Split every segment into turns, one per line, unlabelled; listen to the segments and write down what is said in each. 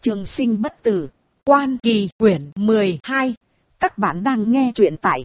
Trường sinh bất tử, Quan Kỳ quyển 12. Các bạn đang nghe truyện tại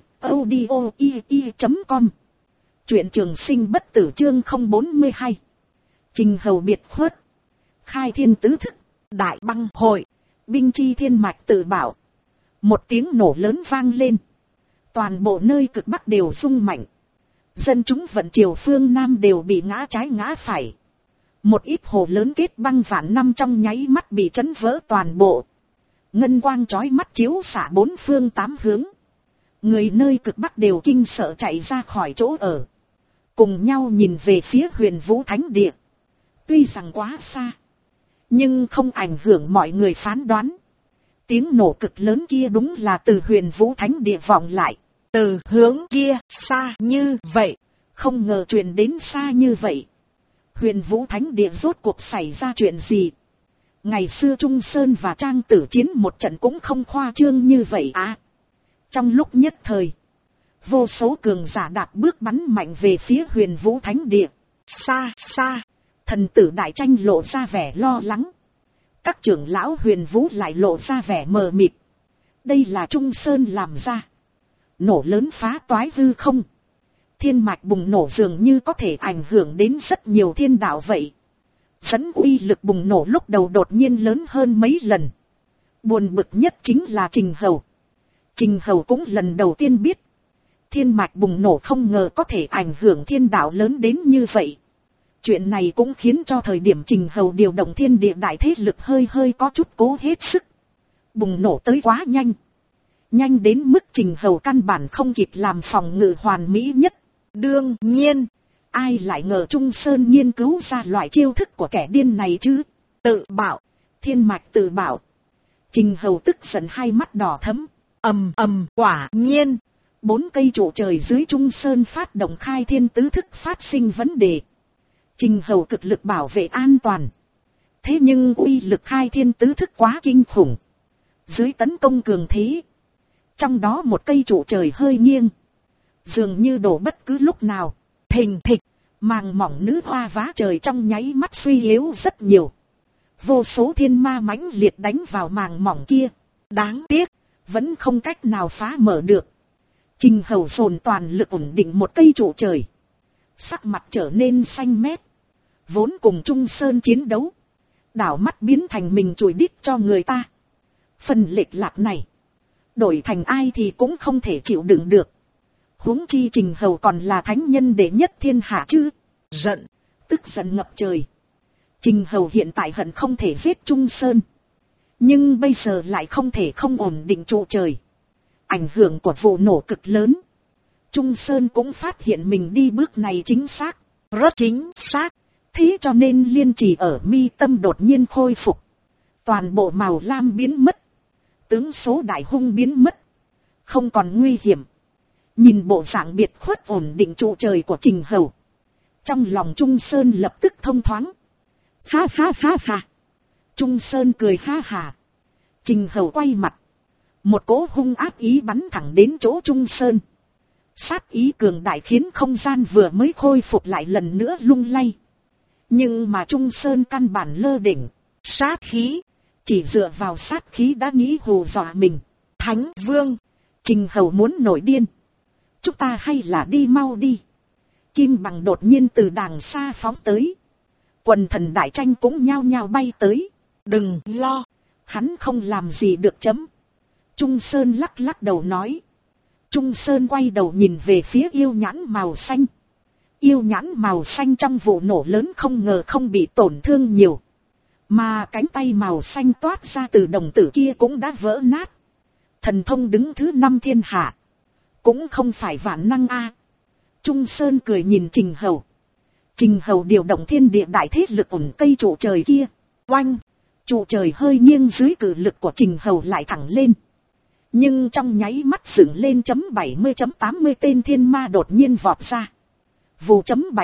audio.com. Truyện Trường sinh bất tử chương 042. Trình hầu biệt khuất. Khai thiên tứ thức, đại băng hội, binh chi thiên mạch tự bảo. Một tiếng nổ lớn vang lên. Toàn bộ nơi cực bắc đều rung mạnh. Dân chúng vận triều phương Nam đều bị ngã trái ngã phải. Một ít hồ lớn kết băng vạn năm trong nháy mắt bị chấn vỡ toàn bộ. Ngân quang chói mắt chiếu xạ bốn phương tám hướng. Người nơi cực bắc đều kinh sợ chạy ra khỏi chỗ ở. Cùng nhau nhìn về phía Huyền Vũ Thánh Địa. Tuy rằng quá xa, nhưng không ảnh hưởng mọi người phán đoán. Tiếng nổ cực lớn kia đúng là từ Huyền Vũ Thánh Địa vọng lại. Từ hướng kia xa như vậy, không ngờ truyền đến xa như vậy. Huyền Vũ Thánh Địa rốt cuộc xảy ra chuyện gì? Ngày xưa Trung Sơn và Trang Tử chiến một trận cũng không khoa trương như vậy à. Trong lúc nhất thời, vô số cường giả đạp bước bắn mạnh về phía Huyền Vũ Thánh Địa. Xa xa, thần tử đại tranh lộ ra vẻ lo lắng. Các trưởng lão Huyền Vũ lại lộ ra vẻ mờ mịt. Đây là Trung Sơn làm ra. Nổ lớn phá toái hư không. Thiên mạch bùng nổ dường như có thể ảnh hưởng đến rất nhiều thiên đạo vậy. Dẫn uy lực bùng nổ lúc đầu đột nhiên lớn hơn mấy lần. Buồn bực nhất chính là Trình Hầu. Trình Hầu cũng lần đầu tiên biết. Thiên mạch bùng nổ không ngờ có thể ảnh hưởng thiên đạo lớn đến như vậy. Chuyện này cũng khiến cho thời điểm Trình Hầu điều động thiên địa đại thế lực hơi có chút cố hết sức. Bùng nổ tới quá nhanh. Nhanh đến mức Trình Hầu căn bản không kịp làm phòng ngự hoàn mỹ nhất. Đương nhiên, ai lại ngờ Trung Sơn nghiên cứu ra loại chiêu thức của kẻ điên này chứ? Tự bảo, thiên mạch tự bảo. Trình Hầu tức giận hai mắt đỏ thẫm. Quả nhiên. 4 cây trụ trời dưới Trung Sơn phát động khai thiên tứ thức phát sinh vấn đề. Trình Hầu cực lực bảo vệ an toàn. Thế nhưng uy lực khai thiên tứ thức quá kinh khủng. Dưới tấn công cường thế. Trong đó một cây trụ trời hơi nghiêng. Dường như đổ bất cứ lúc nào. Thình thịch, màng mỏng nữ hoa vá trời trong nháy mắt suy yếu rất nhiều. Vô số thiên ma mãnh liệt đánh vào màng mỏng kia. Đáng tiếc, vẫn không cách nào phá mở được. Trình Hầu dồn toàn lực ổn định một cây trụ trời. Sắc mặt trở nên xanh mét. Vốn cùng Trung Sơn chiến đấu. Đảo mắt biến thành mình chùi đít cho người ta. Phần lệch lạc này. Đổi thành ai thì cũng không thể chịu đựng được. Huống chi Trình Hầu còn là thánh nhân đệ nhất thiên hạ chứ. Giận, tức giận ngập trời. Trình Hầu hiện tại hận không thể giết Trung Sơn. Nhưng bây giờ lại không thể không ổn định trụ trời. Ảnh hưởng của vụ nổ cực lớn. Trung Sơn cũng phát hiện mình đi bước này chính xác. Rất chính xác. Thế cho nên liên trì ở mi tâm đột nhiên khôi phục. Toàn bộ màu lam biến mất. Tướng số đại hung biến mất. Không còn nguy hiểm. Nhìn bộ dạng biệt khuất ổn định trụ trời của Trình Hầu. Trong lòng Trung Sơn lập tức thông thoáng. Ha ha ha ha. Trung Sơn cười ha hà. Trình Hầu quay mặt. Một cỗ hung áp ý bắn thẳng đến chỗ Trung Sơn. Sát ý cường đại khiến không gian vừa mới khôi phục lại lần nữa lung lay. Nhưng mà Trung Sơn căn bản lơ đỉnh. Sát khí. Chỉ dựa vào sát khí đã nghĩ hù dọa mình. Thánh Vương. Trình Hầu muốn nổi điên. Chúng ta hay là đi mau đi. Kim Bằng đột nhiên từ đàng xa phóng tới. Quần thần đại tranh cũng nhao nhao bay tới. Đừng lo. Hắn không làm gì được chấm. Trung Sơn lắc lắc đầu nói. Trung Sơn quay đầu nhìn về phía yêu nhãn màu xanh. Yêu nhãn màu xanh trong vụ nổ lớn không ngờ không bị tổn thương nhiều. Mà cánh tay màu xanh toát ra từ đồng tử kia cũng đã vỡ nát. Thần thông đứng thứ 5 thiên hạ. Cũng không phải vạn năng a. Trung Sơn cười nhìn Trình Hầu. Trình Hầu điều động thiên địa đại thế lực ổn cây trụ trời kia. Oanh! Trụ trời hơi nghiêng dưới cử lực của Trình Hầu lại thẳng lên. Nhưng trong nháy mắt dựng lên .70.80 tên thiên ma đột nhiên vọt ra. Vụ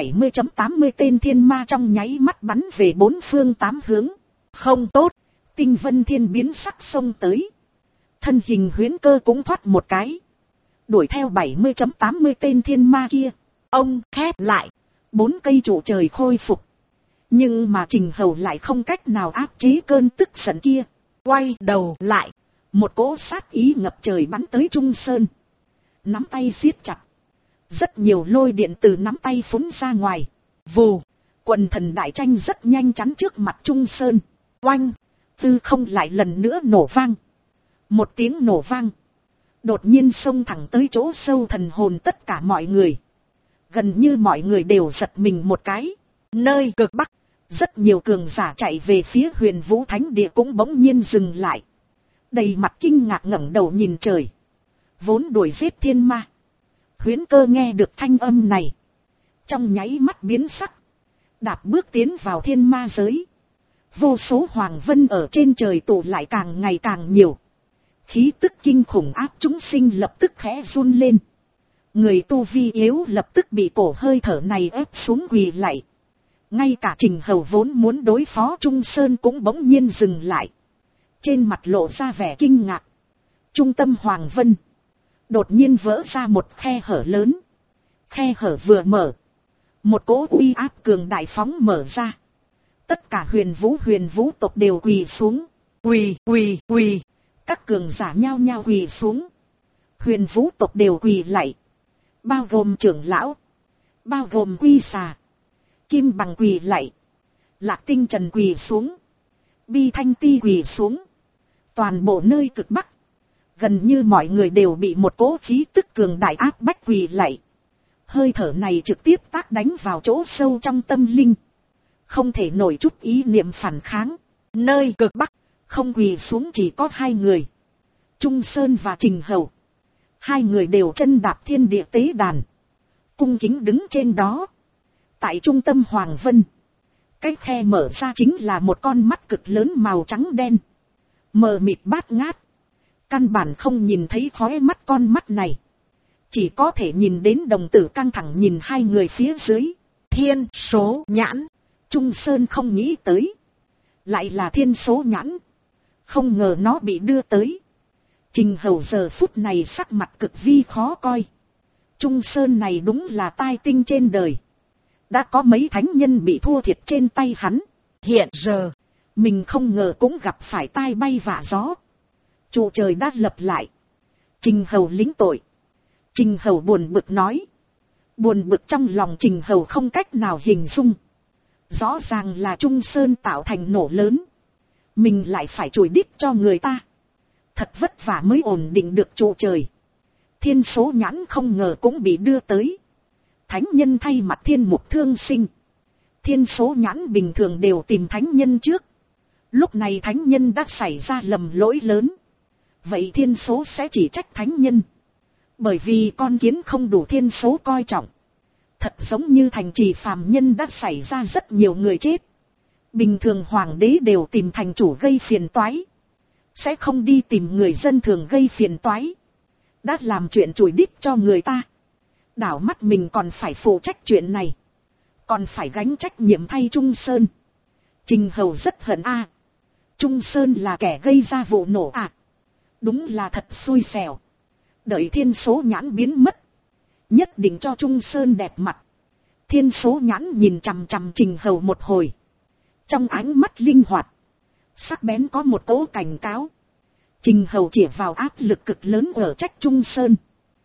.70.80 tên thiên ma trong nháy mắt bắn về 4 phương 8 hướng. Không tốt, Tinh Vân Thiên biến sắc xông tới. Thân hình huyễn cơ cũng thoát một cái. Đuổi theo 70.80 tên thiên ma kia. Ông khép lại, 4 cây trụ trời khôi phục. Nhưng mà Trình Hầu lại không cách nào áp chế cơn tức giận kia. quay đầu lại, một cỗ sát ý ngập trời bắn tới Trung Sơn. Nắm tay siết chặt, rất nhiều lôi điện từ nắm tay phúng ra ngoài. Vù, quần thần đại tranh rất nhanh chắn trước mặt Trung Sơn. Oanh, tư không lại lần nữa nổ vang. Một tiếng nổ vang, đột nhiên xông thẳng tới chỗ sâu thần hồn tất cả mọi người. Gần như mọi người đều giật mình một cái. Nơi cực bắc, rất nhiều cường giả chạy về phía Huyền Vũ Thánh Địa cũng bỗng nhiên dừng lại. Đầy mặt kinh ngạc ngẩng đầu nhìn trời. Vốn đuổi giết thiên ma. Huyễn Cơ nghe được thanh âm này, trong nháy mắt biến sắc, đạp bước tiến vào thiên ma giới. Vô số hoàng vân ở trên trời tụ lại càng ngày càng nhiều. Khí tức kinh khủng áp chúng sinh lập tức khẽ run lên. Người tu vi yếu lập tức bị cổ hơi thở này ép xuống quỳ lạy. Ngay cả Trình Hầu vốn muốn đối phó Trung Sơn cũng bỗng nhiên dừng lại. Trên mặt lộ ra vẻ kinh ngạc. Trung tâm Hoàng Vân đột nhiên vỡ ra một khe hở lớn. Khe hở vừa mở, một cỗ uy áp cường đại phóng mở ra. Tất cả huyền vũ tộc đều quỳ xuống. Quỳ. Các cường giả nhao nhao quỳ xuống. Huyền vũ tộc đều quỳ lạy. Bao gồm trưởng lão, bao gồm Quy Xà, Kim Bằng quỳ lạy, Lạc Tinh Trần quỳ xuống, Bi Thanh Ti quỳ xuống. Toàn bộ nơi cực bắc, gần như mọi người đều bị một cỗ khí tức cường đại áp bách quỳ lạy. Hơi thở này trực tiếp tác đánh vào chỗ sâu trong tâm linh. Không thể nổi chút ý niệm phản kháng. Nơi cực bắc, không quỳ xuống chỉ có hai người. Trung Sơn và Trình Hầu. Hai người đều chân đạp thiên địa tế đàn. Cung kính đứng trên đó. Tại trung tâm Hoàng Vân, cái khe mở ra chính là một con mắt cực lớn màu trắng đen. Mờ mịt bát ngát. Căn bản không nhìn thấy khóe mắt con mắt này. Chỉ có thể nhìn đến đồng tử căng thẳng nhìn hai người phía dưới. Thiên số nhãn. Trung Sơn không nghĩ tới. Lại là thiên số nhãn. Không ngờ nó bị đưa tới. Trình Hầu giờ phút này sắc mặt cực vi khó coi. Trung Sơn này đúng là tai tinh trên đời. Đã có mấy thánh nhân bị thua thiệt trên tay hắn. Hiện giờ, mình không ngờ cũng gặp phải tai bay vạ gió. Trụ trời đã lập lại. Trình Hầu lĩnh tội. Trình Hầu buồn bực nói. Buồn bực trong lòng Trình Hầu không cách nào hình dung. Rõ ràng là Trung Sơn tạo thành nổ lớn. Mình lại phải chùi đít cho người ta. Thật vất vả mới ổn định được trụ trời. Thiên số nhãn không ngờ cũng bị đưa tới. Thánh nhân thay mặt thiên mục thương sinh. Thiên số nhãn bình thường đều tìm thánh nhân trước. Lúc này thánh nhân đã xảy ra lầm lỗi lớn. Vậy thiên số sẽ chỉ trách thánh nhân. Bởi vì con kiến không đủ thiên số coi trọng. Thật giống như thành trì phàm nhân đã xảy ra rất nhiều người chết. Bình thường hoàng đế đều tìm thành chủ gây phiền toái. Sẽ không đi tìm người dân thường gây phiền toái. Đã làm chuyện chùi đít cho người ta. Đảo mắt mình còn phải phụ trách chuyện này. Còn phải gánh trách nhiệm thay Trung Sơn. Trình Hầu rất hận a. Trung Sơn là kẻ gây ra vụ nổ à. Đúng là thật xui xẻo. Đợi thiên số nhãn biến mất. Nhất định cho Trung Sơn đẹp mặt. Thiên số nhãn nhìn chằm chằm Trình Hầu một hồi. Trong ánh mắt linh hoạt. Sắc bén có một cỗ cảnh cáo. Trình Hầu chỉ vào áp lực cực lớn ở trách Trung Sơn.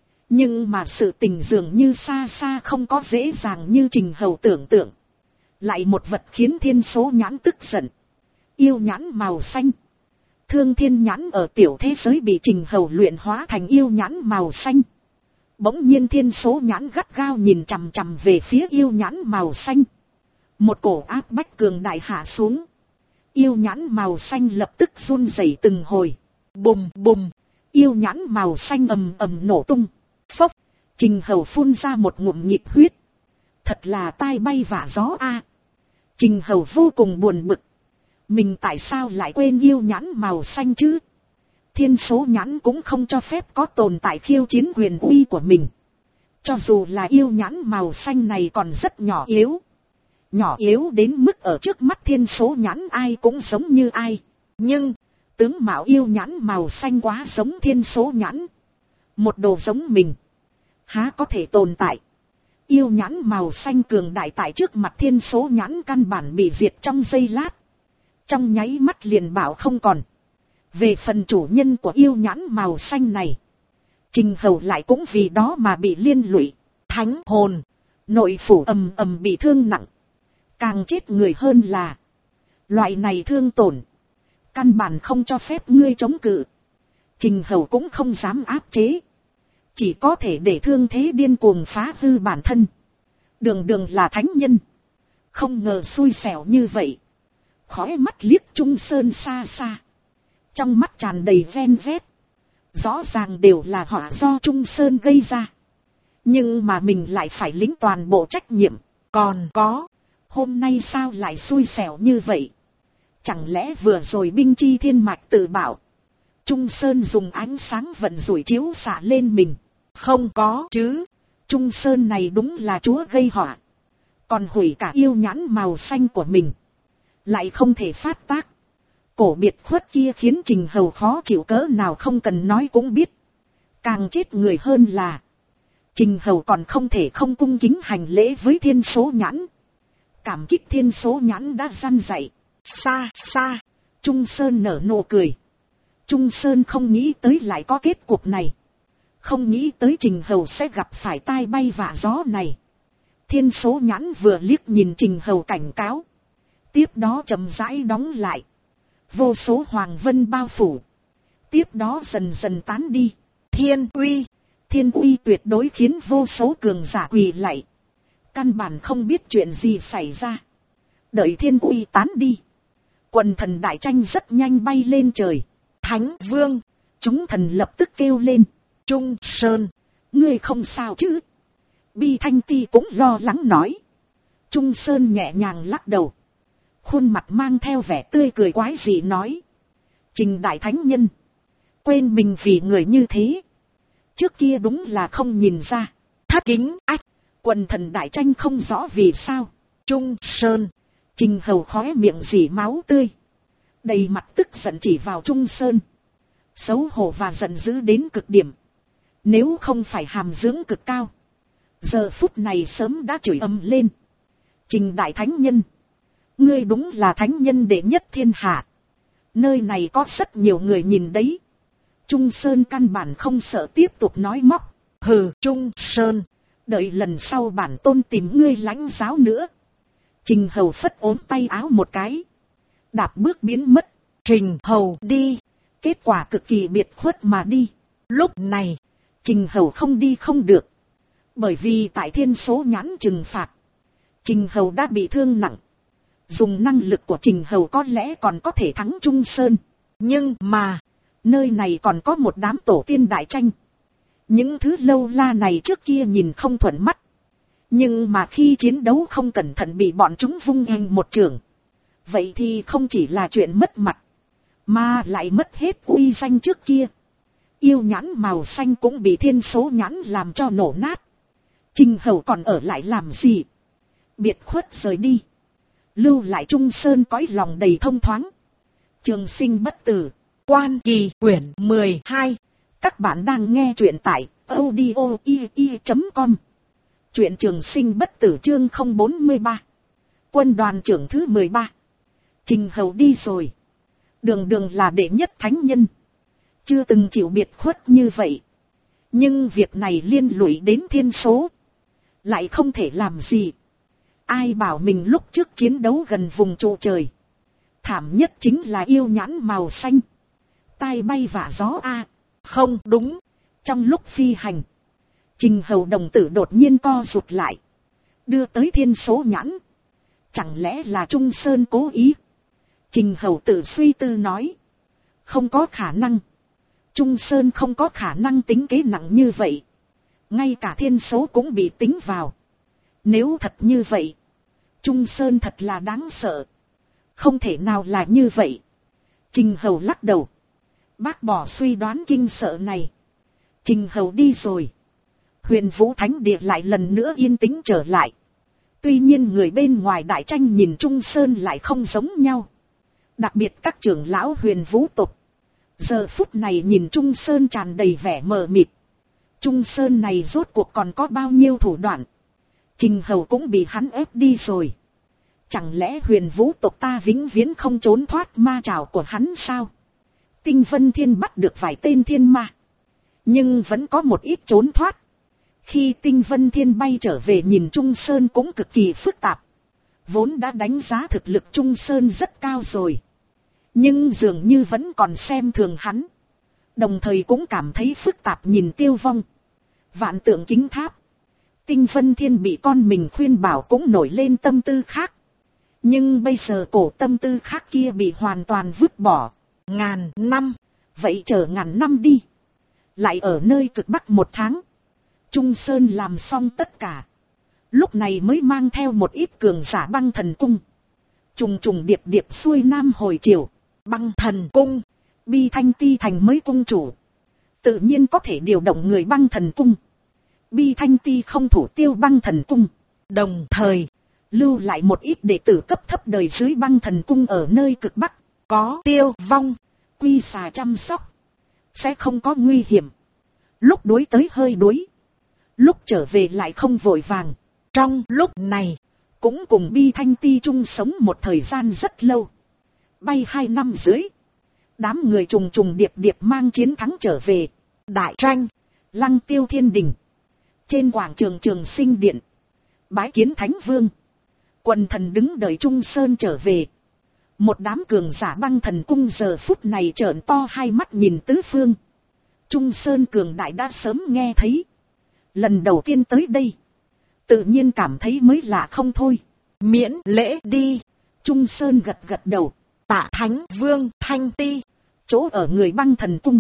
Nhưng mà sự tình dường như xa xa không có dễ dàng như Trình Hầu tưởng tượng. Lại một vật khiến thiên số nhãn tức giận. Yêu nhãn màu xanh. Thương thiên nhãn ở tiểu thế giới bị Trình Hầu luyện hóa thành yêu nhãn màu xanh. Bỗng nhiên thiên số nhãn gắt gao nhìn chằm chằm về phía yêu nhãn màu xanh. Một cổ áp bách cường đại hạ xuống. Yêu nhãn màu xanh lập tức run rẩy từng hồi. Bùm bùm. Yêu nhãn màu xanh ầm ầm nổ tung. Phốc. Trình Hầu phun ra một ngụm nhịp huyết. Thật là tai bay vạ gió a. Trình Hầu vô cùng buồn bực. Mình tại sao lại quên yêu nhãn màu xanh chứ? Thiên số nhãn cũng không cho phép có tồn tại khiêu chiến quyền uy của mình. Cho dù là yêu nhãn màu xanh này còn rất nhỏ yếu. Nhỏ yếu đến mức ở trước mắt thiên số nhãn ai cũng giống như ai. Nhưng, tướng mạo yêu nhãn màu xanh quá giống thiên số nhãn. Một đồ giống mình. Há có thể tồn tại. Yêu nhãn màu xanh cường đại tại trước mặt thiên số nhãn căn bản bị diệt trong giây lát. Trong nháy mắt liền bảo không còn. Về phần chủ nhân của yêu nhãn màu xanh này, Trình Hầu lại cũng vì đó mà bị liên lụy. Thánh hồn, nội phủ ầm ầm bị thương nặng. Càng chết người hơn là, loại này thương tổn, căn bản không cho phép ngươi chống cự. Trình Hầu cũng không dám áp chế, chỉ có thể để thương thế điên cuồng phá hư bản thân. Đường đường là thánh nhân, không ngờ xui xẻo như vậy. Khói mắt liếc Trung Sơn xa xa, trong mắt tràn đầy ven vét. Rõ ràng đều là họa do Trung Sơn gây ra, nhưng mà mình lại phải lĩnh toàn bộ trách nhiệm. Còn có, hôm nay sao lại xui xẻo như vậy? Chẳng lẽ vừa rồi binh chi thiên mạch tự bảo, Trung Sơn dùng ánh sáng vận rủi chiếu xạ lên mình? Không có chứ, Trung Sơn này đúng là chúa gây họa, còn hủy cả yêu nhãn màu xanh của mình, lại không thể phát tác. Cổ biệt khuất kia khiến Trình Hầu khó chịu cỡ nào không cần nói cũng biết. Càng chết người hơn là, Trình Hầu còn không thể không cung kính hành lễ với Thiên Số Nhãn. Cảm kích Thiên Số Nhãn đã răn dạy. Xa xa, Trung Sơn nở nụ cười. Trung Sơn không nghĩ tới lại có kết cục này, không nghĩ tới Trình Hầu sẽ gặp phải tai bay vạ gió này. Thiên Số Nhãn vừa liếc nhìn Trình Hầu cảnh cáo, tiếp đó chậm rãi đóng lại. Vô số hoàng vân bao phủ, tiếp đó dần dần tán đi. Thiên uy tuyệt đối khiến vô số cường giả quỳ lạy, căn bản không biết chuyện gì xảy ra. Đợi thiên uy tán đi, quần thần đại tranh rất nhanh bay lên trời. Thánh vương, chúng thần lập tức kêu lên. Trung Sơn, ngươi không sao chứ? Bi Thanh Ti cũng lo lắng nói. Trung Sơn nhẹ nhàng lắc đầu, khuôn mặt mang theo vẻ tươi cười quái dị nói. Trình đại thánh nhân, quên mình vì người như thế, trước kia đúng là không nhìn ra. Thất kính ách, quần thần đại tranh không rõ vì sao. Trung Sơn, Trình Hầu khóe miệng rỉ máu tươi, đầy mặt tức giận chỉ vào Trung Sơn, xấu hổ và giận dữ đến cực điểm. Nếu không phải hàm dưỡng cực cao, giờ phút này sớm đã chửi ầm lên. Trình đại thánh nhân, ngươi đúng là thánh nhân đệ nhất thiên hạ, nơi này có rất nhiều người nhìn đấy. Trung Sơn căn bản không sợ tiếp tục nói móc. Hừ, Trung Sơn, đợi lần sau bản tôn tìm ngươi lãnh giáo nữa. Trình Hầu phất ốm tay áo một cái, đạp bước biến mất. Trình Hầu đi, kết quả cực kỳ biệt khuất mà đi. Lúc này, Trình Hầu không đi không được, bởi vì tại Thiên Số Nhãn trừng phạt, Trình Hầu đã bị thương nặng. Dùng năng lực của Trình Hầu có lẽ còn có thể thắng Trung Sơn, nhưng mà nơi này còn có một đám tổ tiên đại tranh. Những thứ lâu la này trước kia nhìn không thuận mắt, nhưng mà khi chiến đấu không cẩn thận bị bọn chúng vung anh một chưởng, vậy thì không chỉ là chuyện mất mặt, mà lại mất hết uy danh trước kia. Yêu nhãn màu xanh cũng bị Thiên Số Nhãn làm cho nổ nát. Trình Hầu còn ở lại làm gì? Biệt khuất rời đi, lưu lại Trung Sơn cõi lòng đầy thông thoáng. Trường Sinh Bất Tử, Quan Kỳ quyển 12. Các bạn đang nghe truyện tại audio.com. Truyện Trường Sinh Bất Tử chương 043. Quân đoàn trưởng thứ 13. Trình Hầu đi rồi, đường đường là đệ nhất thánh nhân, chưa từng chịu biệt khuất như vậy. Nhưng việc này liên lụy đến Thiên Số, lại không thể làm gì. Ai bảo mình lúc trước chiến đấu gần vùng trụ trời, thảm nhất chính là yêu nhãn màu xanh, tai bay vạ gió a. Không đúng, trong lúc phi hành, Trình Hầu đồng tử đột nhiên co rụt lại, đưa tới Thiên Số Nhãn. Chẳng lẽ là Trung Sơn cố ý? Trình Hầu tự suy tư nói, không có khả năng. Trung Sơn không có khả năng tính kế nặng như vậy, ngay cả Thiên Số cũng bị tính vào. Nếu thật như vậy, Trung Sơn thật là đáng sợ. Không thể nào là như vậy. Trình Hầu lắc đầu, bác bỏ suy đoán kinh sợ này. Trình Hầu đi rồi, Huyền Vũ Thánh Địa lại lần nữa yên tĩnh trở lại. Tuy nhiên người bên ngoài đại tranh nhìn Trung Sơn lại không giống nhau, đặc biệt các trưởng lão Huyền Vũ tộc. Giờ phút này nhìn Trung Sơn tràn đầy vẻ mờ mịt. Trung Sơn này rốt cuộc còn có bao nhiêu thủ đoạn? Trình Hầu cũng bị hắn ép đi rồi. Chẳng lẽ Huyền Vũ tộc ta vĩnh viễn không trốn thoát ma trảo của hắn sao? Tinh Vân Thiên bắt được vài tên thiên ma, nhưng vẫn có một ít trốn thoát. Khi Tinh Vân Thiên bay trở về nhìn Trung Sơn cũng cực kỳ phức tạp. Vốn đã đánh giá thực lực Trung Sơn rất cao rồi, nhưng dường như vẫn còn xem thường hắn. Đồng thời cũng cảm thấy phức tạp nhìn Tiêu Vong, Vạn Tượng Kính Tháp. Tinh Vân Thiên bị con mình khuyên bảo cũng nổi lên tâm tư khác. Nhưng bây giờ cổ tâm tư khác kia bị hoàn toàn vứt bỏ. 1000 năm, vậy chờ 1000 năm đi. Lại ở nơi cực Bắc 1 tháng. Trung Sơn làm xong tất cả. Lúc này mới mang theo một ít cường giả Băng Thần Cung. Trùng trùng điệp điệp xuôi nam hồi chiều. Băng Thần Cung, Bi Thanh Ti thành mới cung chủ. Tự nhiên có thể điều động người Băng Thần Cung. Bi Thanh Ti không thủ tiêu Băng Thần Cung. Đồng thời, lưu lại một ít đệ tử cấp thấp đời dưới Băng Thần Cung ở nơi cực Bắc. Có Tiêu Vong, Quy Xà chăm sóc, sẽ không có nguy hiểm. Lúc đuối tới hơi đuối, lúc trở về lại không vội vàng. Trong lúc này, cũng cùng Bi Thanh Ti chung sống một thời gian rất lâu. Bay 2 năm dưới, đám người trùng trùng điệp điệp mang chiến thắng trở về. Đại tranh, Lăng Tiêu Thiên Đình. Trên quảng trường Trường Sinh Điện, bái kiến Thánh Vương. Quần thần đứng đợi Trung Sơn trở về. Một đám cường giả Băng Thần Cung giờ phút này trợn to hai mắt nhìn tứ phương. Trung Sơn cường đại đã sớm nghe thấy. Lần đầu tiên tới đây, tự nhiên cảm thấy mới lạ không thôi. Miễn lễ đi. Trung Sơn gật gật đầu. Tạ Thánh Vương Thanh Ti, chỗ ở người Băng Thần Cung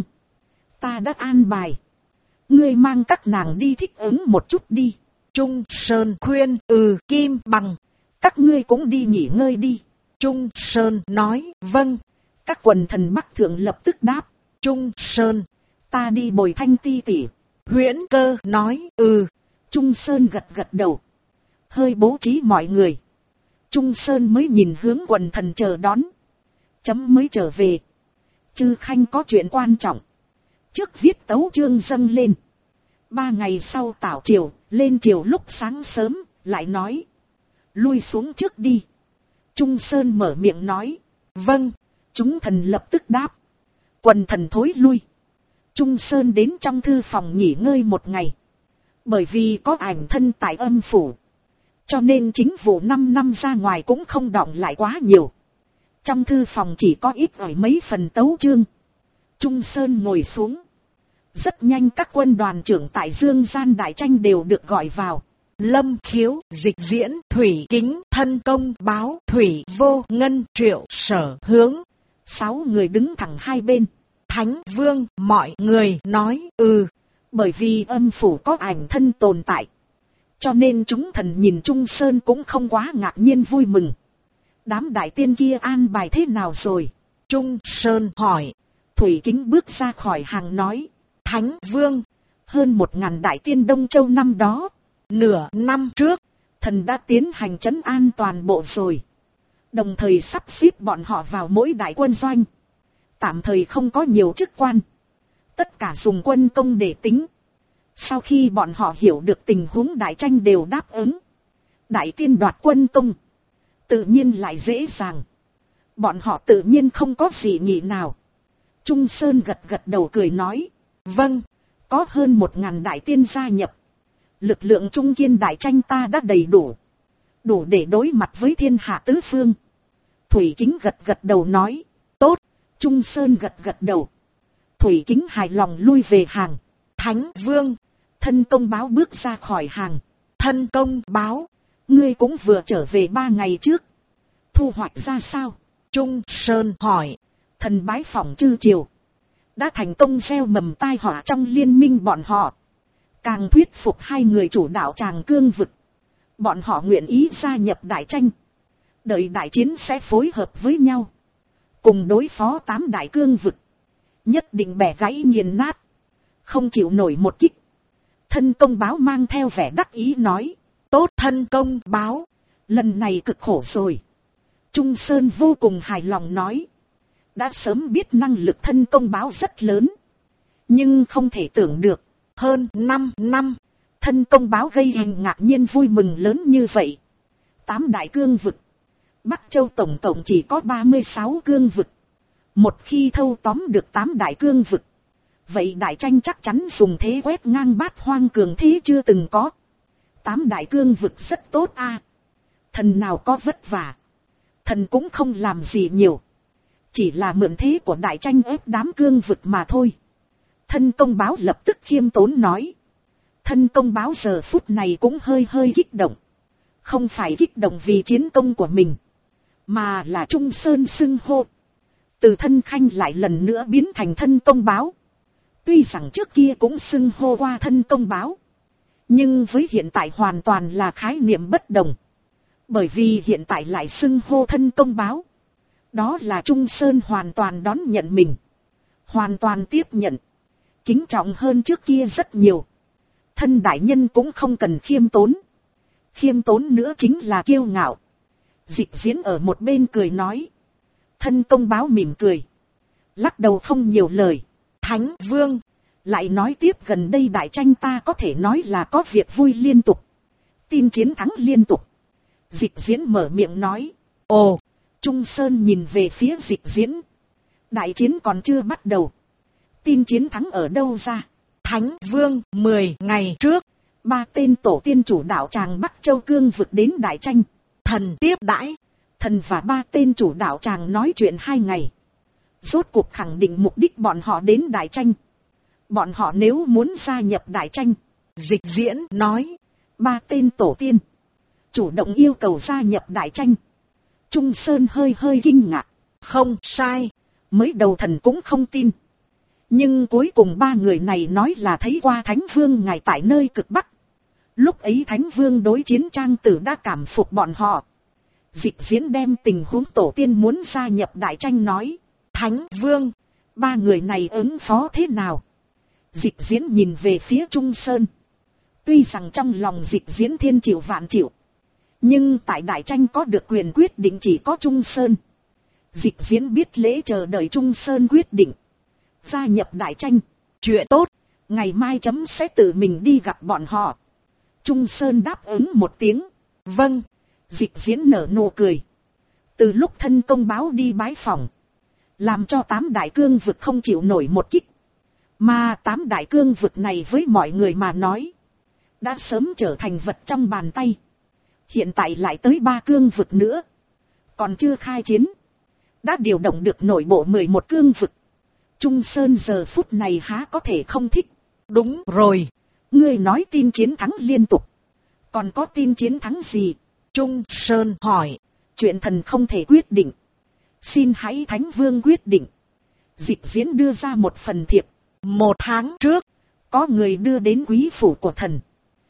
ta đã an bài. Ngươi mang các nàng đi thích ứng một chút đi. Trung Sơn khuyên. Kim Bằng, các ngươi cũng đi nghỉ ngơi đi. Trung Sơn nói vâng. Các quần thần Bắc Thượng lập tức đáp. Trung Sơn, ta đi bồi Thanh Ti tỷ. Huyễn Cơ nói Trung Sơn gật gật đầu, hơi bố trí mọi người. Trung Sơn mới nhìn hướng quần thần chờ đón. Chấm mới trở về. Chư khanh có chuyện quan trọng. Trước viết tấu chương dâng lên. 3 ngày sau tảo triều, lên triều lúc sáng sớm, lại nói. Lui xuống trước đi. Trung Sơn mở miệng nói. Vâng. Chúng thần lập tức đáp. Quần thần thối lui. Trung Sơn đến trong thư phòng nghỉ ngơi 1 ngày. Bởi vì có ảnh thân tại âm phủ, cho nên chính vụ 5 năm ra ngoài cũng không đọng lại quá nhiều. Trong thư phòng chỉ có ít ỏi mấy phần tấu chương. Trung Sơn ngồi xuống. Rất nhanh các quân đoàn trưởng tại Dương Gian đại tranh đều được gọi vào. Lâm Khiếu, Dịch Diễn, Thủy Kính, Thân Công, Báo, Thủy Vô, Ngân, Triệu, Sở, Hướng. 6 người đứng thẳng hai bên. Thánh Vương, mọi người nói bởi vì âm phủ có ảnh thân tồn tại, cho nên chúng thần nhìn Trung Sơn cũng không quá ngạc nhiên vui mừng. Đám đại tiên kia an bài thế nào rồi? Trung Sơn hỏi. Thủy Kính bước ra khỏi hàng nói. Thánh Vương, hơn 1000 đại tiên Đông Châu năm đó, nửa năm trước, thần đã tiến hành trấn an toàn bộ rồi. Đồng thời sắp xếp bọn họ vào mỗi đại quân doanh. Tạm thời không có nhiều chức quan, tất cả dùng quân công để tính. Sau khi bọn họ hiểu được tình huống đại tranh đều đáp ứng. Đại tiên đoạt quân công, tự nhiên lại dễ dàng. Bọn họ tự nhiên không có gì nghĩ nào. Trung Sơn gật gật đầu cười nói. Vâng, có hơn 1000 đại tiên gia nhập. Lực lượng trung kiên đại tranh ta đã đầy đủ. Đủ để đối mặt với thiên hạ tứ phương. Thủy Kính gật gật đầu nói. Tốt. Trung Sơn gật gật đầu. Thủy Kính hài lòng lui về hàng. Thánh Vương, Thân Công Báo bước ra khỏi hàng. Thân Công Báo, ngươi cũng vừa trở về 3 ngày trước. Thu hoạch ra sao? Trung Sơn hỏi. Thần bái phỏng chư triều, đã thành công gieo mầm tai họa trong liên minh bọn họ. Càng thuyết phục 2 người chủ đạo Tràng Cương vực. Bọn họ nguyện ý gia nhập đại tranh. Đợi đại chiến sẽ phối hợp với nhau, cùng đối phó 8 đại cương vực. Nhất định bẻ gãy nghiền nát, không chịu nổi một kích. Thân Công Báo mang theo vẻ đắc ý nói. Tốt Thân Công Báo, lần này cực khổ rồi. Trung Sơn vô cùng hài lòng nói. Đã sớm biết năng lực Thân Công Báo rất lớn, nhưng không thể tưởng được, hơn 5 năm, Thân Công Báo gây hình ngạc nhiên vui mừng lớn như vậy. 8 đại cương vực, Bắc Châu tổng cộng chỉ có 36 cương vực. Một khi thâu tóm được 8 đại cương vực, vậy đại tranh chắc chắn dùng thế quét ngang bát hoang cường thế chưa từng có. 8 đại cương vực rất tốt a. Thần nào có vất vả, thần cũng không làm gì nhiều, chỉ là mượn thế của đại tranh ép đám cương vực mà thôi. Thân công báo lập tức khiêm tốn nói. Thân công báo giờ phút này cũng hơi kích động. Không phải kích động vì chiến công của mình, mà là Trung Sơn xưng hô. Từ thân khanh lại lần nữa biến thành thân công báo. Tuy rằng trước kia cũng xưng hô qua thân công báo, nhưng với hiện tại hoàn toàn là khái niệm bất đồng. Bởi vì hiện tại lại xưng hô thân công báo, đó là Trung Sơn hoàn toàn đón nhận mình, hoàn toàn tiếp nhận, kính trọng hơn trước kia rất nhiều. Thân đại nhân cũng không cần khiêm tốn. Khiêm tốn nữa chính là kiêu ngạo. Dịch diễn ở một bên cười nói. Thân công báo mỉm cười, lắc đầu không nhiều lời. Thánh vương lại nói tiếp, gần đây đại tranh ta có thể nói là có việc vui liên tục, tin chiến thắng liên tục. Dịch diễn mở miệng nói. Ồ. Trung Sơn nhìn về phía dịch diễn. Đại chiến còn chưa bắt đầu, tin chiến thắng ở đâu ra? Thánh vương, 10 ngày trước, 3 tên tổ tiên chủ đạo tràng Bắc Châu cương vực đến đại tranh. Thần tiếp đãi. Thần và 3 tên chủ đạo tràng nói chuyện 2 ngày. Rốt cuộc khẳng định mục đích bọn họ đến đại tranh. Bọn họ nếu muốn gia nhập đại tranh, dịch diễn nói, 3 tên tổ tiên chủ động yêu cầu gia nhập đại tranh. Trung Sơn hơi kinh ngạc. Không sai, mới đầu thần cũng không tin. Nhưng cuối cùng 3 người này nói là thấy qua Thánh Vương ngài tại nơi cực Bắc. Lúc ấy Thánh Vương đối chiến Trang Tử đã cảm phục bọn họ. Dịch diễn đem tình huống tổ tiên muốn gia nhập đại tranh nói. Thánh Vương, 3 người này ứng phó thế nào? Dịch diễn nhìn về phía Trung Sơn. Tuy rằng trong lòng dịch diễn thiên triệu vạn triệu, nhưng tại đại tranh có được quyền quyết định chỉ có Trung Sơn. Dịch diễn biết lễ chờ đợi Trung Sơn quyết định. Gia nhập đại tranh, chuyện tốt, ngày mai chấm sẽ tự mình đi gặp bọn họ. Trung Sơn đáp ứng một tiếng. Vâng. Dịch diễn nở nụ cười. Từ lúc thân công báo đi bái phỏng, làm cho 8 đại cương vực không chịu nổi một kích. Mà 8 đại cương vực này với mọi người mà nói, đã sớm trở thành vật trong bàn tay. Hiện tại lại tới 3 cương vực nữa, còn chưa khai chiến, đã điều động được nội bộ 11 cương vực. Trung Sơn giờ phút này há có thể không thích. Đúng rồi, ngươi nói tin chiến thắng liên tục, còn có tin chiến thắng gì? Trung Sơn hỏi. Chuyện thần không thể quyết định, xin hãy Thánh Vương quyết định. Dịch diễn đưa ra một phần thiệp. 1 tháng trước, có người đưa đến quý phủ của thần.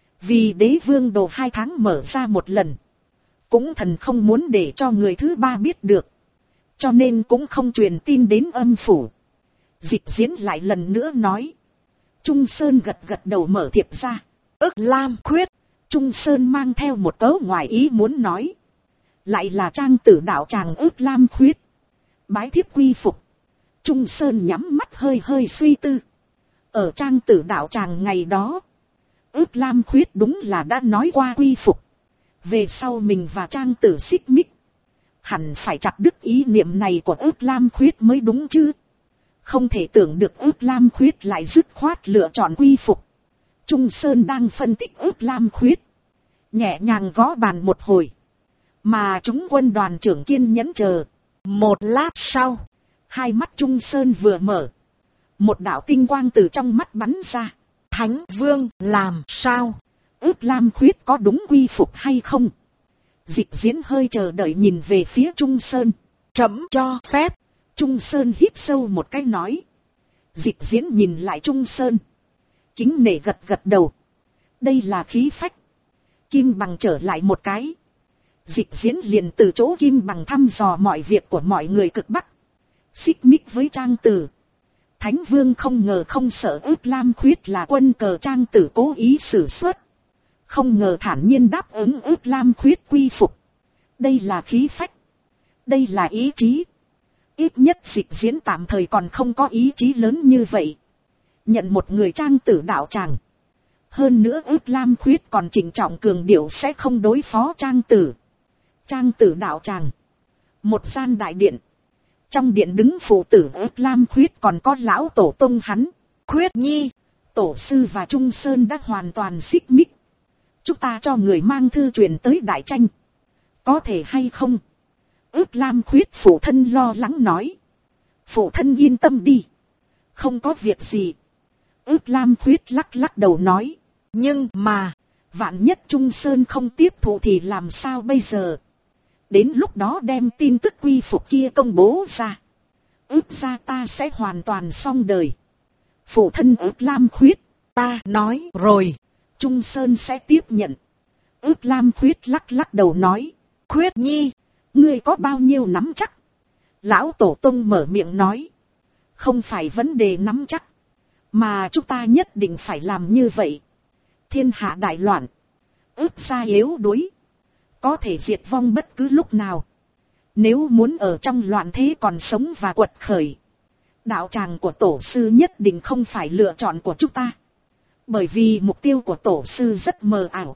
Vì đế vương đồ 2 tháng mở ra một lần, cũng thần không muốn để cho người thứ 3 biết được, cho nên cũng không truyền tin đến âm phủ. Dịch diễn lại lần nữa nói. Trung Sơn gật đầu mở thiệp ra. Ức Lam Khuyết. Trung Sơn mang theo một cớ ngoài ý muốn nói. Lại là Trang Tử đạo tràng Ức Lam Khuyết. Bái thiếp quy phục. Trung Sơn nhắm mắt hơi suy tư. Ở Trang Tử đạo tràng ngày đó, Ức Lam Khuyết đúng là đã nói qua quy phục. Về sau mình và Trang Tử xích mích, hẳn phải chặt đứt ý niệm này của Ức Lam Khuyết mới đúng chứ. Không thể tưởng được Ức Lam Khuyết lại dứt khoát lựa chọn quy phục. Trung Sơn đang phân tích Ức Lam Khuyết, nhẹ nhàng gõ bàn một hồi, mà chúng quân đoàn trưởng kiên nhẫn chờ. Một lát sau, hai mắt Trung Sơn vừa mở, một đạo tinh quang từ trong mắt bắn ra. Thánh Vương làm sao? Ức Lam Khuyết có đúng quy phục hay không? Dịch diễn hơi chờ đợi nhìn về phía Trung Sơn. Trẫm cho phép. Trung Sơn hít sâu một cái nói. Dịch diễn nhìn lại Trung Sơn, kính nể gật đầu. Đây là khí phách. Kim Bằng trở lại một cái. Dịch diễn liền từ chỗ Kim Bằng thăm dò mọi việc của mọi người cực Bắc, xích mích với Trang Tử. Thánh Vương không ngờ không sợ Ức Lam Khuyết là quân cờ Trang Tử cố ý sử xuất, không ngờ thản nhiên đáp ứng Ức Lam Khuyết quy phục. Đây là khí phách, đây là ý chí. Ít nhất dịch diễn tạm thời còn không có ý chí lớn như vậy. Nhận một người Trang Tử đạo tràng. Hơn nữa Ức Lam Khuyết còn trịnh trọng cường điệu sẽ không đối phó Trang Tử. Trang Tử đạo tràng, một gian đại điện, Trong điện đứng phụ tử ước Lam Khuyết còn có lão tổ tông hắn. Khuyết Nhi, tổ sư và Trung Sơn đã hoàn toàn xích mích. Chúng ta cho người mang thư truyền tới Đại Tranh. Có thể hay không? Ước Lam Khuyết phụ thân lo lắng nói. Phụ thân yên tâm đi. Không có việc gì. Ước Lam Khuyết lắc lắc đầu nói. Nhưng mà, vạn nhất Trung Sơn không tiếp thụ thì làm sao bây giờ? Đến lúc đó đem tin tức quy phục kia công bố ra. Ước ra ta sẽ hoàn toàn xong đời. Phụ thân Ước Lam Khuyết, ta nói rồi. Trung Sơn sẽ tiếp nhận. Ước Lam Khuyết lắc lắc đầu nói. Khuyết Nhi, ngươi có bao nhiêu nắm chắc? Lão Tổ Tông mở miệng nói. Không phải vấn đề nắm chắc. Mà chúng ta nhất định phải làm như vậy. Thiên hạ đại loạn. Ước gia yếu đuối. Có thể diệt vong bất cứ lúc nào. Nếu muốn ở trong loạn thế còn sống và quật khởi. Đạo tràng của tổ sư nhất định không phải lựa chọn của chúng ta. Bởi vì mục tiêu của tổ sư rất mờ ảo.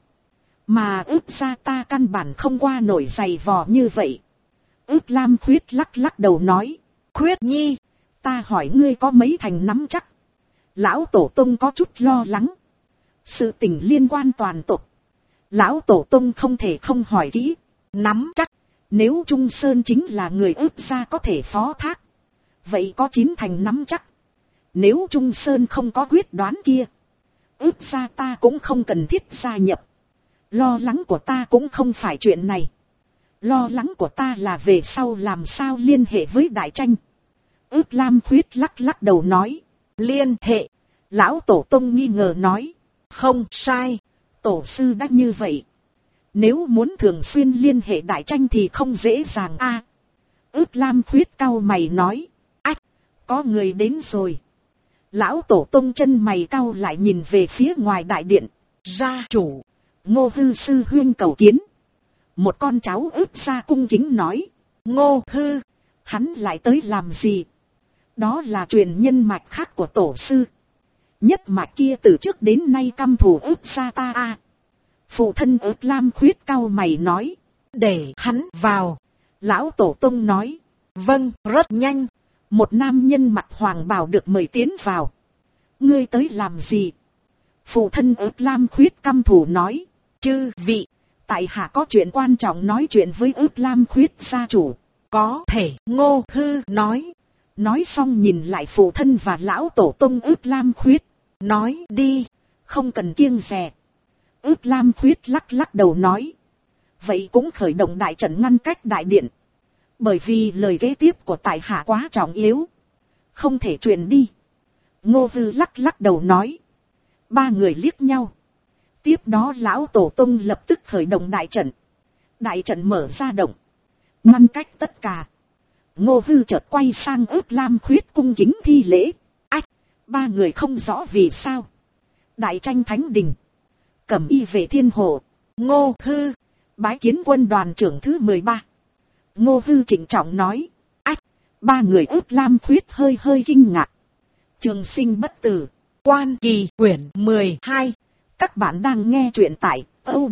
Mà ước gia ta căn bản không qua nổi giày vò như vậy. Ước Lam Khuyết lắc lắc đầu nói. Khuyết Nhi, ta hỏi ngươi có mấy thành nắm chắc? Lão Tổ Tông có chút lo lắng. Sự tình liên quan toàn tộc. Lão Tổ Tông không thể không hỏi kỹ. Nắm chắc, nếu Trung Sơn chính là người ước gia có thể phó thác. Vậy có 9 thành nắm chắc. Nếu Trung Sơn không có quyết đoán kia. Ước gia ta cũng không cần thiết gia nhập. Lo lắng của ta cũng không phải chuyện này. Lo lắng của ta là về sau làm sao liên hệ với Đại Tranh. Ước Lam Khuyết lắc lắc đầu nói. Liên hệ. Lão Tổ Tông nghi ngờ nói. Không sai. Tổ sư đã như vậy. Nếu muốn thường xuyên liên hệ Đại Tranh thì không dễ dàng a. Ước Lam Khuyết cau mày nói. Ách, có người đến rồi. Lão Tổ Tông chân mày cau lại nhìn về phía ngoài đại điện. Gia chủ, Ngô Hư sư huynh cầu kiến. Một con cháu ước gia cung kính nói. Ngô Hư, hắn lại tới làm gì? Đó là truyền nhân mạch khác của tổ sư. Nhất mạch kia từ trước đến nay căm thù ước gia ta a. Phụ thân ước Lam Khuyết cau mày nói. Để hắn vào. Lão Tổ Tông nói. Vâng, rất nhanh. Một nam nhân mặc hoàng bào được mời tiến vào. Ngươi tới làm gì? Phụ thân ước Lam Khuyết căm thù nói. Chư vị, tại hạ có chuyện quan trọng nói chuyện với ước Lam Khuyết gia chủ. Có thể. Ngô Hư nói. Nói xong nhìn lại phụ thân và lão Tổ Tông ước Lam Khuyết. Nói đi, không cần kiêng dè. Ước Lam Khuyết lắc lắc đầu nói. Vậy cũng khởi động đại trận ngăn cách đại điện. Bởi vì lời kế tiếp của tại hạ quá trọng yếu. Không thể truyền đi. Ngô Hư lắc lắc đầu nói. Ba người liếc nhau. Tiếp đó lão Tổ Tông lập tức khởi động đại trận. Đại trận mở ra động. Ngăn cách tất cả. Ngô Hư chợt quay sang ước Lam Khuyết cung kính thi lễ. Ách, ba người không rõ vì sao. Đại Tranh Thánh Đình. Cẩm Y Vệ Thiên Hộ. Ngô Hư, bái kiến quân đoàn trưởng thứ 13. Ngô Hư trịnh trọng nói. Ách, ba người ước Lam Khuyết hơi hơi kinh ngạc. Trường Sinh Bất Tử, Quan Kỳ quyển 12. Các bạn đang nghe truyện tại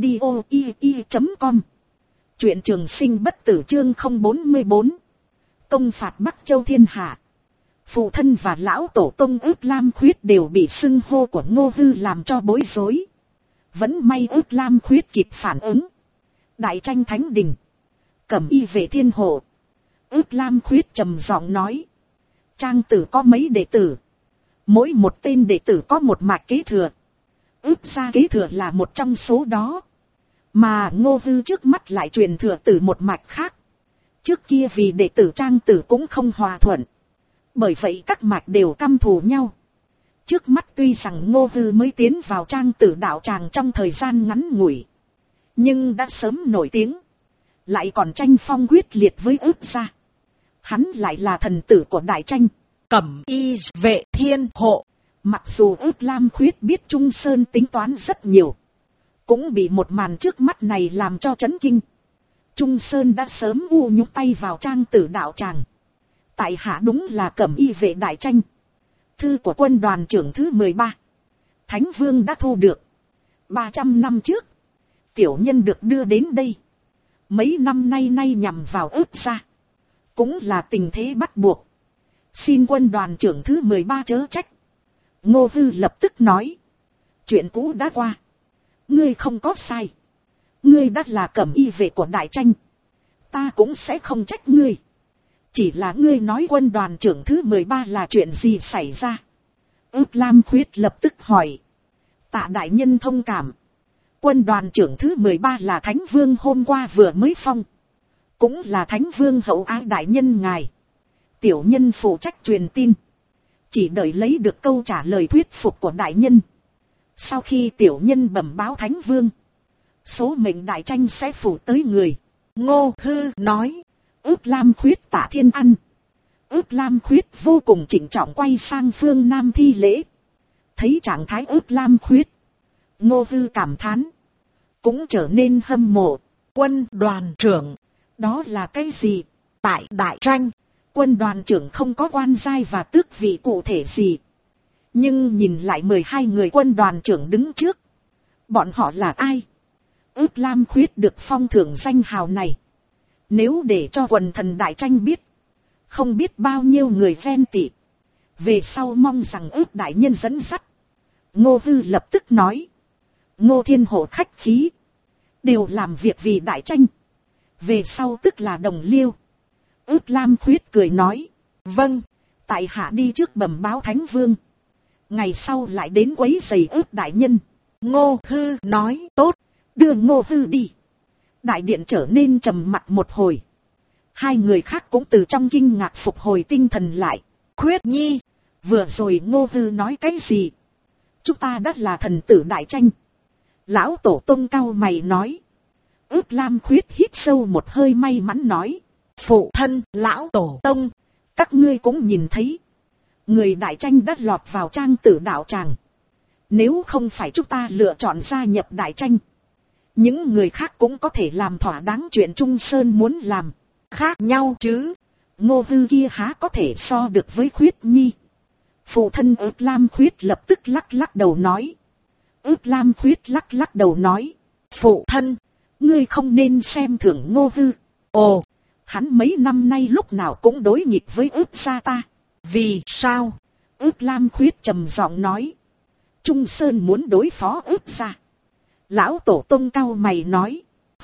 audio.com. Truyện Trường Sinh Bất Tử chương 044. Công phạt Bắc Châu thiên hạ. Phụ thân và lão Tổ Tông ước Lam Khuyết đều bị xưng hô của Ngô Hư làm cho bối rối. Vẫn may ước Lam Khuyết kịp phản ứng. Đại Tranh Thánh Đình. Cẩm Y Vệ Thiên Hộ. Ước Lam Khuyết trầm giọng nói. Trang tử có mấy đệ tử. Mỗi một tên đệ tử có một mạch kế thừa. Ước gia kế thừa là một trong số đó. Mà Ngô Hư trước mắt lại truyền thừa từ một mạch khác. Trước kia vì đệ tử Trang tử cũng không hòa thuận. Bởi vậy các mạch đều căm thù nhau. Trước mắt tuy rằng Ngô Hư mới tiến vào Trang tử đạo tràng trong thời gian ngắn ngủi. Nhưng đã sớm nổi tiếng. Lại còn tranh phong quyết liệt với ước gia. Hắn lại là thần tử của Đại Tranh. Cẩm Y Vệ Thiên Hộ. Mặc dù ước Lam Khuyết biết Trung Sơn tính toán rất nhiều. Cũng bị một màn trước mắt này làm cho chấn kinh. Trung Sơn đã sớm u nhúc tay vào Trang tử đạo tràng. Tại hạ đúng là Cẩm Y Vệ Đại Tranh. Thư của quân đoàn trưởng thứ 13. Thánh Vương đã thu được. 300 năm trước. Tiểu nhân được đưa đến đây. Mấy năm nay nhằm vào ước gia. cũng là tình thế bắt buộc. Xin quân đoàn trưởng thứ 13 chớ trách. Ngô Hư lập tức nói. Chuyện cũ đã qua. Ngươi không có sai. Ngươi đã là cẩm y vệ của Đại Tranh. Ta cũng sẽ không trách ngươi. Chỉ là ngươi nói quân đoàn trưởng thứ 13 là chuyện gì xảy ra? Ước Lam Khuyết lập tức hỏi. Tạ đại nhân thông cảm. Quân đoàn trưởng thứ 13 là Thánh Vương hôm qua vừa mới phong. Cũng là Thánh Vương hậu ái đại nhân ngài. Tiểu nhân phụ trách truyền tin. Chỉ đợi lấy được câu trả lời thuyết phục của đại nhân. Sau khi tiểu nhân bẩm báo Thánh Vương, số mệnh Đại Tranh sẽ phủ tới người. Ngô Hư nói. Ước Lam Khuyết Tạ Thiên Ăn. Ước Lam Khuyết vô cùng trịnh trọng quay sang phương Nam thi lễ. Thấy trạng thái Ước Lam Khuyết, Ngô Hư cảm thán. Cũng trở nên hâm mộ. Quân đoàn trưởng, đó là cái gì? Tại Đại Tranh, quân đoàn trưởng không có quan giai và tước vị cụ thể gì. Nhưng nhìn lại 12 người quân đoàn trưởng đứng trước. Bọn họ là ai? Ước Lam Khuyết được phong thưởng danh hào này. Nếu để cho quần thần Đại Tranh biết, không biết bao nhiêu người ghen tị. Về sau mong rằng Ước đại nhân dẫn dắt. Ngô Hư lập tức nói. Ngô Thiên Hổ khách khí. Đều làm việc vì Đại Tranh. Về sau tức là đồng liêu. Ước Lam Khuyết cười nói. Vâng, tại hạ đi trước bẩm báo Thánh Vương. Ngày sau lại đến quấy rầy Ước đại nhân. Ngô Hư nói tốt. Đưa Ngô Hư đi. Đại điện trở nên trầm mặc một hồi. Hai người khác cũng từ trong kinh ngạc phục hồi tinh thần lại. Khuyết Nhi, vừa rồi Ngô Hư nói cái gì? Chúng ta đã là thần tử Đại Tranh. Lão tổ tông cao mày nói. Ước Lam Khuyết hít sâu một hơi may mắn nói. Phụ thân, lão tổ tông, các ngươi cũng nhìn thấy. Người Đại Tranh đã lọt vào trang tử đạo tràng. Nếu không phải chúng ta lựa chọn gia nhập Đại Tranh, những người khác cũng có thể làm thỏa đáng chuyện Trung Sơn muốn làm. Khác nhau chứ. Ngô Hư kia há có thể so được với Khuyết Nhi. Phụ thân Ước Lam Khuyết lập tức lắc đầu nói. Ước Lam Khuyết lắc đầu nói. Phụ thân, ngươi không nên xem thường Ngô Hư. Ồ, hắn mấy năm nay lúc nào cũng đối nghịch với Ước gia ta. Vì sao? Ước Lam Khuyết trầm giọng nói. Trung Sơn muốn đối phó Ước gia. Lão tổ tông cao mày nói.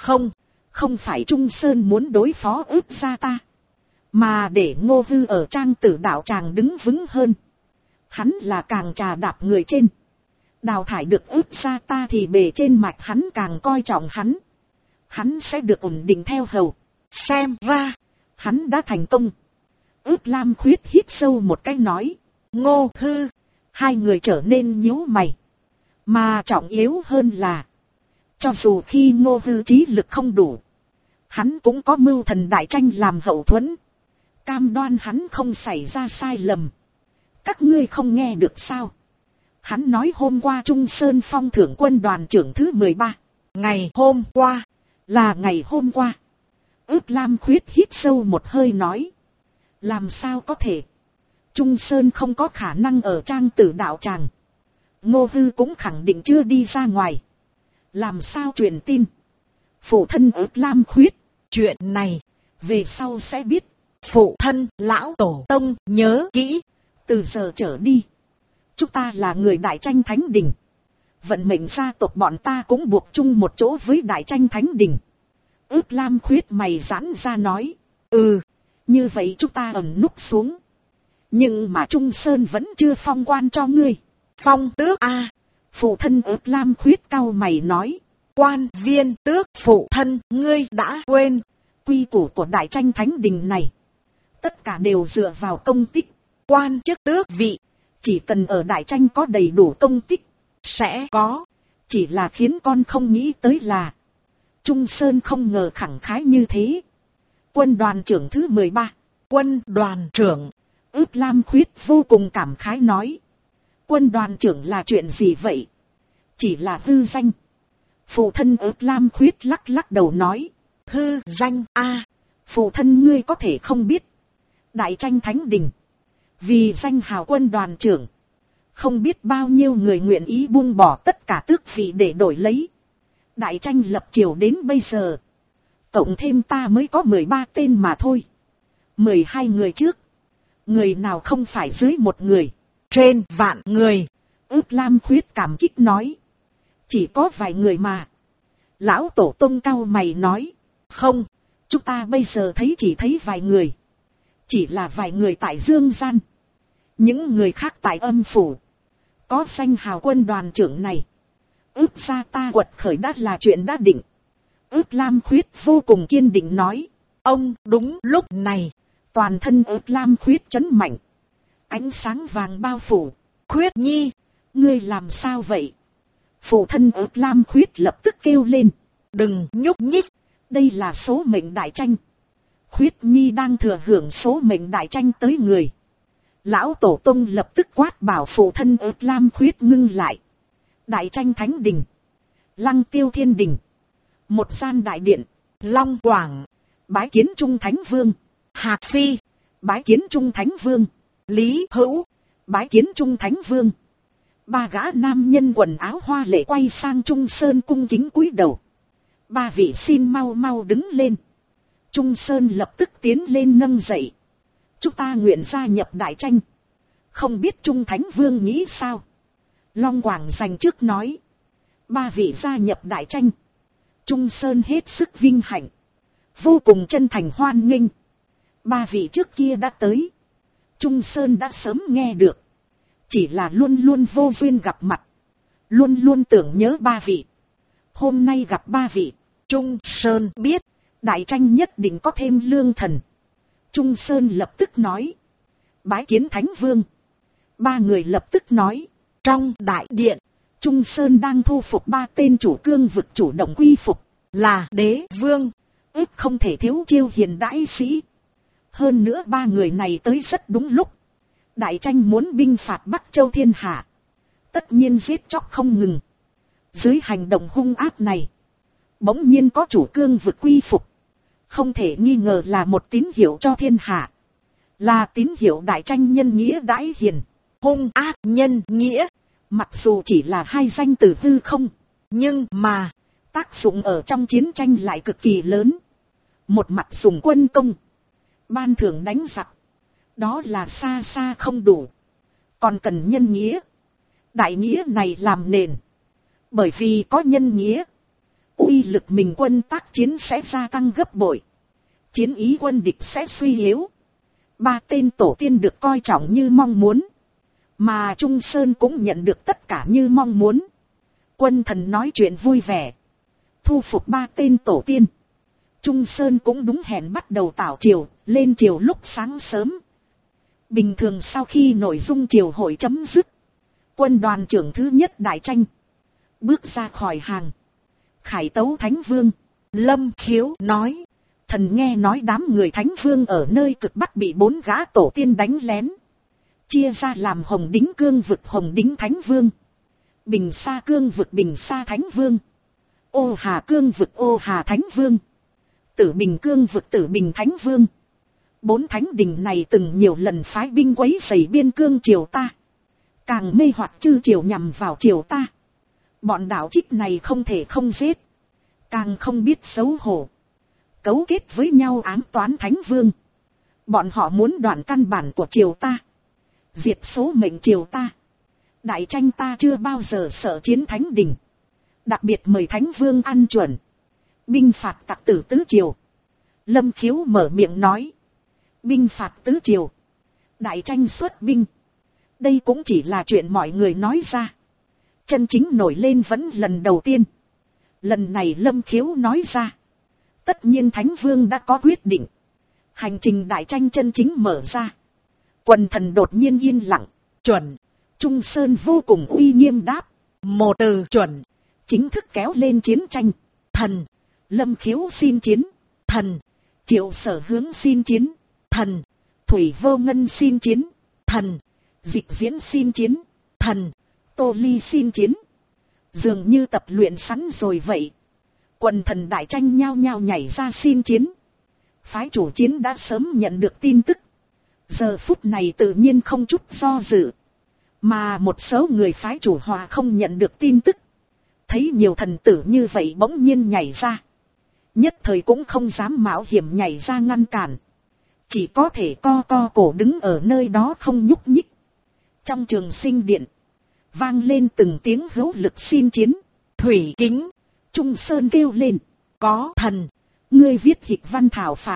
Không phải Trung Sơn muốn đối phó Ước gia ta, mà để Ngô Hư ở trang tử đạo tràng đứng vững hơn. Hắn là càng trà đạp người trên. Đào thải được Ước gia ta thì bề trên mạch hắn càng coi trọng hắn. Hắn sẽ được ổn định theo hầu. Xem ra, hắn đã thành công. Ước Lam Khuyết hít sâu một cái nói. Ngô Hư. Hai người trở nên nhíu mày. Mà trọng yếu hơn là, cho dù khi Ngô Hư trí lực không đủ, hắn cũng có mưu thần Đại Tranh làm hậu thuẫn. Cam đoan hắn không xảy ra sai lầm. Các ngươi không nghe được sao? Hắn nói hôm qua Trung Sơn phong thưởng quân đoàn trưởng thứ 13. Ngày hôm qua. Là ngày hôm qua. Ước Lam Khuyết hít sâu một hơi nói. Làm sao có thể? Trung Sơn không có khả năng ở trang tử đạo tràng. Ngô Hư cũng khẳng định chưa đi ra ngoài. Làm sao truyền tin? Phụ thân Ước Lam Khuyết. Chuyện này, về sau sẽ biết. Phụ thân, lão tổ tông, nhớ kỹ. Từ giờ trở đi, chúng ta là người Đại Tranh Thánh Đình. Vận mệnh gia tộc bọn ta cũng buộc chung một chỗ với Đại Tranh Thánh Đình. Ước Lam Khuyết mày giãn ra nói. Như vậy chúng ta ẩn núp xuống. Nhưng mà Trung Sơn vẫn chưa phong quan cho ngươi. Phong tước a. Phụ thân Ước Lam Khuyết cau mày nói. Quan viên tước. Phụ thân, ngươi đã quên. Quy củ của Đại Tranh Thánh Đình này, tất cả đều dựa vào công tích. Quan chức tước vị, chỉ cần ở Đại Tranh có đầy đủ công tích, sẽ có. Chỉ là khiến con không nghĩ tới là, Trung Sơn không ngờ khẳng khái như thế. Quân đoàn trưởng thứ 13. Quân đoàn trưởng. Ước Lam Khuyết vô cùng cảm khái nói. Quân đoàn trưởng là chuyện gì vậy? Chỉ là hư danh. Phụ thân Ước Lam Khuyết lắc đầu nói. Hư danh a. Phụ thân ngươi có thể không biết. Đại Tranh Thánh Đình, vì danh hào quân đoàn trưởng, không biết bao nhiêu người nguyện ý buông bỏ tất cả tước vị để đổi lấy. Đại Tranh lập triều đến bây giờ, cộng thêm ta mới có 13 tên mà thôi. 12 người trước, người nào không phải dưới một người, trên vạn người. Ước Lam Khuyết cảm kích nói. Chỉ có vài người mà. Lão tổ tông cao mày nói. Không, chúng ta bây giờ chỉ thấy vài người. Chỉ là vài người tại dương gian. Những người khác tại âm phủ. Có danh hào quân đoàn trưởng này. Ước gia ta quật khởi đã là chuyện đã định. Ước Lam Khuyết vô cùng kiên định nói. Ông, đúng lúc này, toàn thân Ước Lam Khuyết chấn mạnh. Ánh sáng vàng bao phủ. Khuyết Nhi, ngươi làm sao vậy? Phụ thân Ước Lam Khuyết lập tức kêu lên. Đừng nhúc nhích, đây là số mệnh đại tranh. Khuyết Nhi đang thừa hưởng số mệnh đại tranh tới người. Lão tổ tông lập tức quát bảo phụ thân Ước Lam Khuyết ngưng lại. Đại tranh thánh đình, Lăng Tiêu Thiên đình, một gian đại điện. Long Quảng bái kiến Trung Thánh Vương. Hạc Phi bái kiến Trung Thánh Vương. Lý Hữu bái kiến Trung Thánh Vương. Ba gã nam nhân quần áo hoa lệ quay sang Trung Sơn cung kính cúi đầu. Ba vị xin mau mau đứng lên. Trung Sơn lập tức tiến lên nâng dậy. Chúng ta nguyện gia nhập đại tranh. Không biết Trung Thánh Vương nghĩ sao? Long Quảng dành trước nói. Ba vị gia nhập đại tranh. Trung Sơn hết sức vinh hạnh. Vô cùng chân thành hoan nghênh. Ba vị trước kia đã tới. Trung Sơn đã sớm nghe được. Chỉ là luôn luôn vô duyên gặp mặt. Luôn luôn tưởng nhớ ba vị. Hôm nay gặp ba vị. Trung Sơn biết. Đại tranh nhất định có thêm lương thần. Trung Sơn lập tức nói. Bái kiến Thánh Vương. Ba người lập tức nói. Trong đại điện, Trung Sơn đang thu phục ba tên chủ cương vực chủ động quy phục. Là đế vương. Ước không thể thiếu chiêu hiền đãi sĩ. Hơn nữa ba người này tới rất đúng lúc. Đại tranh muốn binh phạt Bắc Châu thiên hạ. Tất nhiên giết chóc không ngừng. Dưới hành động hung ác này, bỗng nhiên có chủ cương vực quy phục. Không thể nghi ngờ là một tín hiệu cho thiên hạ. Là tín hiệu đại tranh nhân nghĩa đãi hiền. Hung ác nhân nghĩa. Mặc dù chỉ là hai danh từ hư không. Nhưng mà tác dụng ở trong chiến tranh lại cực kỳ lớn. Một mặt dùng quân công. Ban thưởng đánh giặc. Đó là xa xa không đủ. Còn cần nhân nghĩa. Đại nghĩa này làm nền. Bởi vì có nhân nghĩa, uy lực mình quân tác chiến sẽ gia tăng gấp bội. Chiến ý quân địch sẽ suy yếu. Ba tên tổ tiên được coi trọng như mong muốn. Mà Trung Sơn cũng nhận được tất cả như mong muốn. Quân thần nói chuyện vui vẻ. Thu phục ba tên tổ tiên. Trung Sơn cũng đúng hẹn bắt đầu tảo triều, lên triều lúc sáng sớm. Bình thường sau khi nội dung triều hội chấm dứt, quân đoàn trưởng thứ nhất đại tranh bước ra khỏi hàng. Khải tấu Thánh Vương. Lâm Khiếu nói. Thần nghe nói đám người Thánh Vương ở nơi cực Bắc bị 4 gã tổ tiên đánh lén. Chia ra làm Hồng Đính cương vực Hồng Đính Thánh Vương. Bình Sa cương vực Bình Sa Thánh Vương. Ô Hà cương vực Ô Hà Thánh Vương. Tử Bình cương vực Tử Bình Thánh Vương. 4 thánh đình này từng nhiều lần phái binh quấy rầy biên cương triều ta. Càng mê hoặc chư triều nhằm vào triều ta. Bọn đạo trích này không thể không giết. Càng không biết xấu hổ. Cấu kết với nhau ám toán Thánh Vương. Bọn họ muốn đoạn căn bản của triều ta. Diệt số mệnh triều ta. Đại tranh ta chưa bao giờ sợ chiến thánh đình. Đặc biệt mời Thánh Vương ăn chuẩn. Binh phạt tặc tử tứ triều. Lâm Khiếu mở miệng nói. Binh phạt tứ triều. Đại tranh xuất binh. Đây cũng chỉ là chuyện mọi người nói ra. Chân chính nổi lên vẫn lần đầu tiên. Lần này Lâm Khiếu nói ra. Tất nhiên Thánh Vương đã có quyết định. Hành trình đại tranh chân chính mở ra. Quần thần đột nhiên yên lặng. Chuẩn. Trung Sơn vô cùng uy nghiêm đáp. Một từ chuẩn. Chính thức kéo lên chiến tranh. Thần. Lâm Khiếu xin chiến. Thần. Triệu Sở Hướng xin chiến. Thần. Thủy Vô Ngân xin chiến. Thần. Dịch Diễn xin chiến. Thần. Tô Ly xin chiến. Dường như tập luyện sẵn rồi vậy. Quần thần đại tranh nhao nhao nhảy ra xin chiến. Phái chủ chiến đã sớm nhận được tin tức. Giờ phút này tự nhiên không chút do dự. Mà một số người phái chủ hòa không nhận được tin tức. Thấy nhiều thần tử như vậy bỗng nhiên nhảy ra. Nhất thời cũng không dám mạo hiểm nhảy ra ngăn cản. chỉ có thể co co cổ đứng ở nơi đó không nhúc nhích. Trong trường sinh điện, vang lên từng tiếng hữu lực xin chiến. Thủy Kính, Trung Sơn kêu lên, có thần, ngươi viết hịch văn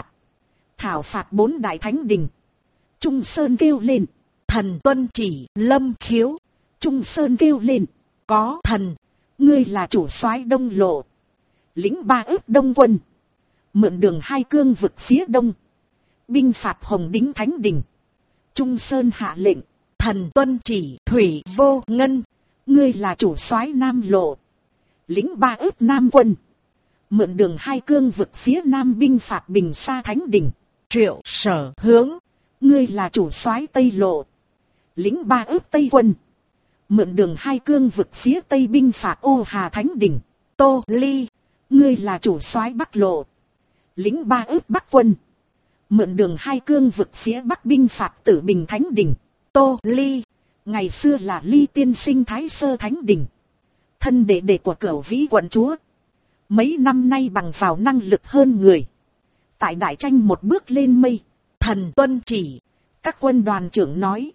thảo phạt 4 đại thánh đình. Trung Sơn kêu lên, thần tuân chỉ. Lâm Khiếu, Trung Sơn kêu lên, có thần, ngươi là chủ soái Đông Lộ, lĩnh 3 ước đông quân, mượn đường 2 cương vực phía đông, binh phạt Hồng Đính thánh đình. Trung Sơn hạ lệnh, thần tuân chỉ. Thủy Vô Ngân, ngươi là chủ soái Nam Lộ, lĩnh 3 ước nam quân, mượn đường 2 cương vực phía nam binh phạt Bình Sa thánh đình. Triệu Sở Hướng, ngươi là chủ soái Tây Lộ, lĩnh 3 ước tây quân, mượn đường 2 cương vực phía tây binh phạt Ô Hà thánh đình. Tô Ly, ngươi là chủ soái Bắc Lộ, lĩnh 3 ước bắc quân, mượn đường 2 cương vực phía bắc binh phạt Tử Bình thánh đình. Tô Ly, ngày xưa là Ly tiên sinh Thái Sơ thánh đình, thân đệ đệ của Cửu Vĩ quận chúa, mấy năm nay bằng vào năng lực hơn người, tại đại tranh một bước lên mây. Thần tuân chỉ, các quân đoàn trưởng nói.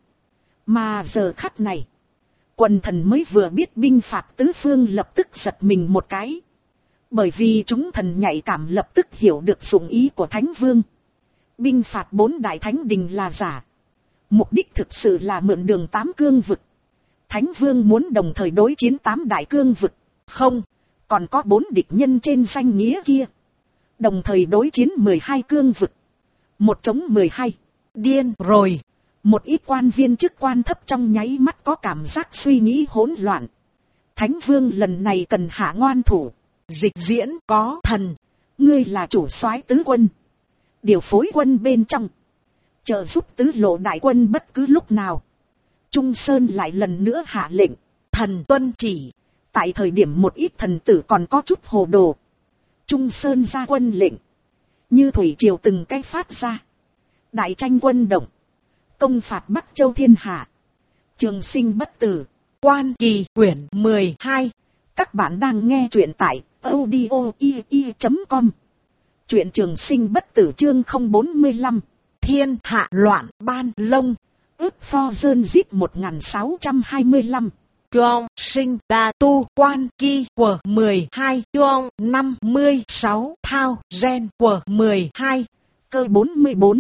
Mà giờ khắc này, quần thần mới vừa biết binh phạt tứ phương lập tức giật mình một cái, bởi vì chúng thần nhạy cảm lập tức hiểu được dụng ý của Thánh Vương. Binh phạt 4 đại thánh đình là giả, mục đích thực sự là mượn đường 8 cương vực. Thánh Vương muốn đồng thời đối chiến 8 đại cương vực, không, còn có 4 địch nhân trên danh nghĩa kia, đồng thời đối chiến 12 cương vực, 1 chống 12. Điên rồi. Một ít quan viên chức quan thấp trong nháy mắt có cảm giác suy nghĩ hỗn loạn. Thánh Vương lần này cần hạ ngoan thủ. Dịch Diễn, có thần, ngươi là chủ soái tứ quân, điều phối quân bên trong, trợ giúp tứ lộ đại quân bất cứ lúc nào. Trung Sơn lại lần nữa hạ lệnh, thần tuân chỉ. Tại thời điểm một ít thần tử còn có chút hồ đồ, Trung Sơn ra quân lệnh, như thủy triều từng cái phát ra. Đại tranh quân động, công phạt Bắc Châu thiên hạ. Trường sinh bất tử, Quan Kỳ quyển 12. Các bạn đang nghe truyện tại audio.com. Truyện Trường Sinh bất tử chương 045. Thiên hạ loạn ban lông. Ước pho dơn giết 1625. Trường Sinh đà tu Quan Kỳ của 12 chương 56 thao gen của 12. Cơ 44.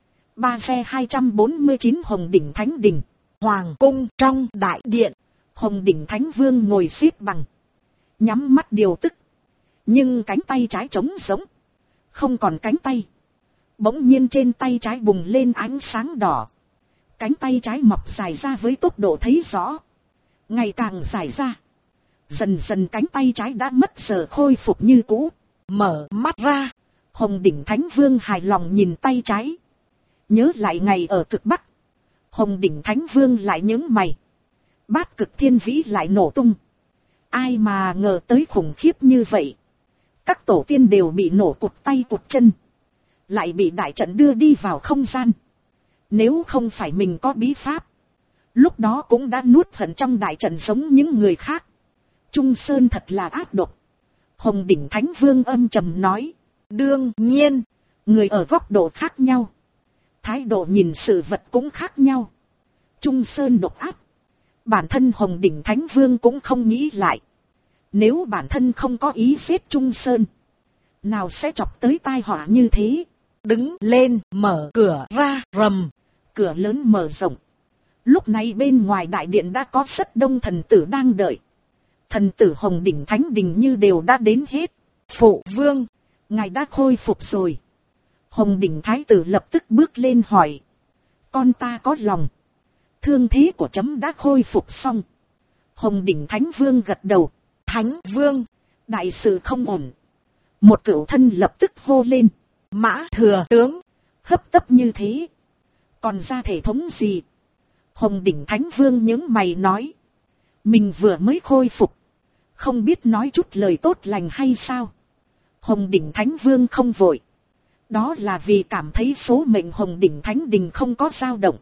3 xe 249 Hồng Đỉnh Thánh Đình. Hoàng cung trong đại điện, Hồng Đỉnh Thánh Vương ngồi xếp bằng, nhắm mắt điều tức. Nhưng cánh tay trái trống rỗng, không còn cánh tay. Bỗng nhiên trên tay trái bùng lên ánh sáng đỏ. Cánh tay trái mọc dài ra với tốc độ thấy rõ, ngày càng dài ra. Dần dần cánh tay trái đã mất giờ khôi phục như cũ. Mở mắt ra, Hồng Đỉnh Thánh Vương hài lòng nhìn tay trái. Nhớ lại ngày ở cực Bắc, Hồng Đỉnh Thánh Vương lại nhướng mày. Bát Cực Thiên Vĩ lại nổ tung. Ai mà ngờ tới khủng khiếp như vậy. Các tổ tiên đều bị nổ cụt tay cụt chân, lại bị đại trận đưa đi vào không gian. Nếu không phải mình có bí pháp, lúc đó cũng đã nuốt hận trong đại trận giống những người khác. Trung Sơn thật là ác độc. Hồng Đỉnh Thánh Vương âm trầm nói. Đương nhiên, người ở góc độ khác nhau, thái độ nhìn sự vật cũng khác nhau. Trung Sơn độc ác, bản thân Hồng Đỉnh Thánh Vương cũng không nghĩ lại. Nếu bản thân không có ý giết Trung Sơn, nào sẽ chọc tới tai họa như thế. Đứng lên, mở cửa ra, rầm. Cửa lớn mở rộng. Lúc này bên ngoài đại điện đã có rất đông thần tử đang đợi. Thần tử Hồng Đỉnh Thánh Đình như đều đã đến hết. Phụ vương, ngài đã khôi phục rồi. Hồng Đỉnh Thái tử lập tức bước lên hỏi. Con ta có lòng. Thương thế của chấm đã khôi phục xong. Hồng Đỉnh Thánh Vương gật đầu. Thánh Vương, đại sự không ổn. Một cửu thân lập tức hô lên. Mã thừa tướng, hấp tấp như thế, còn ra thể thống gì? Hồng Đỉnh Thánh Vương nhướng mày nói. Mình vừa mới khôi phục, không biết nói chút lời tốt lành hay sao? Hồng Đỉnh Thánh Vương không vội. Đó là vì cảm thấy số mệnh Hồng Đỉnh Thánh Đình không có dao động.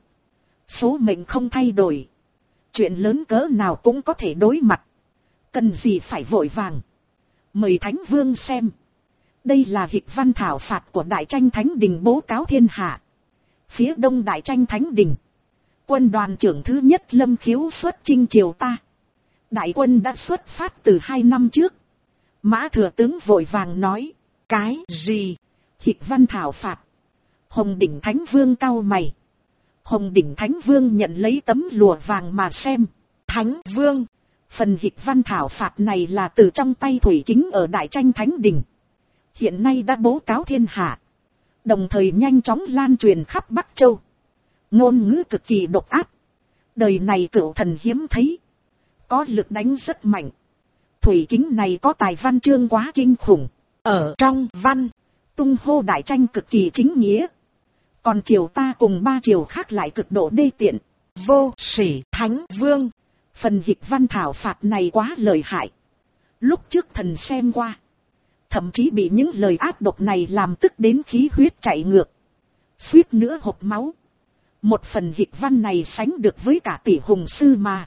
Số mệnh không thay đổi. Chuyện lớn cỡ nào cũng có thể đối mặt. Cần gì phải vội vàng. Mời Thánh Vương xem. Đây là hịch văn thảo phạt của Đại Tranh Thánh Đình bố cáo thiên hạ. Phía đông đại tranh thánh đình. Quân đoàn trưởng thứ nhất Lâm Khiếu xuất chinh triều ta. Đại quân đã xuất phát từ 2 năm trước. Mã thừa tướng vội vàng nói. Cái gì? Hịch văn thảo phạt. Hồng đỉnh thánh vương cau mày. Hồng đỉnh thánh vương nhận lấy tấm lụa vàng mà xem. Thánh vương. Phần hịch văn thảo phạt này là từ trong tay Thủy Kính ở đại tranh thánh đình. Hiện nay đã bố cáo thiên hạ. Đồng thời nhanh chóng lan truyền khắp Bắc Châu. Ngôn ngữ cực kỳ độc ác. Đời này cửu thần hiếm thấy. Có lực đánh rất mạnh. Thủy Kính này có tài văn chương quá kinh khủng. Ở trong văn, tung hô đại tranh cực kỳ chính nghĩa. Còn triều ta cùng 3 triều khác lại cực độ đê tiện. Vô sỉ thánh vương. Phần hịch văn thảo phạt này quá lợi hại. Lúc trước thần xem qua. Thậm chí bị những lời ác độc này làm tức đến khí huyết chảy ngược. Suýt nữa hộc máu. Một phần hịch văn này sánh được với cả tỷ hùng sư mà.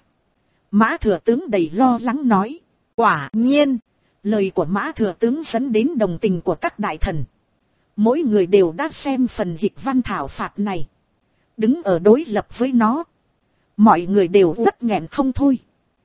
Mã thừa tướng đầy lo lắng nói. Quả nhiên. Lời của Mã thừa tướng dẫn đến đồng tình của các đại thần. Mỗi người đều đã xem phần hịch văn thảo phạt này. Đứng ở đối lập với nó. Mọi người đều rất nghẹn không thôi.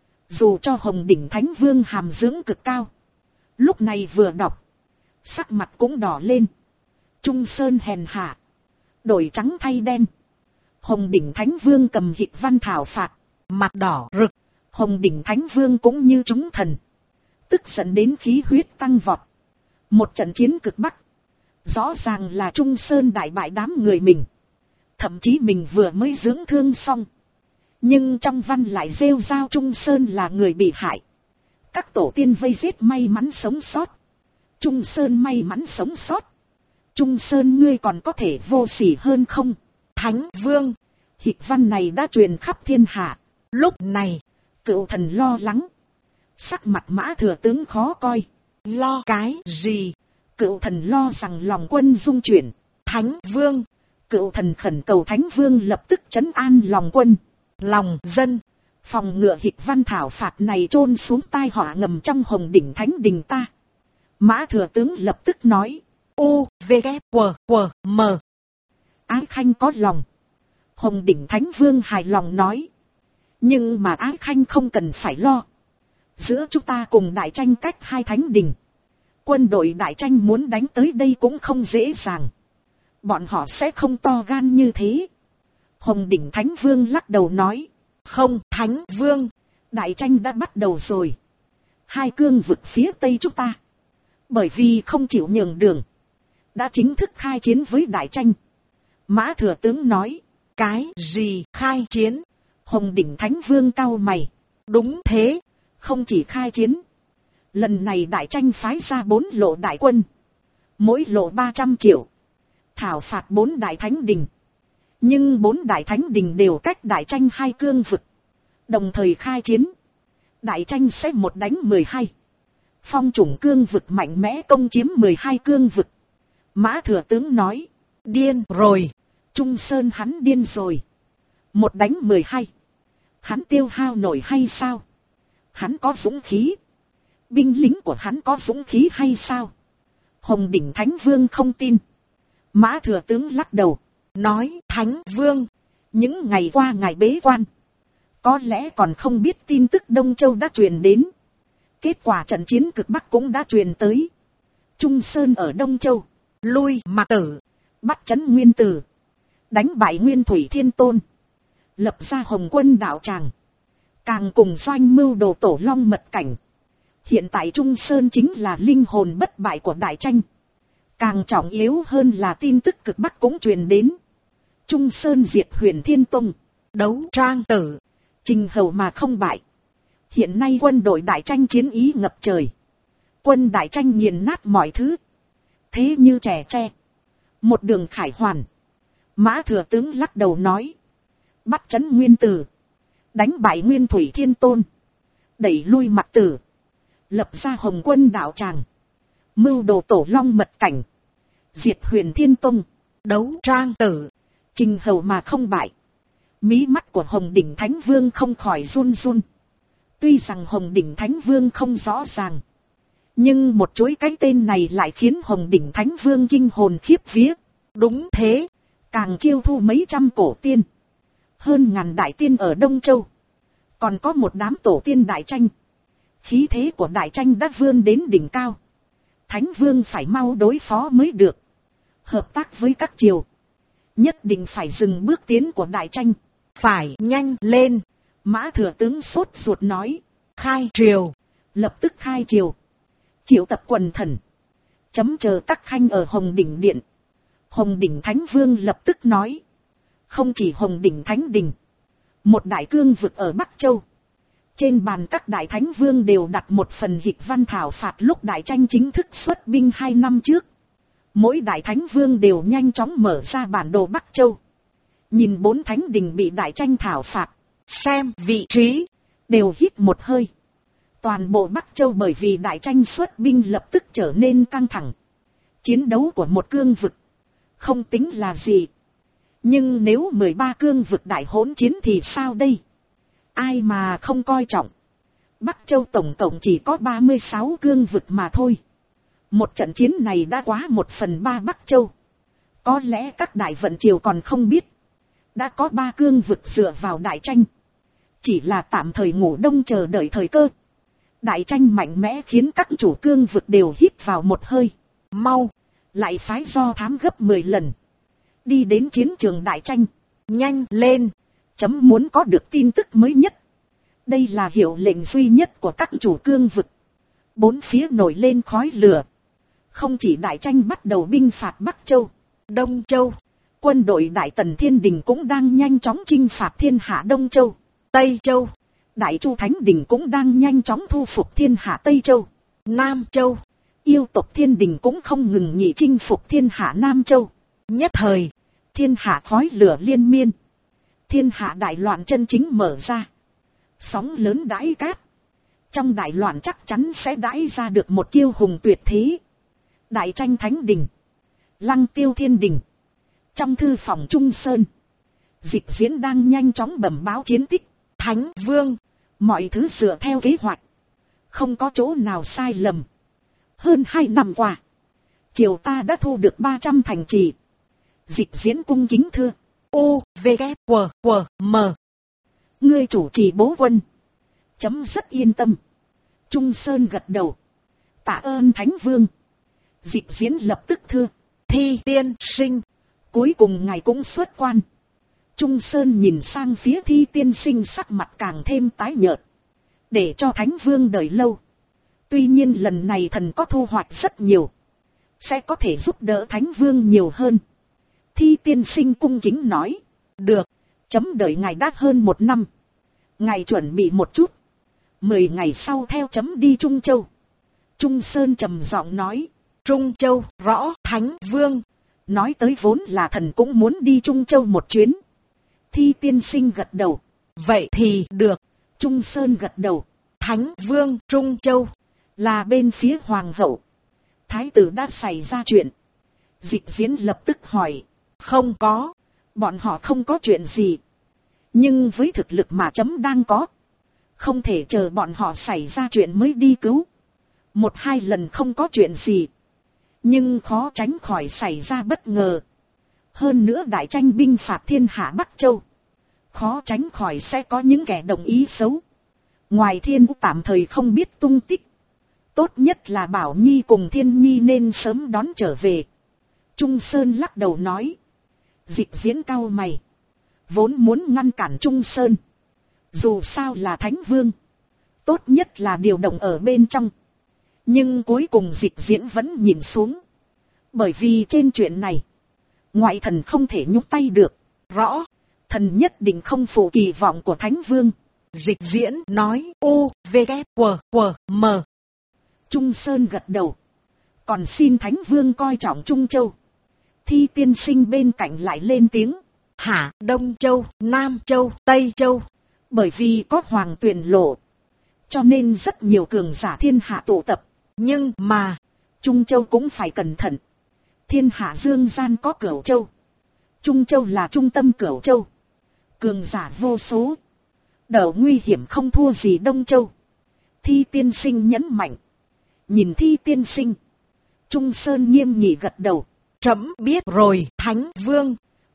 Dù cho Hồng đỉnh thánh vương hàm dưỡng cực cao. Lúc này vừa đọc. Sắc mặt cũng đỏ lên. Trung sơn hèn hạ. Đổi trắng thay đen. Hồng đỉnh thánh vương cầm hịch văn thảo phạt. Mặt đỏ rực. Hồng đỉnh thánh vương cũng như chúng thần. Tức giận đến khí huyết tăng vọt. Một trận chiến cực bắc. Rõ ràng là Trung Sơn đại bại đám người mình. Thậm chí mình vừa mới dưỡng thương xong. Nhưng trong văn lại rêu rao Trung Sơn là người bị hại. Các tổ tiên vây giết may mắn sống sót. Trung Sơn may mắn sống sót. Trung Sơn ngươi còn có thể vô sỉ hơn không? Thánh vương. Hịch văn này đã truyền khắp thiên hạ. Lúc này, cựu thần lo lắng. Sắc mặt Mã thừa tướng khó coi. Lo cái gì? Cựu thần lo rằng lòng quân dung chuyển. Thánh vương. Cựu thần khẩn cầu thánh vương lập tức trấn an lòng quân. Lòng dân. Phòng ngựa hịch văn thảo phạt này chôn xuống tai họa ngầm trong Hồng đỉnh thánh đình ta. Mã thừa tướng lập tức nói. U, V, K, W, M. Ái Khanh có lòng. Hồng đỉnh thánh vương hài lòng nói. Nhưng mà Ái Khanh không cần phải lo. Giữa chúng ta cùng đại tranh cách 2 thánh đình. Quân đội đại tranh muốn đánh tới đây cũng không dễ dàng. Bọn họ sẽ không to gan như thế. Hồng đỉnh thánh vương lắc đầu nói. Không, thánh vương. Đại tranh đã bắt đầu rồi. 2 cương vực phía tây chúng ta. Bởi vì không chịu nhường đường. Đã chính thức khai chiến với đại tranh. Mã thừa tướng nói. Cái gì khai chiến? Hồng đỉnh thánh vương cau mày. Đúng thế. Không chỉ khai chiến. Lần này đại tranh phái ra 4 lộ đại quân. Mỗi lộ 300 triệu. Thảo phạt 4 đại thánh đình. Nhưng 4 đại thánh đình đều cách đại tranh 2 cương vực. Đồng thời khai chiến. Đại tranh sẽ 1 đánh 12. Phong chủng cương vực mạnh mẽ công chiếm 12 cương vực. Mã thừa tướng nói. Điên rồi. Trung Sơn hắn điên rồi. 1 đánh 12. Hắn tiêu hao nổi hay sao? Hắn có dũng khí. Binh lính của hắn có dũng khí hay sao? Hồng đỉnh thánh vương không tin. Mã thừa tướng lắc đầu. Nói thánh vương. Những ngày qua ngài bế quan. Có lẽ còn không biết tin tức Đông Châu đã truyền đến. Kết quả trận chiến cực Bắc cũng đã truyền tới. Trung Sơn ở Đông Châu. Lui Mạc Tử. Bắt trấn Nguyên Tử. Đánh bại Nguyên Thủy Thiên Tôn. Lập ra Hồng Quân đạo tràng. Càng cùng doanh mưu đồ Tổ Long mật cảnh. Hiện tại Trung Sơn chính là linh hồn bất bại của đại tranh. Càng trọng yếu hơn là tin tức cực Bắc cũng truyền đến. Trung Sơn diệt Huyền Thiên Tông. Đấu Trang Tử. Trình hầu mà không bại. Hiện nay quân đội đại tranh chiến ý ngập trời. Quân đại tranh nghiền nát mọi thứ. Thế như trẻ tre. Một đường khải hoàn. Mã thừa tướng lắc đầu nói. Bắt trấn Nguyên Tử. Đánh bại Nguyên Thủy Thiên Tôn. Đẩy lui Mạc Tử. Lập ra Hồng Quân đạo tràng. Mưu đồ Tổ Long mật cảnh. Diệt Huyền Thiên Tông. Đấu Trang Tử. Trình hầu mà không bại. Mí mắt của Hồng đỉnh thánh vương không khỏi run run. Tuy rằng Hồng đỉnh thánh vương không rõ ràng. Nhưng một chuỗi cái tên này lại khiến Hồng đỉnh thánh vương kinh hồn khiếp vía. Đúng thế. Càng chiêu thu mấy trăm cổ tiên. Hơn ngàn đại tiên ở Đông Châu. Còn có một đám tổ tiên đại tranh. Khí thế của đại tranh đã vươn đến đỉnh cao. Thánh Vương phải mau đối phó mới được. Hợp tác với các triều. Nhất định phải dừng bước tiến của đại tranh.
Phải nhanh lên.
Mã Thừa Tướng sốt ruột nói.
Khai triều.
Lập tức khai triều. Triệu tập quần thần. Chấm chờ các khanh ở Hồng Đỉnh Điện. Hồng Đỉnh Thánh Vương lập tức nói. Không chỉ Hồng Đỉnh Thánh Đình. Một đại cương vực ở Bắc Châu. Trên bàn các đại thánh vương đều đặt một phần hịch văn thảo phạt lúc đại tranh chính thức xuất binh 2 năm trước. Mỗi đại thánh vương đều nhanh chóng mở ra bản đồ Bắc Châu. Nhìn 4 thánh đình bị đại tranh thảo phạt.
Xem vị trí.
Đều hít một hơi. Toàn bộ Bắc Châu bởi vì đại tranh xuất binh lập tức trở nên căng thẳng. Chiến đấu của một cương vực. Không tính là gì. Nhưng nếu 13 cương vực đại hỗn chiến thì sao đây? Ai mà không coi trọng. Bắc Châu tổng cộng chỉ có 36 cương vực mà thôi. Một trận chiến này đã quá 1/3 Bắc Châu. Có lẽ các đại vận triều còn không biết. Đã có 3 cương vực dựa vào đại tranh. Chỉ là tạm thời ngủ đông chờ đợi thời cơ. Đại tranh mạnh mẽ khiến các chủ cương vực đều hít vào một hơi. Mau, lại phái do thám gấp 10 lần. Đi đến chiến trường đại tranh.
Nhanh lên.
Chấm muốn có được tin tức mới nhất. Đây là hiệu lệnh duy nhất của các chủ cương vực. 4 phía nổi lên khói lửa. Không chỉ đại tranh bắt đầu binh phạt Bắc Châu, Đông Châu. Quân đội Đại Tần Thiên Đình cũng đang nhanh chóng chinh phạt thiên hạ Đông Châu, Tây Châu. Đại Chu Thánh Đình cũng đang nhanh chóng thu phục thiên hạ Tây Châu, Nam Châu. Yêu tộc Thiên Đình cũng không ngừng nghỉ chinh phục thiên hạ Nam Châu. Nhất thời, thiên hạ khói lửa liên miên. Thiên hạ đại loạn chân chính mở ra. Sóng lớn đãi cát. Trong đại loạn chắc chắn sẽ đãi ra được một kiêu hùng tuyệt thế. Đại tranh Thánh Đình, Lăng Tiêu Thiên Đình. Trong thư phòng Trung Sơn, Dịch Diễn đang nhanh chóng bẩm báo chiến tích.
Thánh Vương,
mọi thứ dựa theo kế hoạch. Không có chỗ nào sai lầm. Hơn 2 năm qua, triều ta đã thu được 300 thành trì. Dịch Diễn cung kính thưa.
U, V, K, W, W, M.
Ngươi chủ trì bố quân. Chấm rất yên tâm. Trung Sơn gật đầu. Tạ ơn Thánh Vương. Dịch Diễn lập tức thưa.
Thi tiên sinh.
Cuối cùng ngài cũng xuất quan. Trung Sơn nhìn sang phía Thi tiên sinh sắc mặt càng thêm tái nhợt. Để cho Thánh Vương đợi lâu. Tuy nhiên lần này thần có thu hoạch rất nhiều. Sẽ có thể giúp đỡ Thánh Vương nhiều hơn. Thi tiên sinh cung kính nói. Được, chấm đợi ngài đã hơn 1 năm. Ngài chuẩn bị một chút. 10 ngày sau theo chấm đi Trung Châu. Trung Sơn trầm giọng nói.
Trung Châu, rõ Thánh Vương.
Nói tới vốn là thần cũng muốn đi Trung Châu một chuyến. Thi tiên sinh gật đầu.
Vậy thì được.
Trung Sơn gật đầu.
Thánh Vương Trung Châu.
Là bên phía Hoàng hậu. Thái tử đã xảy ra chuyện. Dịch Diễn lập tức hỏi.
Không có.
Bọn họ không có chuyện gì. Nhưng với thực lực mà chấm đang có. Không thể chờ bọn họ xảy ra chuyện mới đi cứu. 1-2 lần không có chuyện gì. Nhưng khó tránh khỏi xảy ra bất ngờ. Hơn nữa đại tranh binh phạt thiên hạ Bắc Châu. Khó tránh khỏi sẽ có những kẻ đồng ý xấu. Ngoài Thiên tạm thời không biết tung tích. Tốt nhất là Bảo Nhi cùng Thiên Nhi nên sớm đón trở về. Trung Sơn lắc đầu nói. Dịch Diễn cau mày. Vốn muốn ngăn cản Trung Sơn. Dù sao là Thánh Vương. Tốt nhất là điều động ở bên trong. Nhưng cuối cùng Dịch Diễn vẫn nhìn xuống. Bởi vì trên chuyện này, ngoại thần không thể nhúc tay được. Rõ, thần nhất định không phụ kỳ vọng của Thánh Vương.
Dịch Diễn nói. U, V, K, W, W, M.
Trung Sơn gật đầu. Còn xin Thánh Vương coi trọng Trung Châu. Thi tiên sinh bên cạnh lại lên tiếng.
Hả, Đông Châu, Nam Châu, Tây Châu.
Bởi vì có Hoàng Tuyền lộ, cho nên rất nhiều cường giả thiên hạ tụ tập.
Nhưng mà,
Trung Châu cũng phải cẩn thận. Thiên hạ dương gian có Cửu Châu. Trung Châu là trung tâm Cửu Châu. Cường giả vô số. Đỡ nguy hiểm không thua gì Đông Châu. Thi tiên sinh nhấn mạnh. Nhìn Thi tiên sinh. Trung Sơn nghiêm nghị gật đầu.
Trẫm biết rồi, Thánh Vương.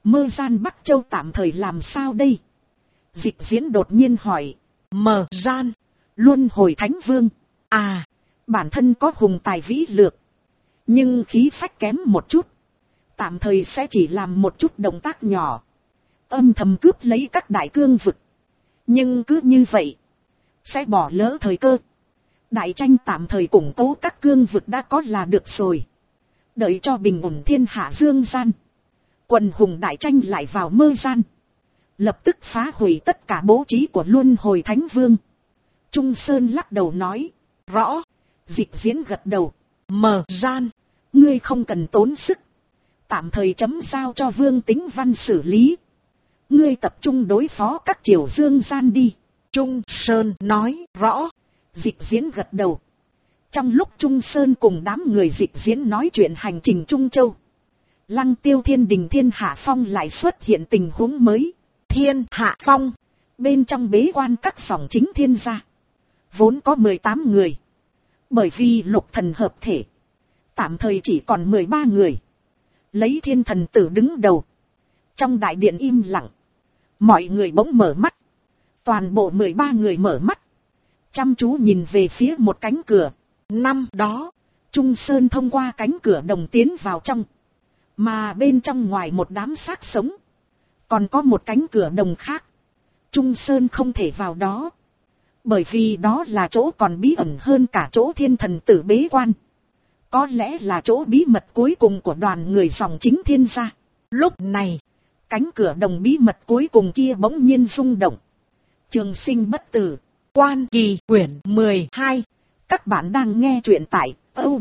Mơ gian Bắc Châu tạm thời làm sao đây? Dịch diễn đột nhiên hỏi.
Mờ gian.
Luân hồi thánh vương.
À.
Bản thân có hùng tài vĩ lược, nhưng khí phách kém một chút. Tạm thời sẽ chỉ làm một chút động tác nhỏ, âm thầm cướp lấy các đại cương vực. Nhưng cứ như vậy, sẽ bỏ lỡ thời cơ. Đại tranh tạm thời củng cố các cương vực đã có là được rồi. Đợi cho bình ổn thiên hạ dương gian, quần hùng đại tranh lại vào mơ gian. Lập tức phá hủy tất cả bố trí của luân hồi thánh vương. Trung Sơn lắc đầu nói.
Rõ.
Dịch diễn gật đầu.
Mờ gian.
Ngươi không cần tốn sức. Tạm thời chấm giao cho Vương Tính Văn xử lý. Ngươi tập trung đối phó các triều dương gian đi.
Trung Sơn nói. Rõ.
Dịch diễn gật đầu. Trong lúc Trung Sơn cùng đám người dịch diễn nói chuyện hành trình Trung Châu, Lăng Tiêu Thiên Đình Thiên Hạ Phong lại xuất hiện tình huống mới.
Thiên Hạ Phong.
Bên trong bế quan các dòng chính thiên gia, vốn có 18 người. Bởi vì lục thần hợp thể, tạm thời chỉ còn 13 người. Lấy Thiên Thần Tử đứng đầu. Trong đại điện im lặng. Mọi người bỗng mở mắt. Toàn bộ 13 người mở mắt, chăm chú nhìn về phía một cánh cửa.
Năm đó,
Trung Sơn thông qua cánh cửa đồng tiến vào trong. Mà bên trong ngoài một đám xác sống, còn có một cánh cửa đồng khác. Trung Sơn không thể vào đó, bởi vì đó là chỗ còn bí ẩn hơn cả chỗ Thiên Thần Tử bế quan. Có lẽ là chỗ bí mật cuối cùng của đoàn người dòng chính thiên gia. Lúc này, cánh cửa đồng bí mật cuối cùng kia bỗng nhiên rung động. Trường Sinh Bất Tử,
Quan Kỳ quyển 12.
Các bạn đang nghe truyện tại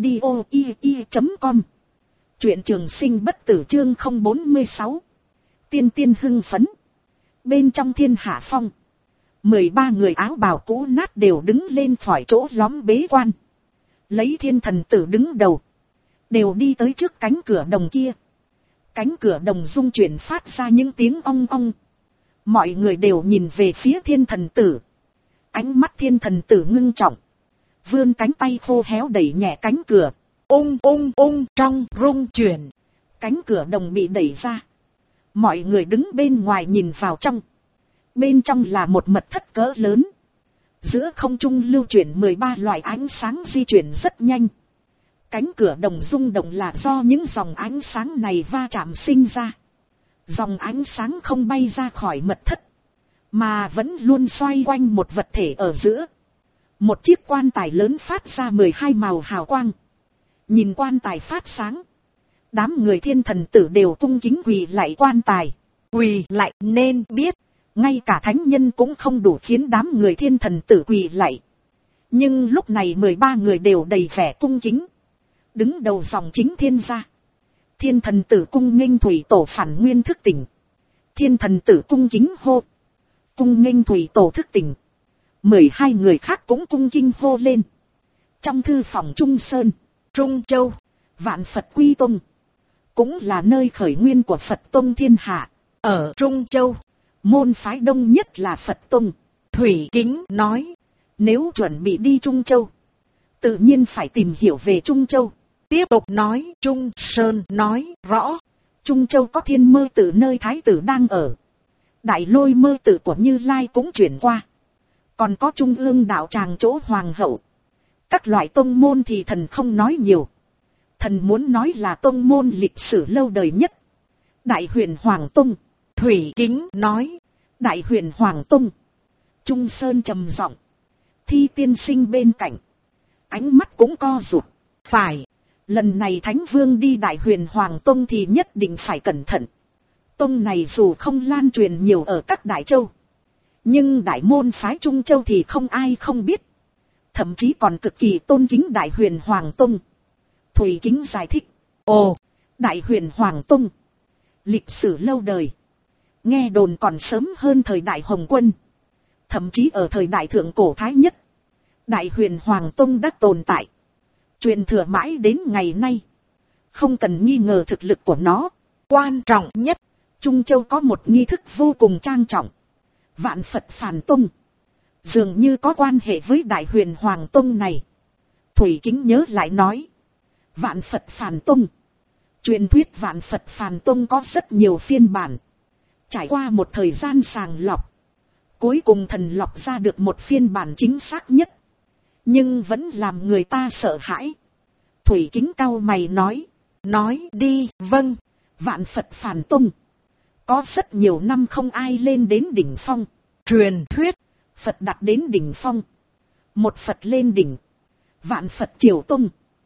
audio.com. Truyện Trường Sinh Bất Tử chương 046. Tiên tiên hưng phấn. Bên trong Thiên Hạ Phong, 13 người áo bào cũ nát đều đứng lên khỏi chỗ lõm bế quan. Lấy Thiên Thần Tử đứng đầu, đều đi tới trước cánh cửa đồng kia. Cánh cửa đồng rung chuyển phát ra những tiếng ong ong. Mọi người đều nhìn về phía Thiên Thần Tử. Ánh mắt Thiên Thần Tử ngưng trọng, vươn cánh tay khô héo đẩy nhẹ cánh cửa.
Ung ung ung trong rung chuyển.
Cánh cửa đồng bị đẩy ra. Mọi người đứng bên ngoài nhìn vào trong. Bên trong là một mật thất cỡ lớn. Giữa không trung lưu chuyển 13 loại ánh sáng di chuyển rất nhanh. Cánh cửa đồng rung động là do những dòng ánh sáng này va chạm sinh ra. Dòng ánh sáng không bay ra khỏi mật thất, mà vẫn luôn xoay quanh một vật thể ở giữa. Một chiếc quan tài lớn phát ra 12 màu hào quang. Nhìn quan tài phát sáng, đám người Thiên Thần Tử đều cung kính quỳ lạy quan tài.
Quỳ lạy nên biết,
ngay cả thánh nhân cũng không đủ khiến đám người Thiên Thần Tử quỳ lạy. Nhưng lúc này 13 người đều đầy vẻ cung kính. Đứng đầu dòng chính thiên gia, Thiên Thần Tử cung nghênh thủy tổ phản nguyên thức tỉnh. Thiên Thần Tử cung kính hô. Cung nghênh thủy tổ thức tỉnh. 12 người khác cũng cung kính hô lên. Trong thư phòng Trung Sơn,
Trung Châu,
Vạn Phật Quy Tông, cũng là nơi khởi nguyên của Phật Tông thiên hạ.
Ở Trung Châu,
môn phái đông nhất là Phật Tông.
Thủy Kính nói,
nếu chuẩn bị đi Trung Châu, tự nhiên phải tìm hiểu về Trung Châu.
Tiếp tục nói, Trung Sơn nói, rõ.
Trung Châu có Thiên Mơ Tự nơi Thái tử đang ở. Đại Lôi Mơ Tự của Như Lai cũng chuyển qua. Còn có Trung ương đạo tràng chỗ Hoàng hậu. Các loại tông môn thì thần không nói nhiều. Thần muốn nói là tông môn lịch sử lâu đời nhất. Đại Huyền Hoàng Tông.
Thủy Kính nói,
Đại Huyền Hoàng Tông. Trung Sơn trầm giọng. Thi tiên sinh bên cạnh, ánh mắt cũng co rụt.
Phải,
lần này Thánh Vương đi Đại Huyền Hoàng Tông thì nhất định phải cẩn thận. Tông này dù không lan truyền nhiều ở các đại châu, nhưng đại môn phái Trung Châu thì không ai không biết. Thậm chí còn cực kỳ tôn kính Đại Huyền Hoàng Tông. Thủy Kính giải thích. Ồ, Đại Huyền Hoàng Tông, lịch sử lâu đời. Nghe đồn còn sớm hơn thời Đại Hồng Quân. Thậm chí ở thời Đại Thượng Cổ Thái Nhất, Đại Huyền Hoàng Tông đã tồn tại, truyền thừa mãi đến ngày nay. Không cần nghi ngờ thực lực của nó.
Quan trọng nhất,
Trung Châu có một nghi thức vô cùng trang trọng. Vạn Phật Phản Tông dường như có quan hệ với Đại Huyền Hoàng Tông này. Thủy Kính nhớ lại nói, Vạn Phật Phản Tông Truyền thuyết Vạn Phật Phàn Tông có rất nhiều phiên bản. Trải qua một thời gian sàng lọc, cuối cùng thần lọc ra được một phiên bản chính xác nhất. Nhưng vẫn làm người ta sợ hãi. Thủy Kính cau mày nói đi.
Vâng.
Vạn Phật Phàn Tông có rất nhiều năm không ai lên đến đỉnh phong.
Truyền thuyết
Phật đặt đến đỉnh phong, một Phật lên đỉnh, Vạn Phật Triều Tông.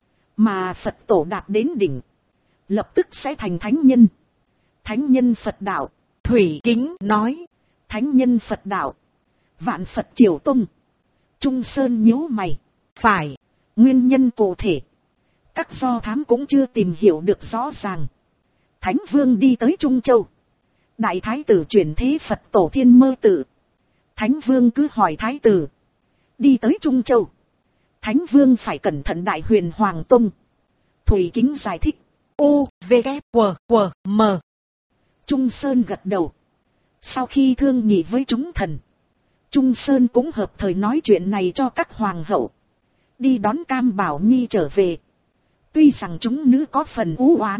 Mà Phật tổ đạt đến đỉnh, lập tức sẽ thành thánh nhân. Thánh nhân Phật đạo.
Thủy Kính nói.
Thánh nhân Phật đạo, Vạn Phật Triều Tông. Trung Sơn nhíu mày.
Phải.
Nguyên nhân cụ thể, các do thám cũng chưa tìm hiểu được rõ ràng. Thánh Vương đi tới Trung Châu. Đại Thái tử chuyển thế Phật tổ Thiên Mơ Tự. Thánh Vương cứ hỏi Thái tử. Đi tới Trung Châu, Thánh Vương phải cẩn thận Đại Huyền Hoàng Tông. Thủy Kính giải thích.
U, V, K, W, W, M.
Trung Sơn gật đầu. Sau khi thương nghị với chúng thần, Trung Sơn cũng hợp thời nói chuyện này cho các hoàng hậu. Đi đón Cam Bảo Nhi trở về. Tuy rằng chúng nữ có phần u oán,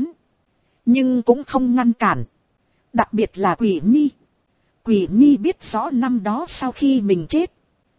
nhưng cũng không ngăn cản. Đặc biệt là Quỷ Nhi. Quỷ Nhi biết rõ năm đó sau khi mình chết,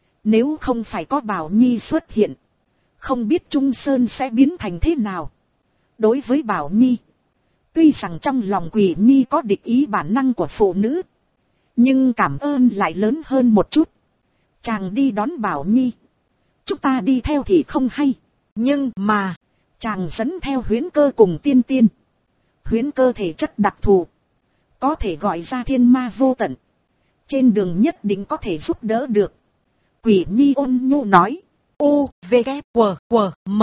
nếu không phải có Bảo Nhi xuất hiện, không biết Trung Sơn sẽ biến thành thế nào. Đối với Bảo Nhi, tuy rằng trong lòng Quỷ Nhi có địch ý bản năng của phụ nữ, nhưng cảm ơn lại lớn hơn một chút. Chàng đi đón Bảo Nhi, chúng ta đi theo thì không hay.
Nhưng mà
chàng dẫn theo Huyễn Cơ cùng Tiên Tiên. Huyễn Cơ thể chất đặc thù, có thể gọi ra thiên ma vô tận, trên đường nhất định có thể giúp đỡ được. Quỷ Nhi ôn nhu nói.
U, V, K, W, W, M.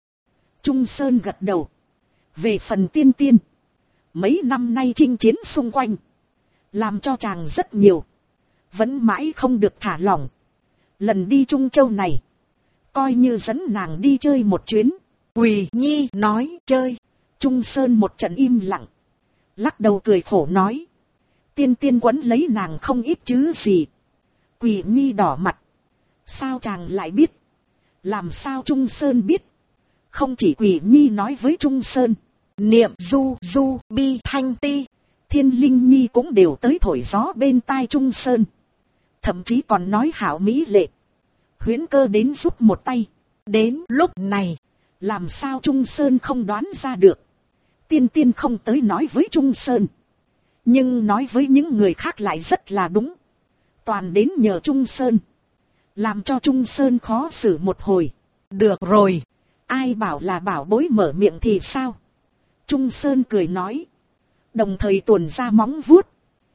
Trung Sơn gật đầu. Về phần Tiên Tiên, mấy năm nay chinh chiến xung quanh, làm cho chàng rất nhiều, vẫn mãi không được thả lỏng. Lần đi Trung Châu này, coi như dẫn nàng đi chơi một chuyến.
Quỷ Nhi nói chơi.
Trung Sơn một trận im lặng, lắc đầu cười khổ nói. Tiên Tiên quấn lấy nàng không ít chứ gì. Quỷ Nhi đỏ mặt. Sao chàng lại biết? Làm sao Trung Sơn biết? Không chỉ Quỷ Nhi nói với Trung Sơn, Niệm Du, Du, Bi, Thanh Ti, Thiên Linh Nhi cũng đều tới thổi gió bên tai Trung Sơn. Thậm chí còn nói hảo mỹ lệ, Huyễn Cơ đến giúp một tay. Đến lúc này, làm sao Trung Sơn không đoán ra được? Tiên Tiên không tới nói với Trung Sơn, nhưng nói với những người khác lại rất là đúng. Toàn đến nhờ Trung Sơn, làm cho Trung Sơn khó xử một hồi.
Được rồi,
ai bảo là bảo bối mở miệng thì sao? Trung Sơn cười nói, đồng thời tuồn ra móng vuốt.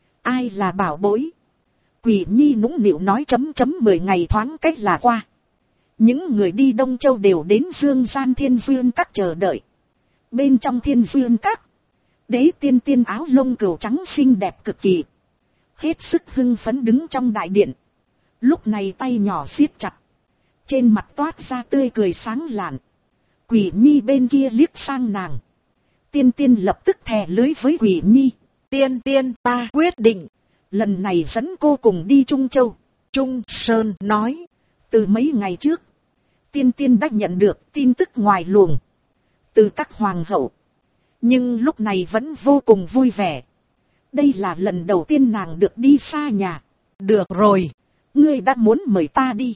Ai là bảo bối? Quỷ Nhi nũng nịu nói 10 ngày thoáng cách là qua. Những người đi Đông Châu đều đến dương gian Thiên Dương Các chờ đợi. Bên trong Thiên Dương Các, Đế Tiên Tiên áo lông cừu trắng xinh đẹp cực kỳ, hết sức hưng phấn đứng trong đại điện. Lúc này tay nhỏ siết chặt, trên mặt toát ra tươi cười sáng lạn. Quỷ Nhi bên kia liếc sang nàng. Tiên Tiên lập tức thè lưới với Quỷ Nhi.
Tiên Tiên, ta quyết định
lần này dẫn cô cùng đi Trung Châu.
Trung Sơn nói.
Từ mấy ngày trước, Tiên Tiên đã nhận được tin tức ngoài luồng từ các hoàng hậu, nhưng lúc này vẫn vô cùng vui vẻ. Đây là lần đầu tiên nàng được đi xa nhà.
Được rồi,
ngươi đã muốn mời ta đi,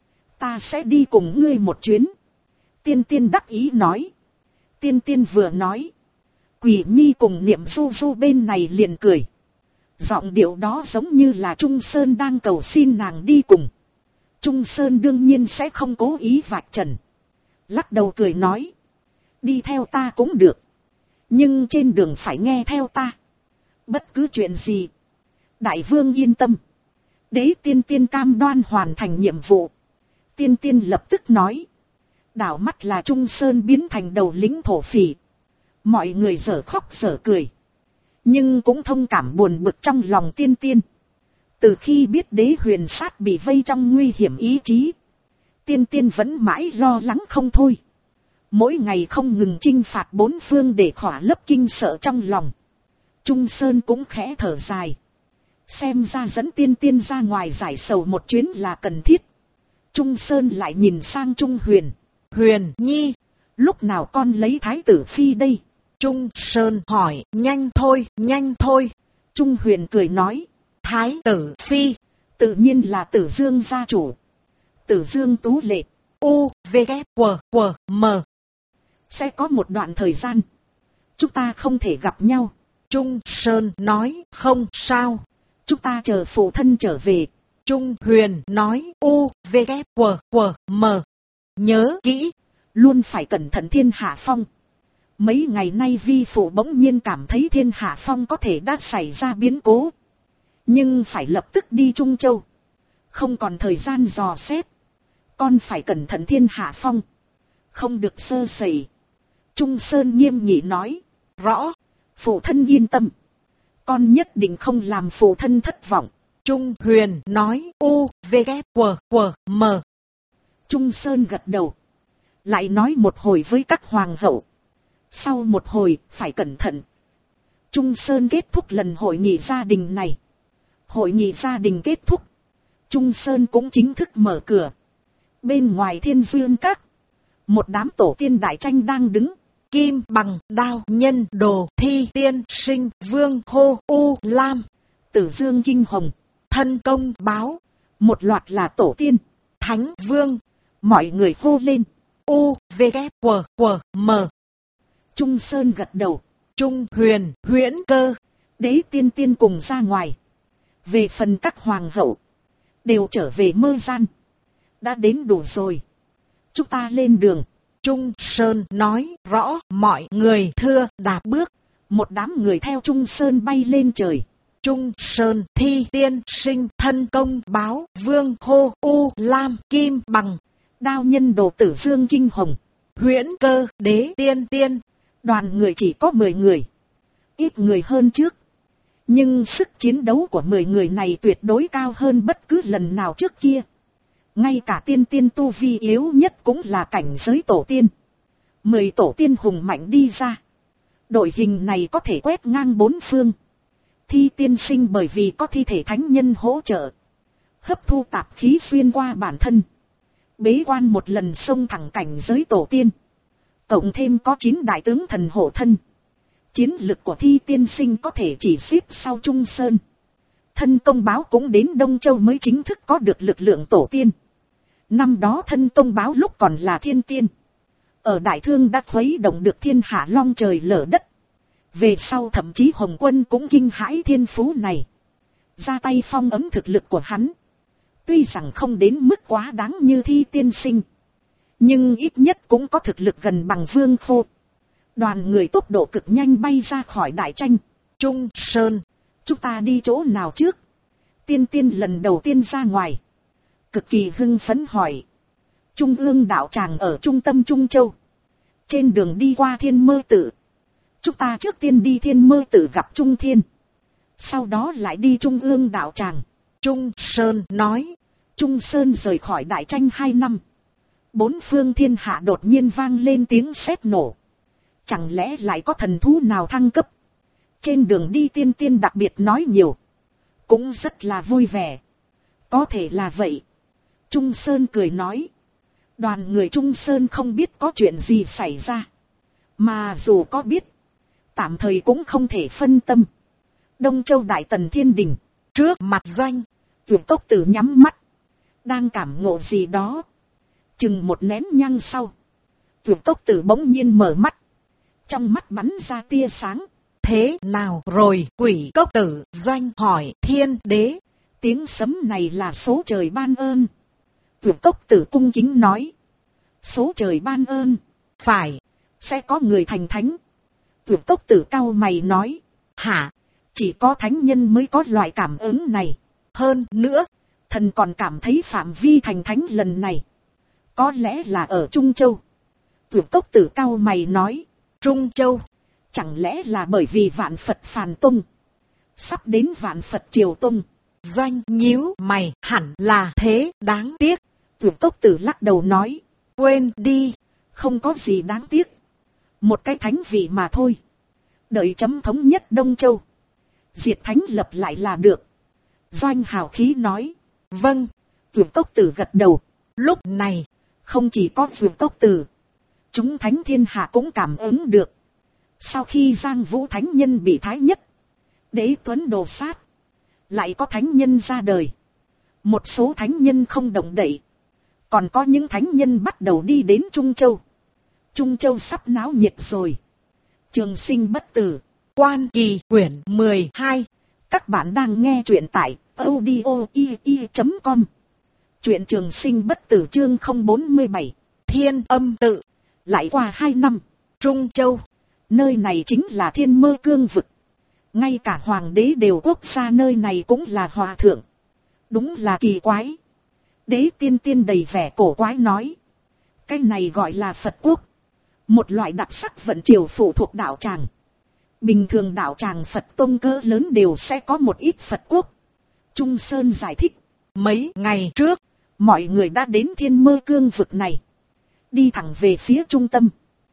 ta sẽ đi cùng ngươi một chuyến. Tiên Tiên đắc ý nói. Tiên Tiên vừa nói, Quỷ Nhi cùng Niệm Du Du bên này liền cười. Giọng điệu đó giống như là Trung Sơn đang cầu xin nàng đi cùng. Trung Sơn đương nhiên sẽ không cố ý vạch trần, lắc đầu cười nói, đi theo ta cũng được, nhưng trên đường phải nghe theo ta. Bất cứ chuyện gì, đại vương yên tâm. Đế Tiên Tiên cam đoan hoàn thành nhiệm vụ. Tiên Tiên lập tức nói. Đảo mắt là Trung Sơn biến thành đầu lĩnh thổ phỉ. Mọi người dở khóc dở cười, nhưng cũng thông cảm buồn bực trong lòng Tiên Tiên. Từ khi biết Đế Huyền Sát bị vây trong nguy hiểm ý chí, Tiên Tiên vẫn mãi lo lắng không thôi. Mỗi ngày không ngừng chinh phạt bốn phương để khỏa lấp kinh sợ trong lòng. Trung Sơn cũng khẽ thở dài. Xem ra dẫn Tiên Tiên ra ngoài giải sầu một chuyến là cần thiết. Trung Sơn lại nhìn sang Trung Huyền.
Huyền Nhi,
lúc nào con lấy Thái tử Phi đây?
Trung Sơn hỏi, nhanh thôi.
Trung Huyền cười nói,
Thái tử phi,
tự nhiên là Tử Dương gia chủ. Tử Dương tú lệ.
U, V, K, W, M.
Sẽ có một đoạn thời gian chúng ta không thể gặp nhau.
Trung Sơn nói, không sao.
Chúng ta chờ phụ thân trở về.
Trung Huyền nói, U, V, K, W, M. Nhớ kỹ,
luôn phải cẩn thận Thiên Hạ Phong. Mấy ngày nay vi phụ bỗng nhiên cảm thấy Thiên Hạ Phong có thể đã xảy ra biến cố. Nhưng phải lập tức đi Trung Châu. Không còn thời gian dò xét. Con phải cẩn thận Thiên Hạ Phong. Không được sơ sẩy. Trung Sơn nghiêm nghị nói.
rõ.
Phụ thân yên tâm. Con nhất định không làm phụ thân thất vọng.
Trung Huyền nói, U, V, K, W, M.
Trung Sơn gật đầu. Lại nói một hồi với các hoàng hậu. Sau một hồi, phải cẩn thận. Trung Sơn kết thúc lần hội nghị gia đình này. Hội nghị gia đình kết thúc. Trung Sơn cũng chính thức mở cửa. Bên ngoài Thiên Dương Các, một đám tổ tiên đại tranh đang đứng.
Kim Bằng, Đao, Nhân, Đồ, Thi, Tiên, Sinh, Vương, Khô, U, Lam,
Tử Dương Kinh Hồng,
Thân Công, Báo.
Một loạt là tổ tiên,
Thánh Vương.
Mọi người hô lên.
U, V, K, W, M.
Trung Sơn gật đầu.
Trung Huyền, Huyễn Cơ,
Đế Tiên Tiên cùng ra ngoài. Về phần các hoàng hậu, đều trở về Mơ Gian. Đã đến đủ rồi. Chúng ta lên đường.
Trung Sơn nói, rõ. Mọi người thưa đạp bước.
Một đám người theo Trung Sơn bay lên trời.
Trung Sơn, Thi, Tiên, Sinh, Thân Công, Báo, Vương, Khô, U, Lam, Kim Bằng,
Đao, Nhân, Đồ, Tử Dương Kinh Hồng,
Huyễn Cơ, Đế Tiên Tiên.
Đoàn người chỉ có 10 người. Ít người hơn trước. Nhưng sức chiến đấu của 10 người này tuyệt đối cao hơn bất cứ lần nào trước kia. Ngay cả tiên tiên tu vi yếu nhất cũng là cảnh giới tổ tiên. 10 tổ tiên hùng mạnh đi ra. Đội hình này có thể quét ngang 4 phương. Thi Tiên Sinh bởi vì có thi thể thánh nhân hỗ trợ. Hấp thu tạp khí xuyên qua bản thân. Bế quan một lần xông thẳng cảnh giới tổ tiên. Cộng thêm có 9 đại tướng thần hộ thân. Chiến lực của Thi Tiên Sinh có thể chỉ xếp sau Trung Sơn. Thân Công Báo cũng đến Đông Châu mới chính thức có được lực lượng tổ tiên. Năm đó Thân Công Báo lúc còn là thiên tiên. Ở Đại Thương đã khuấy động được thiên hạ long trời lở đất. Về sau thậm chí Hồng Quân cũng kinh hãi thiên phú này. Ra tay phong ấm thực lực của hắn. Tuy rằng không đến mức quá đáng như Thi Tiên Sinh. Nhưng ít nhất cũng có thực lực gần bằng Vương Khô. Đoàn người tốc độ cực nhanh bay ra khỏi đại tranh.
Trung Sơn,
chúng ta đi chỗ nào trước? Tiên Tiên lần đầu tiên ra ngoài. Cực kỳ hưng phấn hỏi. Trung ương đạo tràng ở trung tâm Trung Châu. Trên đường đi qua Thiên Mơ Tự. Chúng ta trước tiên đi Thiên Mơ Tự gặp Trung Thiên. Sau đó lại đi Trung ương đạo tràng.
Trung Sơn nói.
Trung Sơn rời khỏi đại tranh 2 năm. 4 phương thiên hạ đột nhiên vang lên tiếng sét nổ. Chẳng lẽ lại có thần thú nào thăng cấp? Trên đường đi Tiên Tiên đặc biệt nói nhiều. Cũng rất là vui vẻ. Có thể là vậy. Trung Sơn cười nói. Đoàn người Trung Sơn không biết có chuyện gì xảy ra. Mà dù có biết, tạm thời cũng không thể phân tâm. Đông Châu Đại Tần Thiên Đình,
trước mặt doanh,
Vượt Cốc Tử nhắm mắt, đang cảm ngộ gì đó. Chừng một nén nhang sau, Vượt Cốc Tử bỗng nhiên mở mắt. Trong mắt bắn ra tia sáng.
Thế nào rồi? Quỷ Cốc Tử doanh hỏi Thiên Đế.
Tiếng sấm này là số trời ban ơn. Vượt Cốc Tử cung kính nói. Số trời ban ơn.
Phải.
Sẽ có người thành thánh. Vượt Cốc Tử cau mày nói. Hả? Chỉ có thánh nhân mới có loại cảm ứng này. Hơn nữa, thần còn cảm thấy phạm vi thành thánh lần này có lẽ là ở Trung Châu. Vượt Cốc Tử cau mày nói. Trung Châu? Chẳng lẽ là bởi vì Vạn Phật Phàn Tông sắp đến Vạn Phật Triều Tông?
Doanh nhíu mày, hẳn là thế, đáng tiếc.
Vượt Cốc Tử lắc đầu nói.
Quên đi,
không có gì đáng tiếc. Một cái thánh vị mà thôi. Đợi chấm thống nhất Đông Châu, diệt thánh lập lại là được. Doanh hào khí nói. Vâng. Vượt Cốc Tử gật đầu. Lúc này, không chỉ có Vượt Cốc Tử, chúng thánh thiên hạ cũng cảm ứng được. Sau khi Giang Vũ Thánh Nhân bị Thái Nhất Đế Tuấn đồ sát, lại có thánh nhân ra đời. Một số thánh nhân không động đậy, còn có những thánh nhân bắt đầu đi đến Trung Châu. Trung Châu sắp náo nhiệt rồi. Trường Sinh bất tử,
Quan Kỳ quyển 12.
Các bạn đang nghe truyện tại audio.com. Truyện Trường Sinh bất tử chương 047.
Thiên Âm Tự.
Lại qua 2 năm,
Trung Châu.
Nơi này chính là Thiên Mơ Cương vực. Ngay cả hoàng đế đều quốc gia nơi này cũng là hòa thượng. Đúng là kỳ quái. Đế Tiên Tiên đầy vẻ cổ quái nói. Cái này gọi là Phật quốc. Một loại đặc sắc vận triều phụ thuộc đạo tràng. Bình thường đạo tràng Phật tôn cỡ lớn đều sẽ có một ít Phật quốc. Trung Sơn giải thích.
Mấy ngày trước,
mọi người đã đến Thiên Mơ Cương vực này. Đi thẳng về phía trung tâm.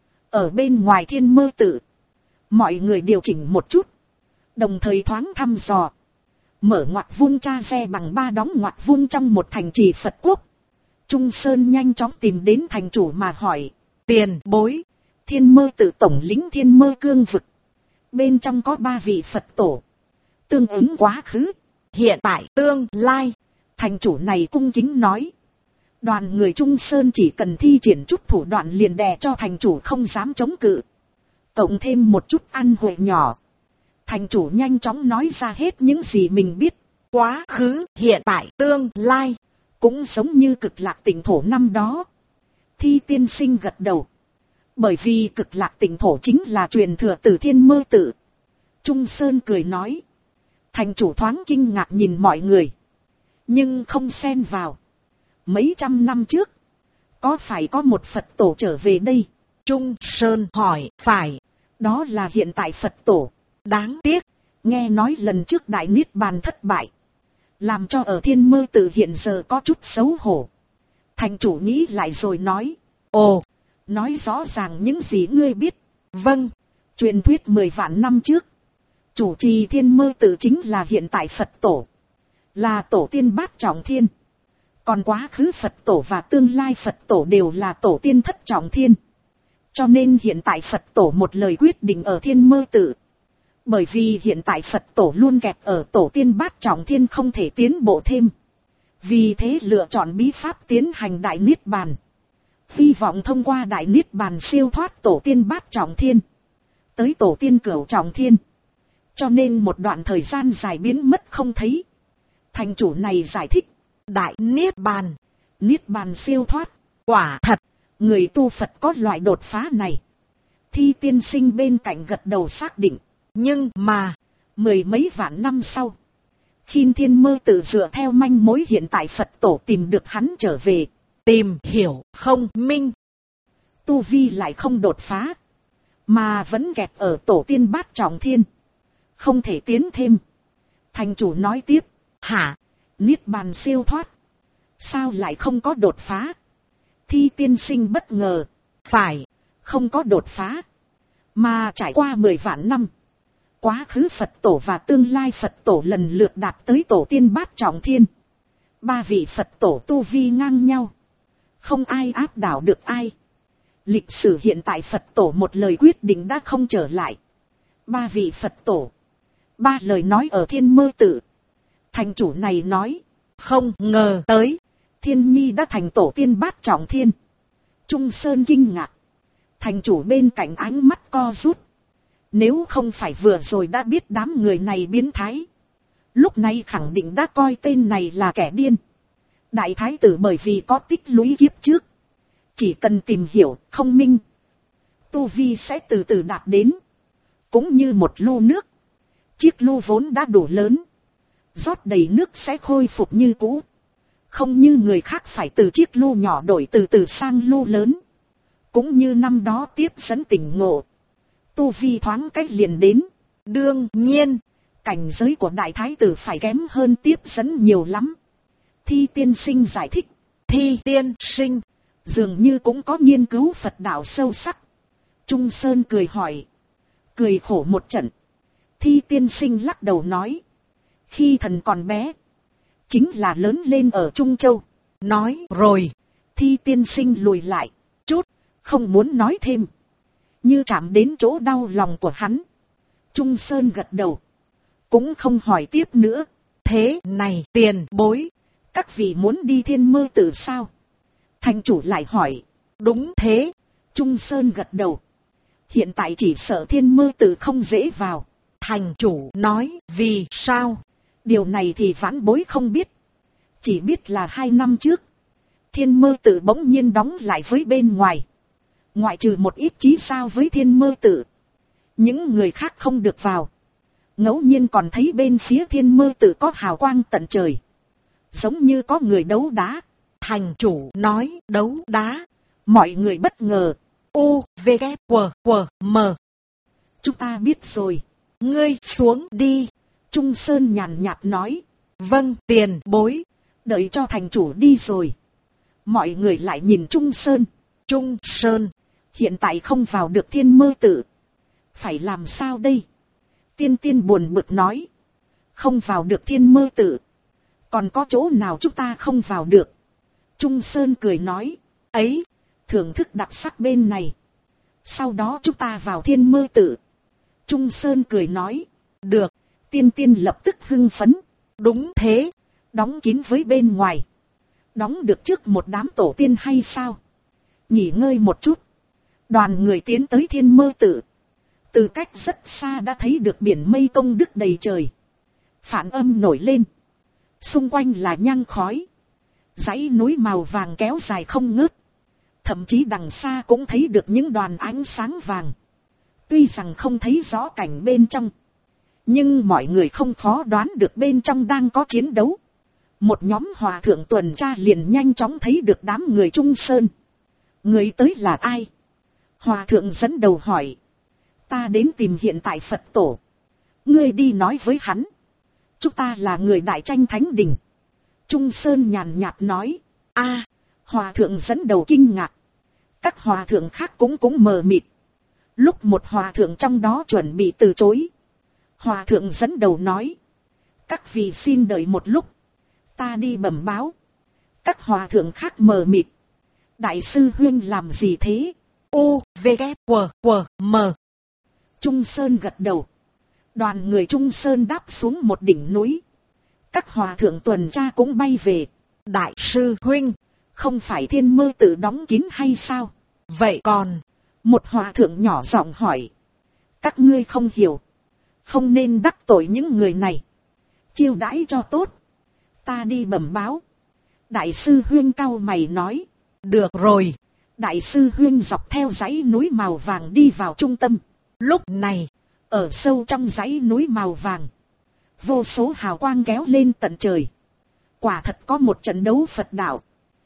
Ở bên ngoài Thiên Mơ Tự, mọi người điều chỉnh một chút. Đồng thời thoáng thăm dò. Mở ngoặc vuông tra xe bằng 3 đóng ngoặc vuông trong một thành trì Phật quốc. Trung Sơn nhanh chóng tìm đến thành chủ mà hỏi.
Tiền bối,
Thiên Mơ Tự tổng lĩnh Thiên Mơ Cương vực. Bên trong có 3 vị Phật tổ. Tương ứng quá khứ,
hiện tại, tương lai.
Thành chủ này cung kính nói. Đoàn người Trung Sơn chỉ cần thi triển chút thủ đoạn liền đè cho thành chủ không dám chống cự. Cộng thêm một chút ăn huệ nhỏ. Thành chủ nhanh chóng nói ra hết những gì mình biết.
Quá khứ, hiện tại, tương lai.
Cũng giống như Cực Lạc Tỉnh thổ năm đó. Thi tiên sinh gật đầu. Bởi vì Cực Lạc Tỉnh thổ chính là truyền thừa từ Thiên Mơ Tự. Trung Sơn cười nói. Thành chủ thoáng kinh ngạc nhìn mọi người. Nhưng không xen vào. Mấy trăm năm trước, có phải có một Phật tổ trở về đây?
Trung Sơn hỏi. Phải.
Đó là hiện tại Phật tổ.
Đáng tiếc,
nghe nói lần trước Đại Niết Bàn thất bại. Làm cho ở Thiên Mơ Tự hiện giờ có chút xấu hổ. Thành chủ nghĩ lại rồi nói.
Ồ,
nói rõ ràng những gì ngươi biết.
Vâng.
Truyền thuyết 10 vạn năm trước, chủ trì Thiên Mơ Tự chính là hiện tại Phật tổ. Là tổ tiên Bát Trọng Thiên. Còn quá khứ Phật tổ và tương lai Phật tổ đều là tổ tiên Thất Trọng Thiên. Cho nên hiện tại Phật tổ một lời quyết định ở Thiên Mơ Tự. Bởi vì hiện tại Phật tổ luôn kẹt ở tổ tiên Bát Trọng Thiên không thể tiến bộ thêm. Vì thế lựa chọn bí pháp tiến hành Đại Niết Bàn. Hy vọng thông qua Đại Niết Bàn siêu thoát tổ tiên Bát Trọng Thiên. Tới tổ tiên Cửu Trọng Thiên. Cho nên một đoạn thời gian dài biến mất không thấy. Thành chủ này giải thích.
Đại Niết Bàn.
Niết Bàn siêu thoát.
Quả thật.
Người tu Phật có loại đột phá này. Thi tiên sinh bên cạnh gật đầu xác định.
Nhưng mà,
10 mấy vạn năm sau, khi Thiên Mơ Tự dựa theo manh mối hiện tại Phật tổ tìm được hắn trở về.
Tìm hiểu không minh.
Tu vi lại không đột phá. Mà vẫn kẹt ở tổ tiên Bát Trọng Thiên. Không thể tiến thêm. Thành chủ nói tiếp.
Hả?
Niết Bàn siêu thoát. Sao lại không có đột phá? Thi tiên sinh bất ngờ.
Phải.
Không có đột phá. Mà trải qua 10 vạn năm. Quá khứ Phật tổ và tương lai Phật tổ lần lượt đạt tới tổ tiên Bát Trọng Thiên. 3 vị Phật tổ tu vi ngang nhau. Không ai áp đảo được ai. Lịch sử hiện tại Phật tổ một lời quyết định đã không trở lại. 3 vị Phật tổ. 3 lời nói ở Thiên Mơ Tự. Thành chủ này nói.
Không ngờ tới.
Thiên Nhi đã thành tổ tiên Bát Trọng Thiên. Trung Sơn kinh ngạc. Thành chủ bên cạnh ánh mắt co rút. Nếu không phải vừa rồi đã biết đám người này biến thái. Lúc này khẳng định đã coi tên này là kẻ điên. Đại thái tử bởi vì có tích lũy kiếp trước. Chỉ cần tìm hiểu, không minh. Tu vi sẽ từ từ đạt đến. Cũng như một lu nước. Chiếc lu vốn đã đủ lớn. Rót đầy nước sẽ khôi phục như cũ. Không như người khác phải từ chiếc lu nhỏ đổi từ từ sang lu lớn. Cũng như năm đó tiếp dẫn tỉnh ngộ. Tu vi thoáng cách liền đến. Đương nhiên, cảnh giới của đại thái tử phải kém hơn tiếp dẫn nhiều lắm. Thi tiên sinh giải thích.
Thi tiên sinh,
dường như cũng có nghiên cứu Phật đạo sâu sắc. Trung Sơn cười hỏi. Cười khổ một trận. Thi tiên sinh lắc đầu nói. Khi thần còn bé, chính là lớn lên ở Trung Châu. Nói rồi, thi tiên sinh lùi lại chút, không muốn nói thêm. như chạm đến chỗ đau lòng của hắn. Trung Sơn gật đầu, cũng không hỏi tiếp nữa.
Thế này tiền bối,
các vị muốn đi Thiên Mơ Tự sao? Thành chủ lại hỏi.
Đúng thế.
Trung Sơn gật đầu. Hiện tại chỉ sợ Thiên Mơ Tự không dễ vào.
Thành chủ nói, vì sao?
Điều này thì vãn bối không biết. Chỉ biết là 2 năm trước, Thiên Mơ Tự bỗng nhiên đóng lại với bên ngoài. Ngoại trừ một ít chí sao với Thiên Mơ Tự, những người khác không được vào. Ngẫu nhiên còn thấy bên phía Thiên Mơ Tự có hào quang tận trời, giống như có người đấu đá.
Thành chủ nói, đấu đá.
Mọi người bất ngờ.
U, V, K, W, W, M.
Chúng ta biết rồi.
Ngươi xuống đi.
Trung Sơn nhàn nhạt nói.
Vâng, tiền bối.
Đợi cho thành chủ đi rồi, mọi người lại nhìn Trung Sơn.
Trung Sơn,
hiện tại không vào được Thiên Mơ Tự, phải làm sao đây? Tiên Tiên buồn bực nói. Không vào được Thiên Mơ Tự, còn có chỗ nào chúng ta không vào được? Trung Sơn cười nói. Ấy, thưởng thức đặc sắc bên này, sau đó chúng ta vào Thiên Mơ Tự. Trung Sơn cười nói. Được. Tiên Tiên lập tức hưng phấn.
Đúng thế.
Đóng kín với bên ngoài, đóng được trước một đám tổ tiên hay sao? Nghỉ ngơi một chút, đoàn người tiến tới Thiên Mơ Tự. Từ cách rất xa đã thấy được biển mây công đức đầy trời, phản âm nổi lên, xung quanh là nhang khói, dãy núi màu vàng kéo dài không ngớt. Thậm chí đằng xa cũng thấy được những đoàn ánh sáng vàng. Tuy rằng không thấy rõ cảnh bên trong, nhưng mọi người không khó đoán được bên trong đang có chiến đấu. Một nhóm hòa thượng tuần tra liền nhanh chóng thấy được đám người Trung Sơn. Người tới là ai? Hòa thượng dẫn đầu hỏi. Ta đến tìm hiện tại Phật tổ. Ngươi đi nói với hắn. Chúng ta là người Đại Tranh Thánh Đình. Trung Sơn nhàn nhạt nói. A, hòa thượng dẫn đầu kinh ngạc. Các hòa thượng khác cũng mờ mịt. Lúc một hòa thượng trong đó chuẩn bị từ chối, hòa thượng dẫn đầu nói. Các vị xin đợi một lúc, ta đi bẩm báo. Các hòa thượng khác mờ mịt. Đại sư huynh làm gì thế?
U, V, K, W, W, M.
Trung Sơn gật đầu. Đoàn người Trung Sơn đáp xuống một đỉnh núi. Các hòa thượng tuần tra cũng bay về.
Đại sư huynh,
không phải Thiên Mơ Tự đóng kín hay sao?
Vậy còn?
Một hòa thượng nhỏ giọng hỏi. Các ngươi không hiểu, không nên đắc tội những người này, chiêu đãi cho tốt. Ta đi bẩm báo. Đại sư huynh cau mày nói.
Được rồi.
Đại sư huynh dọc theo dãy núi màu vàng đi vào trung tâm.
Lúc này,
ở sâu trong dãy núi màu vàng, vô số hào quang kéo lên tận trời. Quả thật có một trận đấu Phật đạo,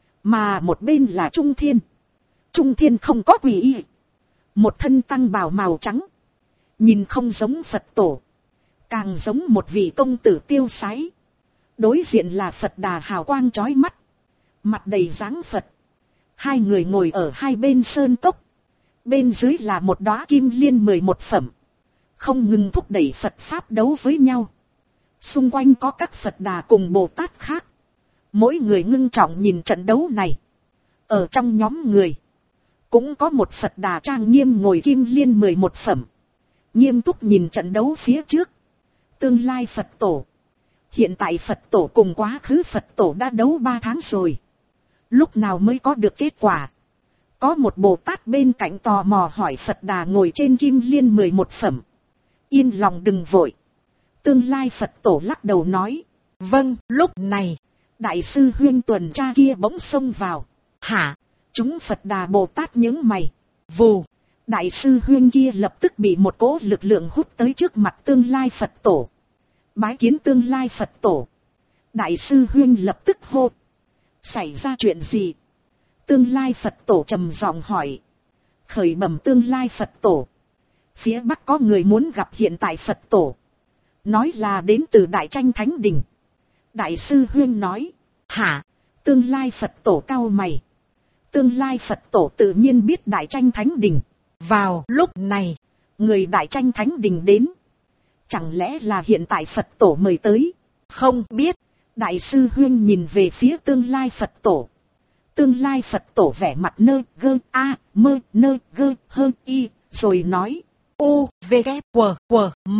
mà một bên là Trung Thiên. Trung Thiên không có quỷ y, một thân tăng bào màu trắng, nhìn không giống Phật tổ, càng giống một vị công tử tiêu sái. Đối diện là Phật Đà hào quang chói mắt, mặt đầy dáng Phật. Hai người ngồi ở hai bên sơn cốc, bên dưới là một đóa kim liên 11 phẩm, không ngừng thúc đẩy Phật Pháp đấu với nhau. Xung quanh có các Phật Đà cùng Bồ Tát khác, mỗi người ngưng trọng nhìn trận đấu này. Ở trong nhóm người, cũng có một Phật Đà trang nghiêm ngồi kim liên 11 phẩm, nghiêm túc nhìn trận đấu phía trước. Tương lai Phật tổ, hiện tại Phật tổ cùng quá khứ Phật tổ đã đấu 3 tháng rồi, lúc nào mới có được kết quả? Có một Bồ Tát bên cạnh tò mò hỏi Phật Đà ngồi trên kim liên 11 phẩm. Yên lòng đừng vội. Tương lai Phật tổ lắc đầu nói.
Vâng. Lúc này,
đại sư huynh tuần tra kia bỗng xông vào.
Hả?
Chúng Phật Đà Bồ Tát nhướng mày.
Vù.
Đại sư huynh kia lập tức bị một cỗ lực lượng hút tới trước mặt tương lai Phật tổ. Bái kiến tương lai Phật tổ. Đại sư huynh lập tức hô. Xảy ra chuyện gì? Tương lai Phật tổ trầm giọng hỏi. Khởi bẩm tương lai Phật tổ. Phía Bắc có người muốn gặp hiện tại Phật tổ. Nói là đến từ Đại Tranh Thánh Đình. Đại sư huynh nói. Hả? Tương lai Phật tổ cau mày. Tương lai Phật tổ tự nhiên biết Đại Tranh Thánh Đình.
Vào lúc này,
người Đại Tranh Thánh Đình đến. Chẳng lẽ là hiện tại Phật tổ mời tới?
Không biết.
Đại sư huynh nhìn về phía tương lai Phật tổ. Tương lai Phật tổ vẻ mặt nơ gơ a mơ nơ gơ hơ y Rồi nói,
U, V, K, W, W, M.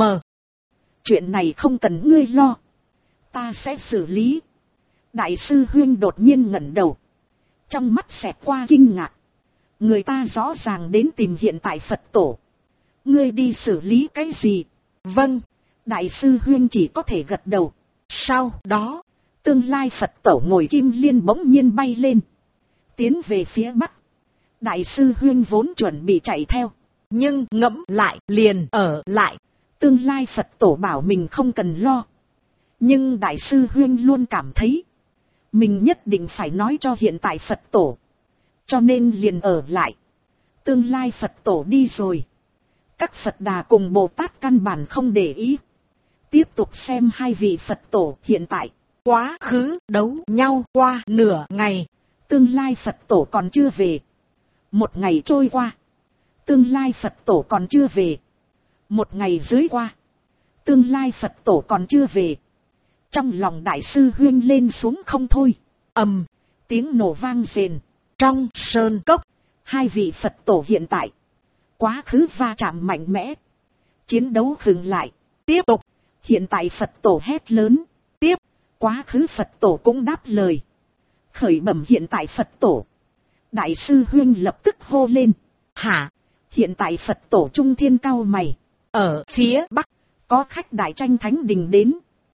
chuyện này không cần ngươi lo. Ta sẽ xử lý. Đại sư Huyên đột nhiên ngẩng đầu. Trong mắt xẹt qua kinh ngạc. Người ta rõ ràng đến tìm hiện tại Phật tổ. Ngươi đi xử lý cái gì?
Vâng.
Đại sư Huyên chỉ có thể gật đầu.
Sau đó,
tương lai Phật tổ ngồi kim liên bỗng nhiên bay lên. Tiến về phía bắc. Đại sư Huyên vốn chuẩn bị chạy theo.
nhưng ngẫm lại liền ở lại.
Tương lai Phật tổ bảo mình không cần lo. Nhưng Đại sư Huyên luôn cảm thấy mình nhất định phải nói cho hiện tại Phật tổ. Cho nên liền ở lại. Tương lai Phật tổ đi rồi. Các Phật Đà cùng Bồ Tát căn bản không để ý. Tiếp tục xem hai vị Phật tổ hiện tại.
Quá khứ đấu nhau qua nửa ngày.
Tương lai Phật tổ còn chưa về. Một ngày trôi qua. Tương lai Phật tổ còn chưa về. Một ngày dưới qua. Tương lai Phật tổ còn chưa về. Trong lòng Đại sư Huyên lên xuống không thôi.
Ầm,
tiếng nổ vang rền.
trong sơn cốc,
hai vị Phật tổ hiện tại. Quá khứ va chạm mạnh mẽ. Chiến đấu dừng lại.
tiếp tục.
Hiện tại Phật tổ hét lớn.
Tiếp.
Quá khứ Phật tổ cũng đáp lời. Khởi bẩm hiện tại Phật tổ. Đại sư Huyên lập tức hô lên.
Hả?
Hiện tại Phật tổ Trung Thiên cao mày.
Ở phía bắc,
có khách Đại Tranh Thánh Đình đến.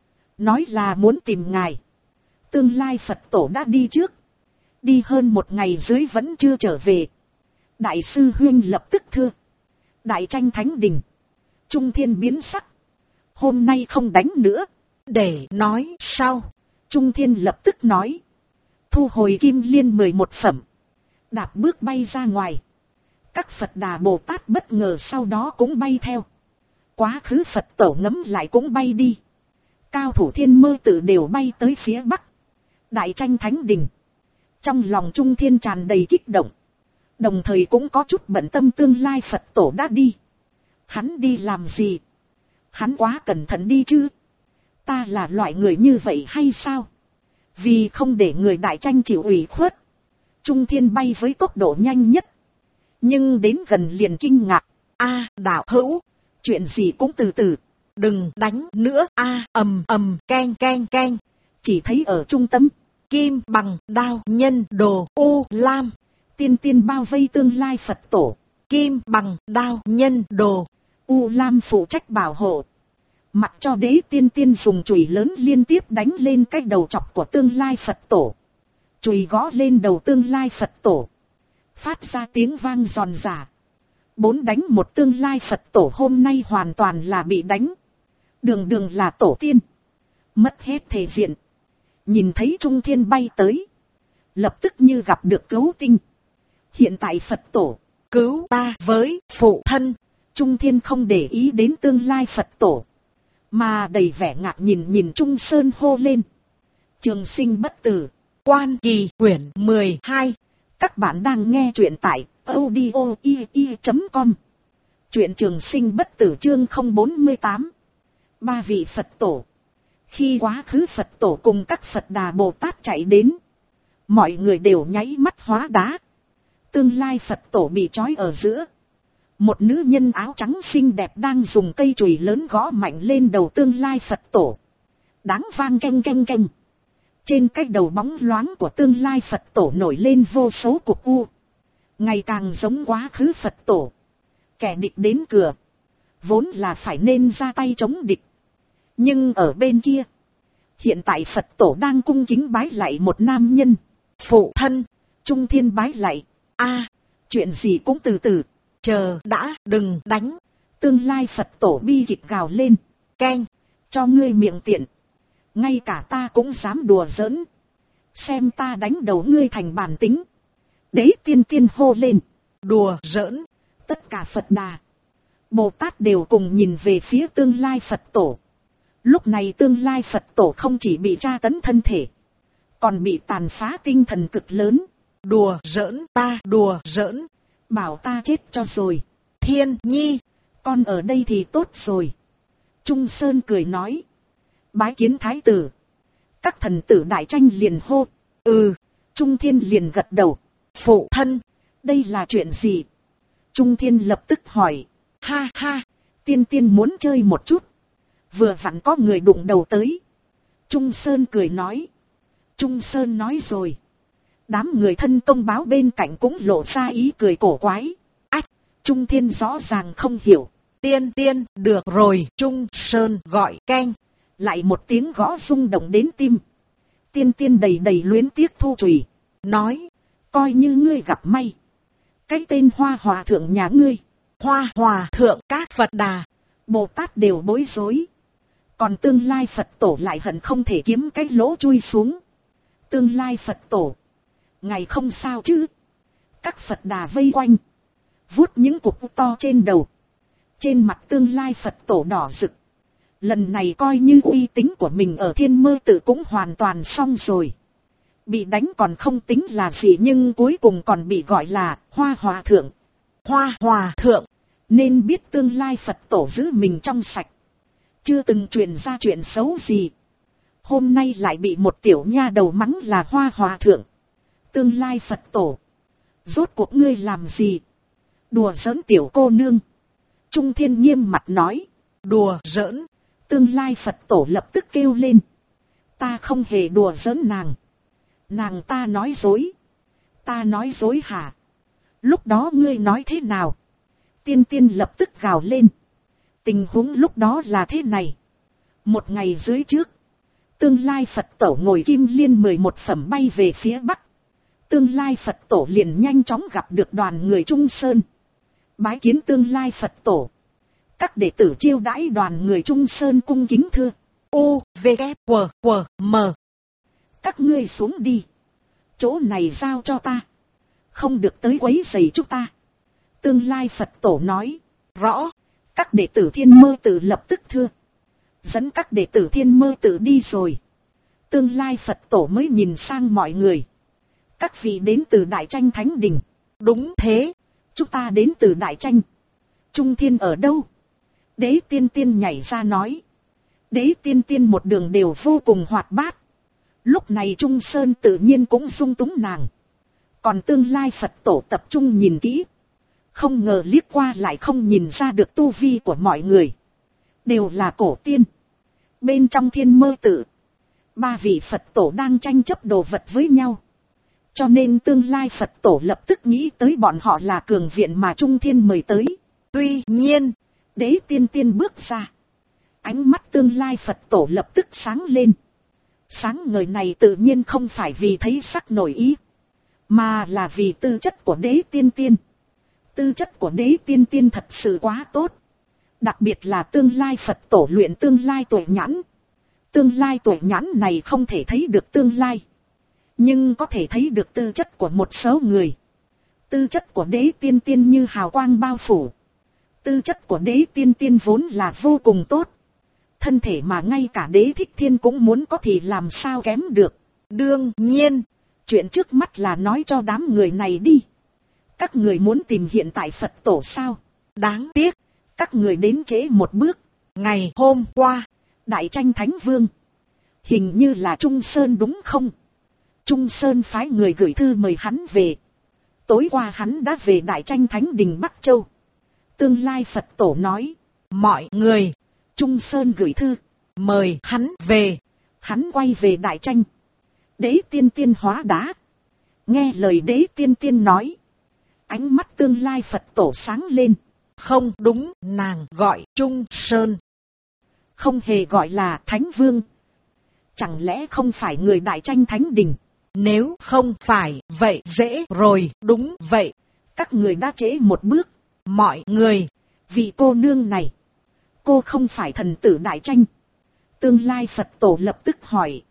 Nói là muốn tìm ngài. Tương lai Phật tổ đã đi trước. Đi hơn một ngày dưới vẫn chưa trở về. Đại sư Huyên lập tức thưa. Đại Tranh Thánh Đình. Trung Thiên biến sắc. Hôm nay không đánh nữa.
để nói sau.
Trung Thiên lập tức nói. Thu hồi kim liên 11 phẩm. Đạp bước bay ra ngoài. Các Phật Đà Bồ Tát bất ngờ sau đó cũng bay theo. Quá khứ Phật tổ ngấm lại cũng bay đi. Cao thủ Thiên Mơ Tự đều bay tới phía bắc. Đại Tranh Thánh Đình. Trong lòng Trung Thiên tràn đầy kích động. Đồng thời cũng có chút bận tâm tương lai Phật tổ đã đi. Hắn đi làm gì? Hắn quá cẩn thận đi chứ? Ta là loại người như vậy hay sao? Vì không để người Đại Tranh chịu ủy khuất. Trung Thiên bay với tốc độ nhanh nhất. Nhưng đến gần liền kinh ngạc.
A đạo hữu,
chuyện gì cũng từ từ.
đừng đánh nữa. A ầm ầm keng keng keng.
Chỉ thấy ở trung tâm,
Kim bằng đao nhân đồ U Lam.
tiên tiên bao vây tương lai Phật tổ.
Kim bằng đao nhân đồ
U Lam phụ trách bảo hộ. Mặc cho đế tiên tiên dùng chùy lớn liên tiếp đánh lên cái đầu chọc của tương lai Phật tổ. Chùy gõ lên đầu tương lai Phật tổ. Phát ra tiếng vang giòn giã. 4 đánh một tương lai Phật tổ hôm nay hoàn toàn là bị đánh. Đường đường là tổ tiên. Mất hết thể diện. Nhìn thấy Trung Thiên bay tới. Lập tức như gặp được cứu tinh. Hiện tại Phật tổ.
cứu ta với phụ thân.
Trung Thiên không để ý đến tương lai Phật tổ. Mà đầy vẻ ngạc nhìn Trung Sơn hô lên. Trường sinh bất tử.
Quan Kỳ quyển 12.
Các bạn đang nghe truyện tại audio.com. Truyện Trường Sinh Bất Tử chương 048. Ba vị Phật tổ. Khi quá khứ Phật tổ cùng các Phật Đà Bồ Tát chạy đến. Mọi người đều nháy mắt hóa đá. Tương lai Phật tổ bị trói ở giữa. Một nữ nhân áo trắng xinh đẹp đang dùng cây chùy lớn gõ mạnh lên đầu tương lai Phật tổ. Đáng vang canh canh canh. Trên cái đầu bóng loáng của tương lai Phật tổ nổi lên vô số cục u. Ngày càng giống quá khứ Phật tổ. Kẻ địch đến cửa. Vốn là phải nên ra tay chống địch. Nhưng ở bên kia. Hiện tại Phật tổ đang cung kính bái lạy một nam nhân.
Phụ thân.
Trung Thiên bái lạy.
A,
chuyện gì cũng từ từ.
chờ đã, đừng đánh.
Tương lai Phật tổ bi kịch gào lên.
Keng.
Cho ngươi miệng tiện. Ngay cả ta cũng dám đùa giỡn. Xem ta đánh đầu ngươi thành bản tính. Đế tiên tiên hô lên.
Đùa giỡn.
Tất cả Phật Đà Bồ Tát đều cùng nhìn về phía tương lai Phật tổ. Lúc này tương lai Phật tổ không chỉ bị tra tấn thân thể. Còn bị tàn phá tinh thần cực lớn.
Đùa giỡn, ta đùa giỡn.
Bảo ta chết cho rồi.
Thiên Nhi.
Con ở đây thì tốt rồi. Trung Sơn cười nói. Bái kiến thái tử. Các thần tử Đại Tranh liền hô.
Ừ.
Trung Thiên liền gật đầu.
Phụ thân.
Đây là chuyện gì? Trung Thiên lập tức hỏi. Ha ha, tiên tiên muốn chơi một chút. Vừa vặn có người đụng đầu tới. Trung Sơn cười nói. Trung Sơn nói rồi. Đám người thân công báo bên cạnh cũng lộ ra ý cười cổ quái. Ách, Trung Thiên rõ ràng không hiểu.
Tiên tiên, được rồi, Trung Sơn gọi keng.
Lại một tiếng gõ rung động đến tim. Tiên tiên đầy đầy luyến tiếc thu chùy. Nói, coi như ngươi gặp may. Cái tên Hoa Hòa Thượng nhà ngươi.
Hoa Hòa Thượng các Phật Đà,
Bồ Tát đều bối rối. Còn tương lai Phật tổ lại hận không thể kiếm cái lỗ chui xuống. Tương lai Phật tổ, ngài không sao chứ? Các Phật Đà vây quanh, vuốt những cục to trên đầu. Trên mặt tương lai Phật tổ đỏ rực. Lần này coi như uy tín của mình ở Thiên Mơ Tự cũng hoàn toàn xong rồi. Bị đánh còn không tính là gì, nhưng cuối cùng còn bị gọi là Hoa Hòa Thượng.
Hoa Hòa Thượng,
Nên biết tương lai Phật tổ giữ mình trong sạch. Chưa từng truyền ra chuyện xấu gì. Hôm nay lại bị một tiểu nha đầu mắng là Hoa Hòa Thượng. Tương lai Phật tổ, rốt cuộc ngươi làm gì? Đùa giỡn tiểu cô nương. Trung Thiên nghiêm mặt nói.
đùa giỡn.
Tương lai Phật tổ lập tức kêu lên. Ta không hề đùa giỡn nàng. Nàng ta nói dối. Ta nói dối hả? Lúc đó ngươi nói thế nào? Tiên tiên lập tức gào lên. Tình huống lúc đó là thế này. Một ngày dưới trước, tương lai Phật tổ ngồi kim liên 11 phẩm bay về phía bắc. Tương lai Phật tổ liền nhanh chóng gặp được đoàn người Trung Sơn. Bái kiến tương lai Phật tổ. Các đệ tử chiêu đãi đoàn người Trung Sơn cung kính thưa.
U, V, K, W, M.
Các ngươi xuống đi. Chỗ này giao cho ta. Không được tới quấy rầy chúng ta. Tương lai Phật tổ nói.
Rõ.
Các đệ tử Thiên Mơ Tự lập tức thưa. Dẫn các đệ tử Thiên Mơ Tự đi rồi. Tương lai Phật tổ mới nhìn sang mọi người. Các vị đến từ Đại Tranh Thánh Đình.
Đúng thế.
Chúng ta đến từ Đại Tranh. Trung Thiên ở đâu? Đế Tiên Tiên nhảy ra nói. Đế Tiên Tiên một đường đều vô cùng hoạt bát. Lúc này Trung Sơn tự nhiên cũng dung túng nàng. Còn tương lai Phật tổ tập trung nhìn kỹ. Không ngờ liếc qua lại không nhìn ra được tu vi của mọi người. Đều là cổ tiên. Bên trong Thiên Mơ Tự, ba vị Phật tổ đang tranh chấp đồ vật với nhau. Cho nên tương lai Phật tổ lập tức nghĩ tới bọn họ là cường viện mà Trung Thiên mời tới.
Tuy nhiên,
Đế Tiên Tiên bước ra. Ánh mắt tương lai Phật tổ lập tức sáng lên. Sáng ngời này tự nhiên không phải vì thấy sắc nổi ý, mà là vì tư chất của Đế Tiên Tiên. Tư chất của Đế Tiên Tiên thật sự quá tốt. Đặc biệt là tương lai Phật tổ luyện tương lai tuệ nhãn. Tương lai tuệ nhãn này không thể thấy được tương lai, nhưng có thể thấy được tư chất của một số người. Tư chất của Đế Tiên Tiên như hào quang bao phủ. Tư chất của Đế Tiên Tiên vốn là vô cùng tốt. Thân thể mà ngay cả Đế Thích Thiên cũng muốn có thì làm sao kém được.
đương nhiên,
chuyện trước mắt là nói cho đám người này đi. Các người muốn tìm hiện tại Phật tổ sao?
đáng tiếc,
Các người đến trễ một bước.
ngày hôm qua,
Đại Tranh Thánh Vương, hình như là Trung Sơn đúng không? Trung Sơn phái người gửi thư mời hắn về. Tối qua hắn đã về Đại Tranh Thánh Đình Bắc Châu. Tương lai Phật tổ nói.
mọi người,
Trung Sơn gửi thư
mời hắn về.
Hắn quay về Đại Tranh. Đế Tiên Tiên hóa đá. Nghe lời Đế Tiên Tiên nói, ánh mắt tương lai Phật tổ sáng lên.
Không đúng, nàng gọi Trung Sơn.
Không hề gọi là Thánh Vương. Chẳng lẽ không phải người Đại Tranh Thánh Đình?
Nếu không phải, vậy dễ rồi, đúng vậy.
Các người đã trễ một bước.
Mọi người,
Vị cô nương này, cô không phải thần tử Đại Tranh? Tương lai Phật tổ lập tức hỏi.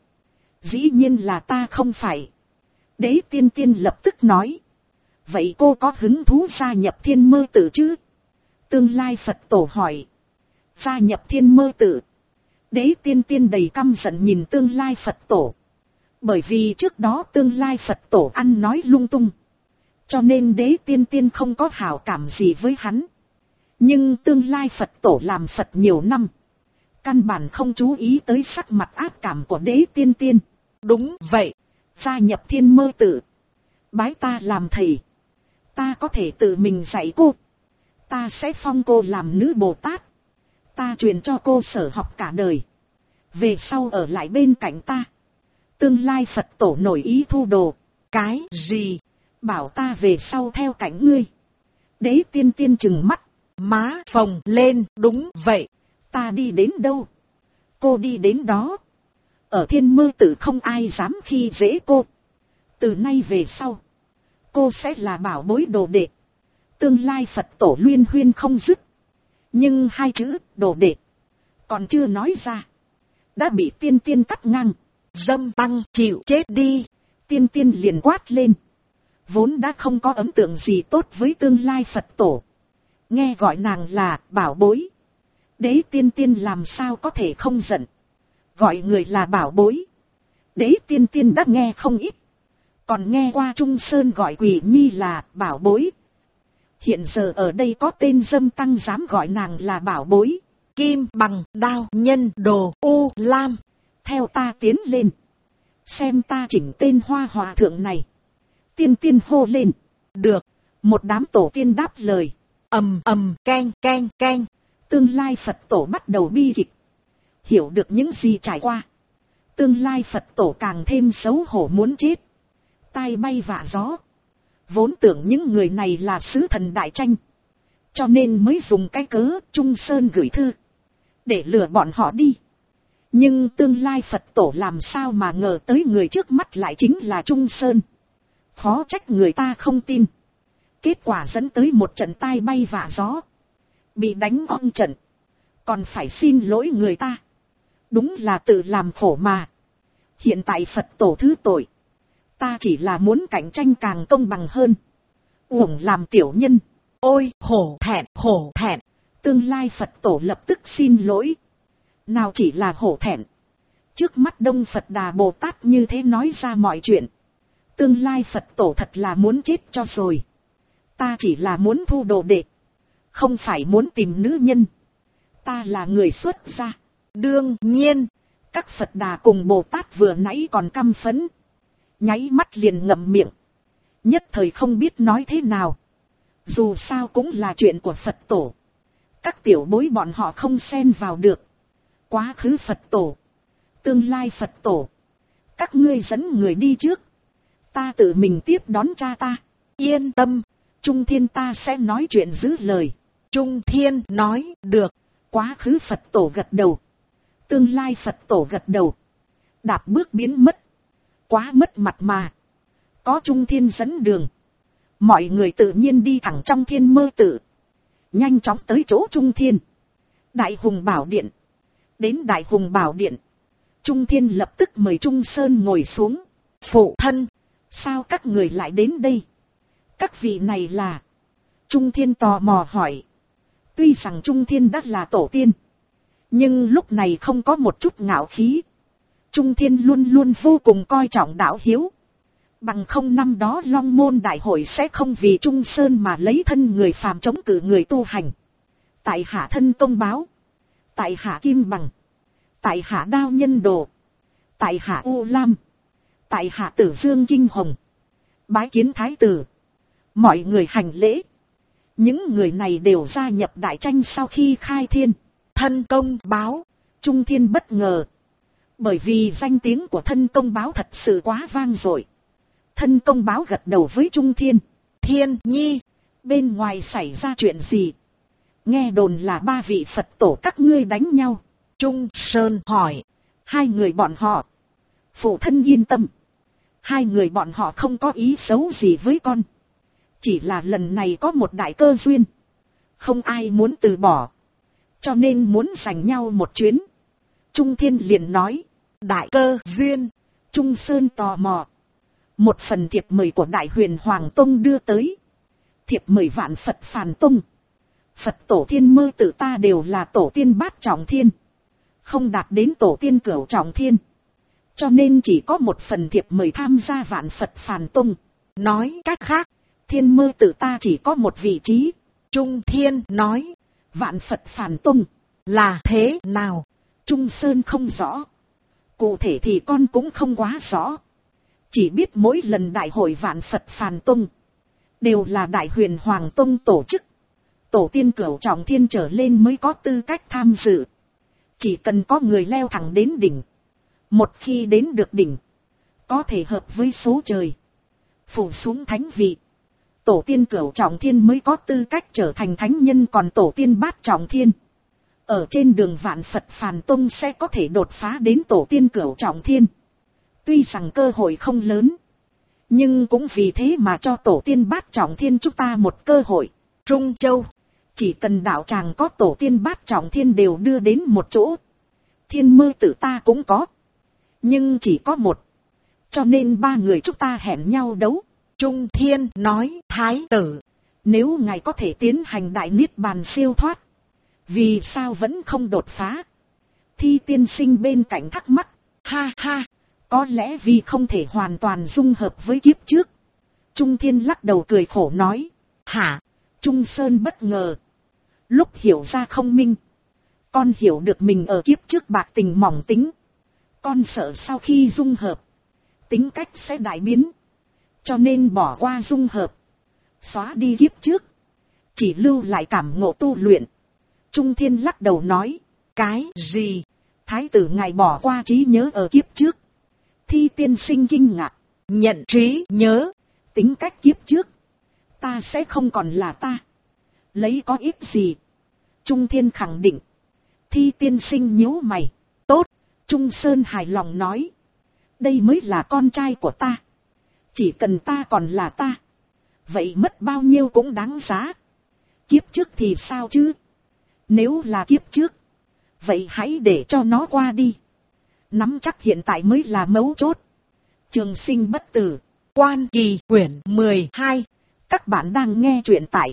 Dĩ nhiên là ta không phải. Đế Tiên Tiên lập tức nói. Vậy cô có hứng thú gia nhập Thiên Mơ Tự chứ? Tương lai Phật tổ hỏi. Gia nhập Thiên Mơ Tự? Đế Tiên Tiên đầy căm giận nhìn tương lai Phật tổ. Bởi vì trước đó tương lai Phật tổ ăn nói lung tung, cho nên Đế Tiên Tiên không có hảo cảm gì với hắn. Nhưng tương lai Phật tổ làm Phật nhiều năm, căn bản không chú ý tới sắc mặt ác cảm của Đế Tiên Tiên.
đúng vậy.
Gia nhập Thiên Mơ Tự, bái ta làm thầy. Ta có thể tự mình dạy cô. Ta sẽ phong cô làm nữ Bồ Tát. Ta truyền cho cô sở học cả đời. Về sau ở lại bên cạnh ta. Tương lai Phật tổ nổi ý thu đồ.
Cái gì?
Bảo ta về sau theo cạnh ngươi. Đế tiên tiên trừng mắt.
Má phồng lên, đúng vậy.
Ta đi đến đâu? Cô đi đến đó. Ở Thiên Mơ Tự không ai dám khi dễ cô. Từ nay về sau, cô sẽ là bảo bối đồ đệ. Tương lai Phật tổ luyên huyên không dứt. Nhưng hai chữ đồ đệ còn chưa nói ra, đã bị tiên tiên cắt ngang.
Dâm tăng chịu chết đi.
Tiên tiên liền quát lên. Vốn đã không có ấn tượng gì tốt với tương lai Phật tổ. Nghe gọi nàng là bảo bối. Đế tiên tiên làm sao có thể không giận. Gọi người là bảo bối. Đế tiên tiên đã nghe không ít. Còn nghe qua Trung Sơn gọi Quỷ Nhi là bảo bối. Hiện giờ ở đây có tên dâm tăng dám gọi nàng là bảo bối.
Kim bằng đao nhân đồ U Lam.
Theo ta tiến lên. Xem ta chỉnh tên Hoa Hòa thượng này. Tiên tiên hô lên.
Được.
Một đám tổ tiên đáp lời.
Ầm ầm keng keng keng.
Tương lai Phật tổ bắt đầu bi kịch. Hiểu được những gì trải qua. Tương lai Phật tổ càng thêm xấu hổ muốn chết. Tai bay vạ gió. Vốn tưởng những người này là sứ thần đại tranh. Cho nên mới dùng cái cớ Trung Sơn gửi thư. Để lừa bọn họ đi. Nhưng tương lai Phật tổ làm sao mà ngờ tới người trước mắt lại chính là Trung Sơn. Khó trách người ta không tin. Kết quả dẫn tới một trận tai bay vạ gió. Bị đánh oan trận. Còn phải xin lỗi người ta. Đúng là tự làm khổ mà. Hiện tại Phật tổ thứ tội. Ta chỉ là muốn cạnh tranh càng công bằng hơn. Uổng làm tiểu nhân.
Ôi hổ thẹn hổ thẹn.
Tương lai Phật tổ lập tức xin lỗi. Nào chỉ là hổ thẹn. Trước mắt Đông Phật Đà Bồ Tát như thế nói ra mọi chuyện. Tương lai Phật tổ thật là muốn chết cho rồi. Ta chỉ là muốn thu đồ đệ. Không phải muốn tìm nữ nhân. Ta là người xuất gia.
Đương nhiên.
Các Phật Đà cùng Bồ Tát vừa nãy còn căm phẫn. Nháy mắt liền ngậm miệng. Nhất thời không biết nói thế nào. Dù sao cũng là chuyện của Phật tổ. Các tiểu bối bọn họ không xen vào được. Quá khứ Phật tổ. Tương lai Phật tổ. Các ngươi dẫn người đi trước. Ta tự mình tiếp đón cha ta.
Yên tâm.
Trung Thiên ta sẽ nói chuyện giữ lời.
Trung Thiên nói được.
Quá khứ Phật tổ gật đầu. Tương lai Phật tổ gật đầu. Đạp bước biến mất. Quá mất mặt mà. Có Trung Thiên dẫn đường. Mọi người tự nhiên đi thẳng trong Thiên Mơ Tự. Nhanh chóng tới chỗ Trung Thiên. Đại Hùng Bảo Điện. Đến Đại Hùng Bảo Điện. Trung Thiên lập tức mời Trung Sơn ngồi xuống.
Phụ thân.
Sao các người lại đến đây? Các vị này là... Trung Thiên tò mò hỏi. Tuy rằng Trung Thiên đã là tổ tiên. Nhưng lúc này không có một chút ngạo khí. Trung Thiên luôn luôn vô cùng coi trọng đạo hiếu. Bằng không năm đó Long Môn Đại Hội sẽ không vì Trung Sơn mà lấy thân người phàm chống cự người tu hành. Tại hạ thân công báo. Tại hạ Kim Bằng. Tại hạ Đao Nhân Đồ. Tại hạ U Lam. Tại hạ Tử Dương Kinh Hồng. Bái kiến Thái Tử. Mọi người hành lễ. Những người này đều gia nhập đại tranh sau khi khai thiên.
Thân công báo.
Trung Thiên bất ngờ. Bởi vì danh tiếng của thân công báo thật sự quá vang dội. Thân công báo gật đầu với Trung Thiên.
Thiên nhi.
Bên ngoài xảy ra chuyện gì? Nghe đồn là 3 vị Phật tổ các ngươi đánh nhau.
Trung Sơn hỏi.
2 người bọn họ. Phụ thân yên tâm. 2 người bọn họ không có ý xấu gì với con. Chỉ là lần này có một đại cơ duyên. Không ai muốn từ bỏ. Cho nên muốn giành nhau một chuyến. Trung Thiên liền nói. Đại cơ duyên. Trung Sơn tò mò. Một phần thiệp mời của Đại Huyền Hoàng Tông đưa tới. Thiệp mời Vạn Phật Phàn Tông. Phật tổ Thiên Mơ Tự ta đều là tổ tiên bát trọng thiên. Không đạt đến tổ tiên cửu trọng thiên. Cho nên chỉ có một phần thiệp mời tham gia Vạn Phật Phàn Tông.
Nói cách khác.
Thiên Mơ Tự ta chỉ có một vị trí.
Trung Thiên nói.
Vạn Phật Phàn Tông.
Là thế nào?
Trung Sơn không rõ. Cụ thể thì con cũng không quá rõ. Chỉ biết mỗi lần đại hội Vạn Phật Phàn Tông. Đều là Đại Huyền Hoàng Tông tổ chức. Tổ tiên cửu trọng thiên trở lên mới có tư cách tham dự. Chỉ cần có người leo thẳng đến đỉnh. Một khi đến được đỉnh, có thể hợp với số trời, phủ xuống thánh vị. Tổ tiên cửu trọng thiên mới có tư cách trở thành thánh nhân, còn tổ tiên bát trọng thiên ở trên đường vạn Phật Phàn Tông sẽ có thể đột phá đến tổ tiên cửu trọng thiên. Tuy rằng cơ hội không lớn, nhưng cũng vì thế mà cho tổ tiên bát trọng thiên chúng ta một cơ hội. Trung Châu, chỉ cần đạo tràng có tổ tiên bát trọng thiên đều đưa đến một chỗ. Thiên Mơ Tử ta cũng có, nhưng chỉ có một, cho nên ba người chúng ta hẹn nhau đấu.
Trung Thiên nói, Thái tử,
nếu ngài có thể tiến hành đại niết bàn siêu thoát, vì sao vẫn không đột phá? Thi tiên sinh bên cạnh thắc mắc.
Ha ha,
có lẽ vì không thể hoàn toàn dung hợp với kiếp trước. Trung Thiên lắc đầu cười khổ nói.
hả?
Trung Sơn bất ngờ. Lúc hiểu ra không minh, con hiểu được mình ở kiếp trước bạc tình mỏng tính. Con sợ sau khi dung hợp, tính cách sẽ đại biến. Cho nên bỏ qua dung hợp, xóa đi kiếp trước, chỉ lưu lại cảm ngộ tu luyện. Trung Thiên lắc đầu nói.
Cái gì?
Thái tử ngài bỏ qua trí nhớ ở kiếp trước. Thi tiên sinh kinh ngạc.
Nhận trí nhớ,
tính cách kiếp trước, ta sẽ không còn là ta, lấy có ích gì? Trung Thiên khẳng định. Thi tiên sinh nhíu mày. Tốt. Trung Sơn hài lòng nói. Đây mới là con trai của ta. Chỉ cần ta còn là ta, vậy mất bao nhiêu cũng đáng giá. Kiếp trước thì sao chứ? Nếu là kiếp trước, vậy hãy để cho nó qua đi. Nắm chắc hiện tại mới là mấu chốt. Trường Sinh bất tử,
Quan Kỳ quyển 12.
Các bạn đang nghe truyện tại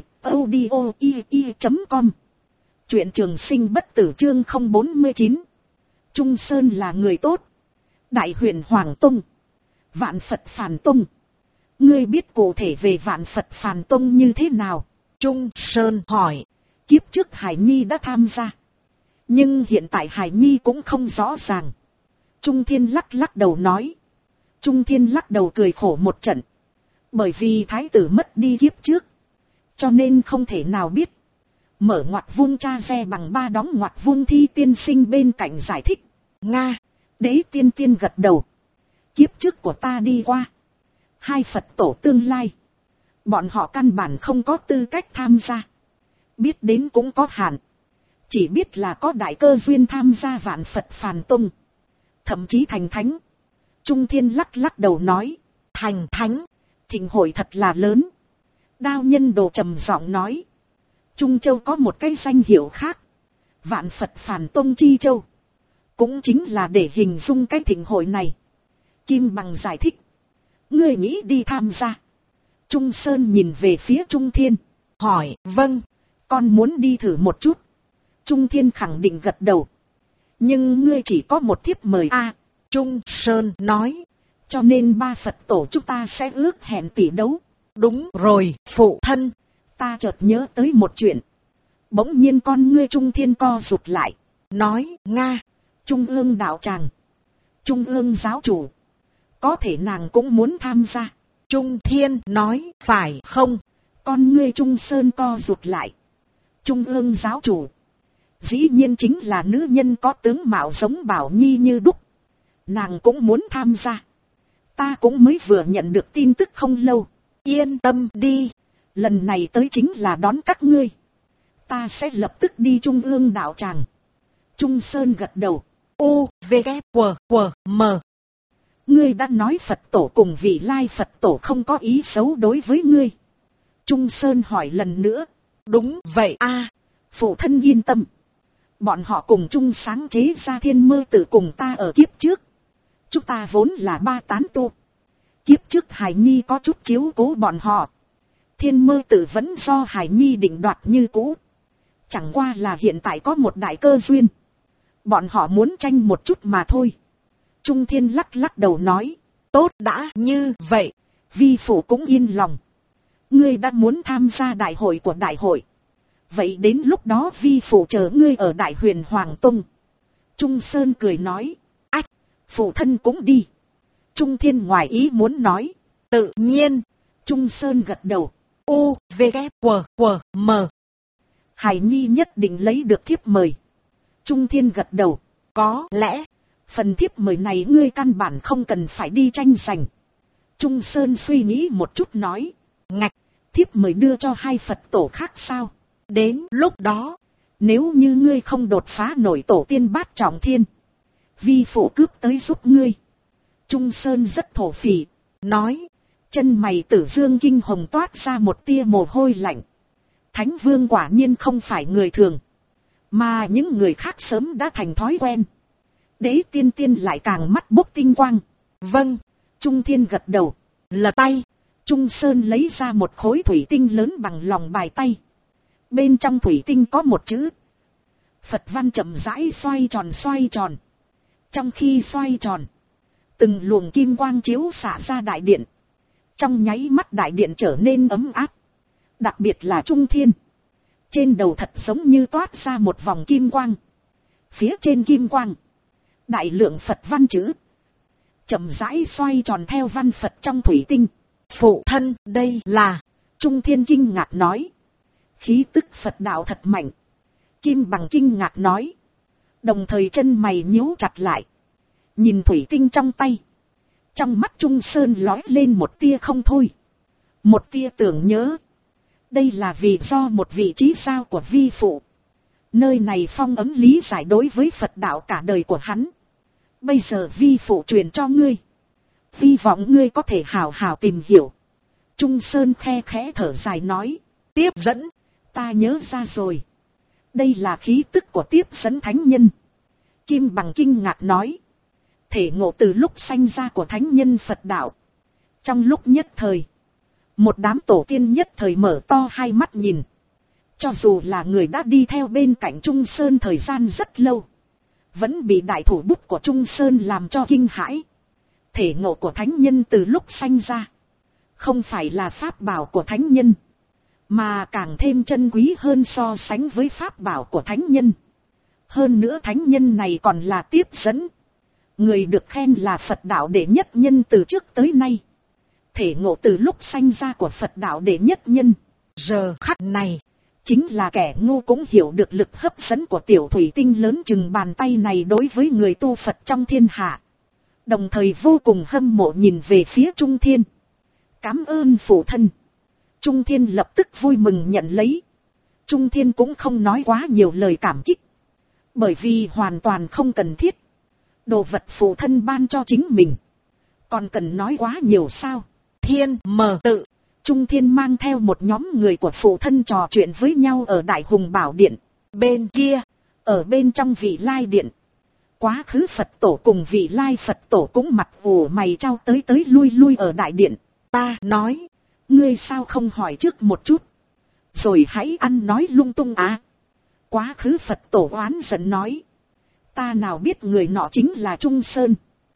audio.com. Truyện Trường Sinh bất tử chương 049. Trung Sơn là người tốt. Đại Huyền Hoàng Tông, Vạn Phật Phàn Tông, ngươi biết cụ thể về Vạn Phật Phàn Tông như thế nào?
Trung Sơn hỏi.
Kiếp trước Hải Nhi đã tham gia, nhưng hiện tại Hải Nhi cũng không rõ ràng. Trung Thiên lắc đầu nói. Trung Thiên lắc đầu cười khổ một trận. Bởi vì thái tử mất đi kiếp trước, cho nên không thể nào biết. Mở ngoặc vuông cha xe bằng ba đóng ngoặc vuông. Thi tiên sinh bên cạnh giải thích.
Nga.
Đế tiên tiên gật đầu. Kiếp trước của ta đi qua, hai Phật tổ tương lai, bọn họ căn bản không có tư cách tham gia. Biết đến cũng có hạn, chỉ biết là có đại cơ duyên tham gia Vạn Phật Phàn Tông, thậm chí thành thánh. Trung Thiên lắc đầu nói.
Thành thánh,
thịnh hội thật là lớn. Đao Nhân Đồ trầm giọng nói. Trung Châu có một cái danh hiệu khác, Vạn Phật Phàn Tông Chi Châu, cũng chính là để hình dung cái thịnh hội này. Kim Bằng giải thích. Ngươi nghĩ đi tham gia? Trung Sơn nhìn về phía Trung Thiên,
hỏi. Vâng,
con muốn đi thử một chút. Trung Thiên khẳng định gật đầu. Nhưng ngươi chỉ có một thiếp mời a.
Trung Sơn nói.
Cho nên ba Phật tổ chúng ta sẽ ước hẹn tỷ đấu.
Đúng rồi, phụ thân.
Ta chợt nhớ tới một chuyện. Bỗng nhiên con ngươi Trung Thiên co rụt lại.
Nói. Nga.
Trung ương đạo tràng, Trung ương giáo chủ, có thể nàng cũng muốn tham gia.
Trung Thiên nói. Phải không?
Con ngươi Trung Sơn co rụt lại. Trung ương giáo chủ, dĩ nhiên chính là nữ nhân có tướng mạo giống Bảo Nhi như đúc. Nàng cũng muốn tham gia. Ta cũng mới vừa nhận được tin tức không lâu.
Yên tâm đi,
lần này tới chính là đón các ngươi. Ta sẽ lập tức đi Trung ương đạo tràng. Trung Sơn gật đầu.
U, V, K, W, M.
Ngươi đã nói Phật tổ cùng vị lai Phật tổ không có ý xấu đối với ngươi. Trung Sơn hỏi lần nữa.
Đúng vậy a.
Phụ thân yên tâm. Bọn họ cùng chung sáng chế ra Thiên Mơ Tử cùng ta ở kiếp trước. Chúng ta vốn là ba tán tu. Kiếp trước Hải Nhi có chút chiếu cố bọn họ. Thiên Mơ Tử vẫn do Hải Nhi định đoạt như cũ. Chẳng qua là hiện tại có một đại cơ duyên. Bọn họ muốn tranh một chút mà thôi. Trung Thiên lắc đầu nói.
Tốt đã như vậy,
vi phụ cũng yên lòng. Ngươi đã muốn tham gia đại hội của đại hội. Vậy đến lúc đó vi phụ chờ ngươi ở Đại Huyền Hoàng Tông. Trung Sơn cười nói. Ách, phụ thân cũng đi. Trung Thiên ngoài ý muốn nói.
Tự nhiên.
Trung Sơn gật đầu.
U, V, K, W, M.
Hải nhi nhất định lấy được thiếp mời. Trung Thiên gật đầu. Có lẽ, phần thiếp mời này ngươi căn bản không cần phải đi tranh giành. Trung Sơn suy nghĩ một chút nói. Ngạch, thiếp mời đưa cho 2 Phật tổ khác sao? Đến lúc đó, nếu như ngươi không đột phá nổi tổ tiên bát trọng thiên, vi phụ cướp tới giúp ngươi. Trung Sơn rất thổ phỉ, nói. Chân mày Tử Dương kinh hồng toát ra một tia mồ hôi lạnh. Thánh Vương quả nhiên không phải người thường, mà những người khác sớm đã thành thói quen. Đế tiên tiên lại càng mắt bốc tinh quang. Vâng, Trung Thiên gật đầu, lật tay. Trung Sơn lấy ra một khối thủy tinh lớn bằng lòng bài tay. Bên trong thủy tinh có một chữ Phật văn chậm rãi xoay tròn xoay tròn. Trong khi xoay tròn, từng luồng kim quang chiếu xạ ra đại điện. Trong nháy mắt đại điện trở nên ấm áp. Đặc biệt là Trung Thiên, trên đầu thật giống như toát ra một vòng kim quang. Phía trên kim quang, đại lượng Phật văn chữ chậm rãi xoay tròn theo văn Phật trong thủy tinh. Phụ thân, đây là... Trung Thiên kinh ngạc nói. Khí tức Phật đạo thật mạnh. Kim Bằng kinh ngạc nói. Đồng thời chân mày nhíu chặt lại, nhìn thủy tinh trong tay. Trong mắt Trung Sơn lóe lên một tia không thôi, một tia tưởng nhớ. Đây là vì do một vị trí sao của vi phụ. Nơi này phong ấn lý giải đối với Phật đạo cả đời của hắn. Bây giờ vi phụ truyền cho ngươi, hy vọng ngươi có thể hào hào tìm hiểu. Trung Sơn khe khẽ thở dài nói. Tiếp dẫn, ta nhớ ra rồi. Đây là khí tức của tiếp dẫn thánh nhân. Kim Bằng kinh ngạc nói. Thể ngộ từ lúc sanh ra của thánh nhân Phật đạo. Trong lúc nhất thời, một đám tổ tiên nhất thời mở to hai mắt nhìn. Cho dù là người đã đi theo bên cạnh Trung Sơn thời gian rất lâu, vẫn bị đại thủ bút của Trung Sơn làm cho kinh hãi. Thể ngộ của thánh nhân từ lúc sanh ra, không phải là pháp bảo của thánh nhân, mà càng thêm chân quý hơn so sánh với pháp bảo của thánh nhân. Hơn nữa thánh nhân này còn là tiếp dẫn, người được khen là Phật đạo đệ nhất nhân từ trước tới nay. Thể ngộ từ lúc sanh ra của Phật đạo đệ nhất nhân, giờ khắc này, chính là kẻ ngu cũng hiểu được lực hấp dẫn của tiểu thủy tinh lớn chừng bàn tay này đối với người tu Phật trong thiên hạ. Đồng thời vô cùng hâm mộ nhìn về phía Trung Thiên. Cảm ơn phụ thân. Trung Thiên lập tức vui mừng nhận lấy. Trung Thiên cũng không nói quá nhiều lời cảm kích, bởi vì hoàn toàn không cần thiết. Đồ vật phụ thân ban cho chính mình, còn cần nói quá nhiều sao? Thiên mờ tự. Trung Thiên mang theo một nhóm người của phụ thân trò chuyện với nhau ở Đại Hùng Bảo Điện. Bên kia, ở bên trong Vị Lai Điện, quá khứ Phật tổ cùng Vị Lai Phật tổ cũng mặt ủ mày trao tới lui lui ở đại điện. Ta nói, ngươi sao không hỏi trước một chút, rồi hãy ăn nói lung tung à? Quá khứ Phật tổ oán giận nói. Ta nào biết người nọ chính là Trung Sơn.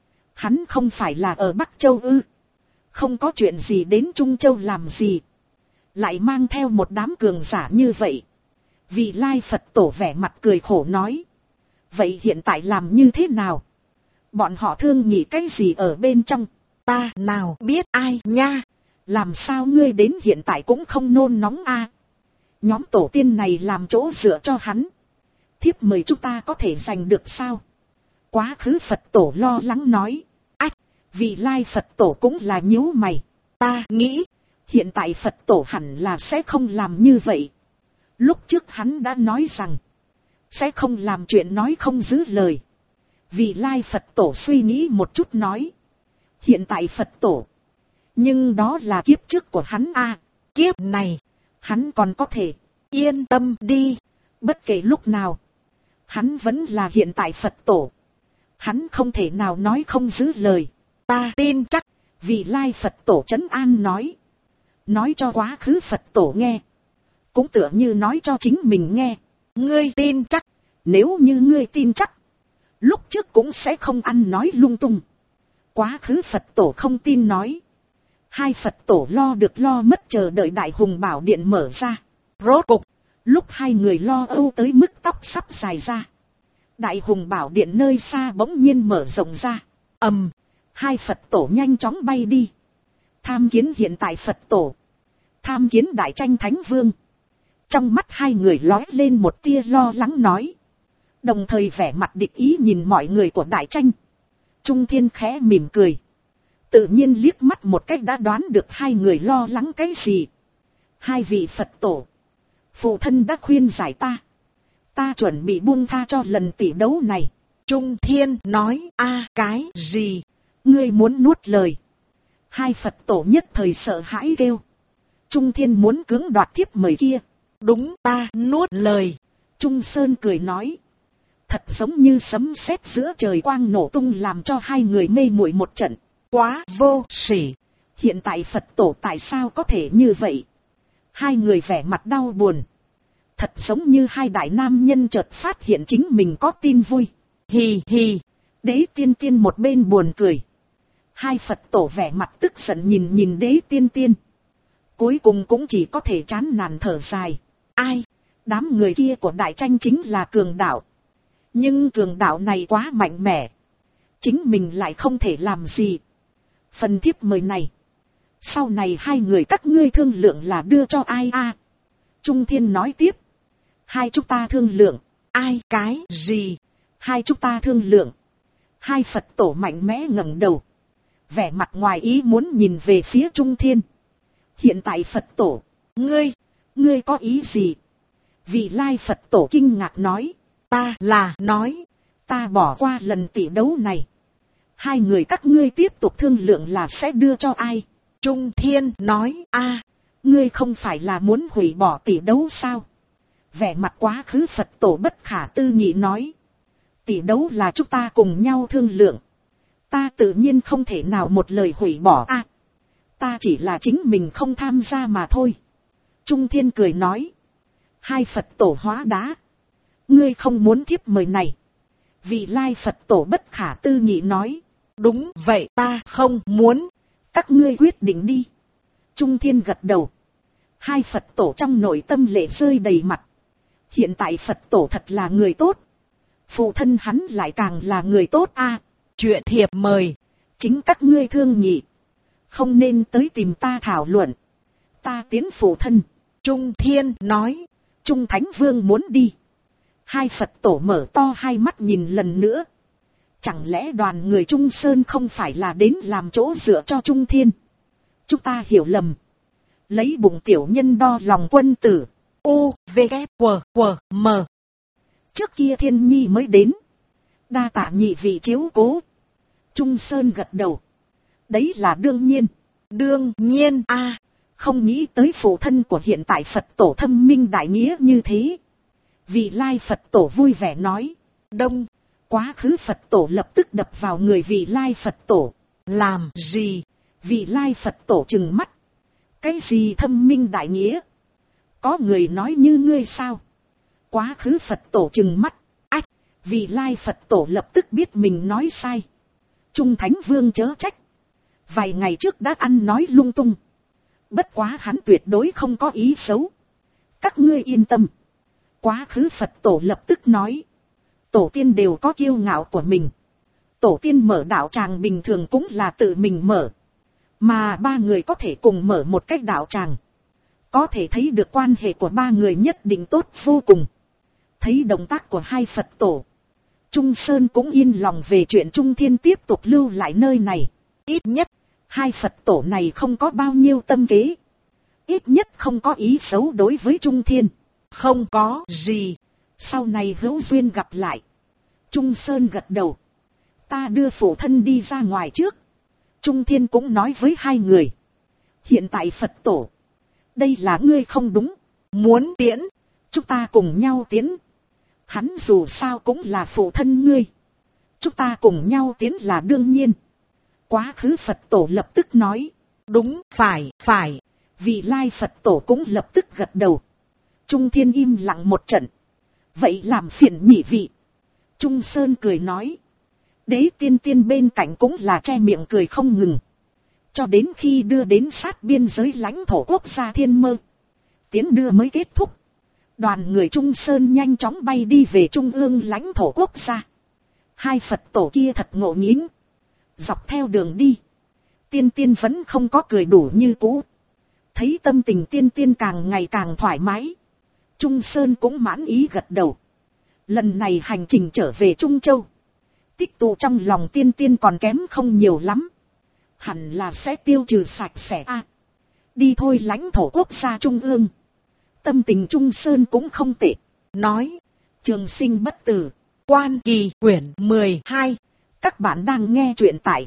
Hắn không phải là ở Bắc Châu ư? Không có chuyện gì đến Trung Châu làm gì, lại mang theo một đám cường giả như vậy. Vị Lai Phật tổ vẻ mặt cười khổ nói. Vậy hiện tại làm như thế nào? Bọn họ thương nghị cái gì ở bên trong? Ta nào biết ai nha. Làm sao ngươi đến hiện tại cũng không nôn nóng a? Nhóm tổ tiên này làm chỗ dựa cho hắn, thiếp mời chúng ta có thể giành được sao? Quá khứ Phật tổ lo lắng nói. Ách, Vị Lai Phật tổ cũng là nhíu mày. Ta nghĩ, hiện tại Phật tổ hẳn là sẽ không làm như vậy. Lúc trước hắn đã nói rằng, sẽ không làm chuyện nói không giữ lời. Vị Lai Phật tổ suy nghĩ một chút nói. Hiện tại Phật tổ, nhưng đó là kiếp trước của hắn a. Kiếp này, hắn còn có thể yên tâm đi. Bất kể lúc nào, hắn vẫn là hiện tại Phật tổ. Hắn không thể nào nói không giữ lời. Ta tin chắc. Vị Lai Phật tổ trấn an nói. Nói cho quá khứ Phật tổ nghe, cũng tựa như nói cho chính mình nghe. Ngươi tin chắc. Nếu như ngươi tin chắc, lúc trước cũng sẽ không ăn nói lung tung. Quá khứ Phật tổ không tin nói. Hai Phật tổ lo được lo mất chờ đợi Đại Hùng Bảo Điện mở ra. Rốt cục, lúc hai người lo âu tới mức tóc sắp dài ra, Đại Hùng Bảo Điện nơi xa bỗng nhiên mở rộng ra. Hai Phật tổ nhanh chóng bay đi. Tham kiến hiện tại Phật tổ, tham kiến Đại Tranh Thánh Vương. Trong mắt hai người lóe lên một tia lo lắng nói. Đồng thời vẻ mặt địch ý nhìn mọi người của đại tranh. Trung Thiên khẽ mỉm cười. Tự nhiên liếc mắt một cách đã đoán được hai người lo lắng cái gì. Hai vị Phật tổ. Phụ thân đã khuyên giải ta. Ta chuẩn bị buông tha cho lần tỷ đấu này.
Trung Thiên nói, cái gì?
Ngươi muốn nuốt lời. Hai Phật tổ nhất thời sợ hãi kêu. Trung Thiên muốn cưỡng đoạt thiếp mời kia.
Đúng, ta nuốt lời.
Trung Sơn cười nói. Thật giống như sấm sét giữa trời quang nổ tung làm cho hai người mê muội một trận.
Quá vô sỉ.
Hiện tại Phật tổ tại sao có thể như vậy? Hai người vẻ mặt đau buồn. Thật giống như hai đại nam nhân chợt phát hiện chính mình có tin vui.
Hì hì.
Đế Tiên Tiên một bên buồn cười. Hai Phật tổ vẻ mặt tức giận nhìn Đế Tiên Tiên. Cuối cùng cũng chỉ có thể chán nản thở dài. Ai? Đám người kia của đại tranh chính là cường đạo. Nhưng cường đạo này quá mạnh mẽ. Chính mình lại không thể làm gì. Phần thiếp mời này. Sau này hai người các ngươi thương lượng là đưa cho ai Trung Thiên nói tiếp. Hai chúng ta thương lượng.
Ai cái gì?
Hai chúng ta thương lượng. Hai Phật tổ mạnh mẽ ngẩng đầu. Vẻ mặt ngoài ý muốn nhìn về phía Trung Thiên. Hiện tại Phật tổ. Ngươi có ý gì? Vị Lai Phật tổ kinh ngạc nói.
Ta là nói.
Ta bỏ qua lần tỷ đấu này. Hai người các ngươi tiếp tục thương lượng là sẽ đưa cho ai?
Trung Thiên nói.
Ngươi không phải là muốn hủy bỏ tỷ đấu sao? Vẻ mặt quá khứ Phật tổ bất khả tư nghị nói. Tỷ đấu là chúng ta cùng nhau thương lượng. Ta tự nhiên không thể nào một lời hủy bỏ ta chỉ là chính mình không tham gia mà thôi. Trung Thiên cười nói. Hai Phật tổ hóa đá. Ngươi không muốn thiếp mời này. Vị Lai Phật tổ bất khả tư nghị nói.
Đúng vậy, ta không muốn.
Các ngươi quyết định đi. Trung Thiên gật đầu. Hai Phật tổ trong nội tâm lệ rơi đầy mặt. Hiện tại Phật tổ thật là người tốt. Phụ thân hắn lại càng là người tốt
Chuyện thiệp mời.
Chính các ngươi thương nghị. Không nên tới tìm ta thảo luận. Ta tiến phụ thân.
Trung Thiên nói.
Trung Thánh Vương muốn đi. Hai Phật tổ mở to hai mắt nhìn lần nữa. Chẳng lẽ đoàn người Trung Sơn không phải là đến làm chỗ dựa cho Trung Thiên? Chúng ta hiểu lầm. Lấy bụng tiểu nhân đo lòng quân tử.
U, V, K, W, M.
Trước kia Thiên Nhi mới đến. Đa tạ nhị vị chiếu cố. Trung Sơn gật đầu. Đấy là đương nhiên.
Đương nhiên
không nghĩ tới phụ thân của hiện tại Phật tổ thâm minh đại nghĩa như thế. Vị Lai Phật tổ vui vẻ nói.
Đông.
Quá khứ Phật tổ lập tức đập vào người vị Lai Phật tổ.
Làm gì?
Vị Lai Phật tổ trừng mắt. Cái gì thâm minh đại nghĩa? Có người nói như ngươi sao? Quá khứ Phật tổ trừng mắt. Vị Lai Phật tổ lập tức biết mình nói sai. Trung Thánh Vương chớ trách. Vài ngày trước đã ăn nói lung tung. Bất quá hắn tuyệt đối không có ý xấu. Các ngươi yên tâm. Quá khứ Phật tổ lập tức nói. Tổ tiên đều có kiêu ngạo của mình. Tổ tiên mở đạo tràng bình thường cũng là tự mình mở. Mà ba người có thể cùng mở một cách đạo tràng. Có thể thấy được quan hệ của ba người nhất định tốt vô cùng. Thấy động tác của hai Phật tổ. Trung Sơn cũng yên lòng về chuyện Trung Thiên tiếp tục lưu lại nơi này. Ít nhất, hai Phật tổ này không có bao nhiêu tâm kế. Ít nhất không có ý xấu đối với Trung Thiên.
Không có gì.
Sau này hữu duyên gặp lại. Trung Sơn gật đầu. Ta đưa phụ thân đi ra ngoài trước. Trung Thiên cũng nói với hai người. Hiện tại Phật tổ. Đây là ngươi không đúng.
Muốn tiễn.
Chúng ta cùng nhau tiến. Hắn dù sao cũng là phụ thân ngươi. Chúng ta cùng nhau tiến là đương nhiên. Quá khứ Phật tổ lập tức nói.
Đúng, phải.
Vị Lai Phật tổ cũng lập tức gật đầu. Trung Thiên im lặng một trận. Vậy làm phiền nhị vị. Trung Sơn cười nói. Đế Tiên Tiên bên cạnh cũng là che miệng cười không ngừng. Cho đến khi đưa đến sát biên giới lãnh thổ quốc gia Thiên Mơ. Tiến đưa mới kết thúc. Đoàn người Trung Sơn nhanh chóng bay đi về trung ương lãnh thổ quốc gia. Hai Phật tổ kia thật ngộ nghĩnh. Dọc theo đường đi. Tiên Tiên vẫn không có cười đủ như cũ. Thấy tâm tình Tiên Tiên càng ngày càng thoải mái. Trung Sơn cũng mãn ý gật đầu. Lần này hành trình trở về Trung Châu, tích tụ trong lòng tiên tiên còn kém không nhiều lắm. Hẳn là sẽ tiêu trừ sạch sẽ đi thôi lãnh thổ quốc gia trung ương. Tâm tình Trung Sơn cũng không tệ. Nói, trường sinh bất tử.
Quan Kỳ quyển 12.
Các bạn đang nghe truyện tại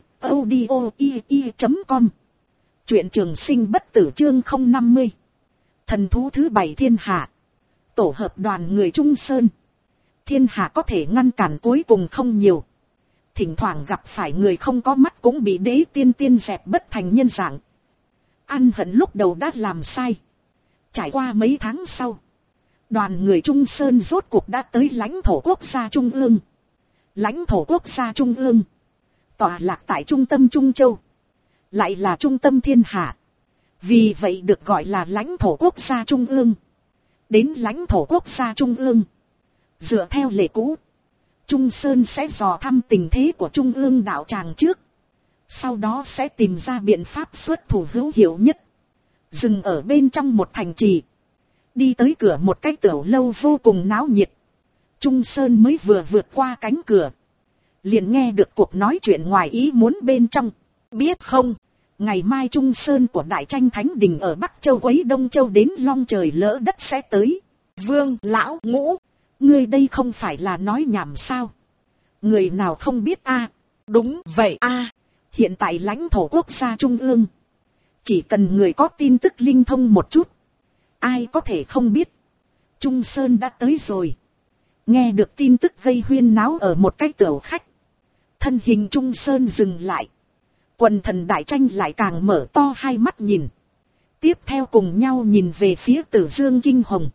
audio.com. Truyện trường sinh bất tử chương 050. Thần thú thứ 7 thiên hạ. Tổ hợp đoàn người Trung Sơn. Thiên hạ có thể ngăn cản cuối cùng không nhiều. Thỉnh thoảng gặp phải người không có mắt cũng bị đế tiên tiên dẹp bất thành nhân dạng. Ăn hận lúc đầu đã làm sai. Trải qua mấy tháng sau, đoàn người Trung Sơn rốt cuộc đã tới lãnh thổ quốc gia Trung ương. Lãnh thổ quốc gia Trung ương tọa lạc tại trung tâm Trung Châu, lại là trung tâm thiên hạ, vì vậy được gọi là lãnh thổ quốc gia Trung ương. Đến lãnh thổ quốc gia Trung ương, dựa theo lệ cũ, Trung Sơn sẽ dò thăm tình thế của Trung ương đạo tràng trước, sau đó sẽ tìm ra biện pháp xuất thủ hữu hiệu nhất. Dừng ở bên trong một thành trì, đi tới cửa một cái tiểu lâu vô cùng náo nhiệt. Trung Sơn mới vừa vượt qua cánh cửa, liền nghe được cuộc nói chuyện ngoài ý muốn bên trong. Biết không, ngày mai Trung Sơn của Đại Tranh Thánh Đình ở Bắc Châu quấy Đông Châu đến long trời lỡ đất sẽ tới. Vương lão ngũ, ngươi đây không phải là nói nhảm sao? Người nào không biết Đúng vậy hiện tại lãnh thổ quốc gia Trung ương, chỉ cần người có tin tức linh thông một chút, ai có thể không biết. Trung Sơn đã tới rồi. Nghe được tin tức gây huyên náo ở một cái tiểu khách, thân hình Trung Sơn dừng lại. Quần thần Đại Tranh lại càng mở to hai mắt nhìn. Tiếp theo cùng nhau nhìn về phía Tử Dương Kinh Hồng.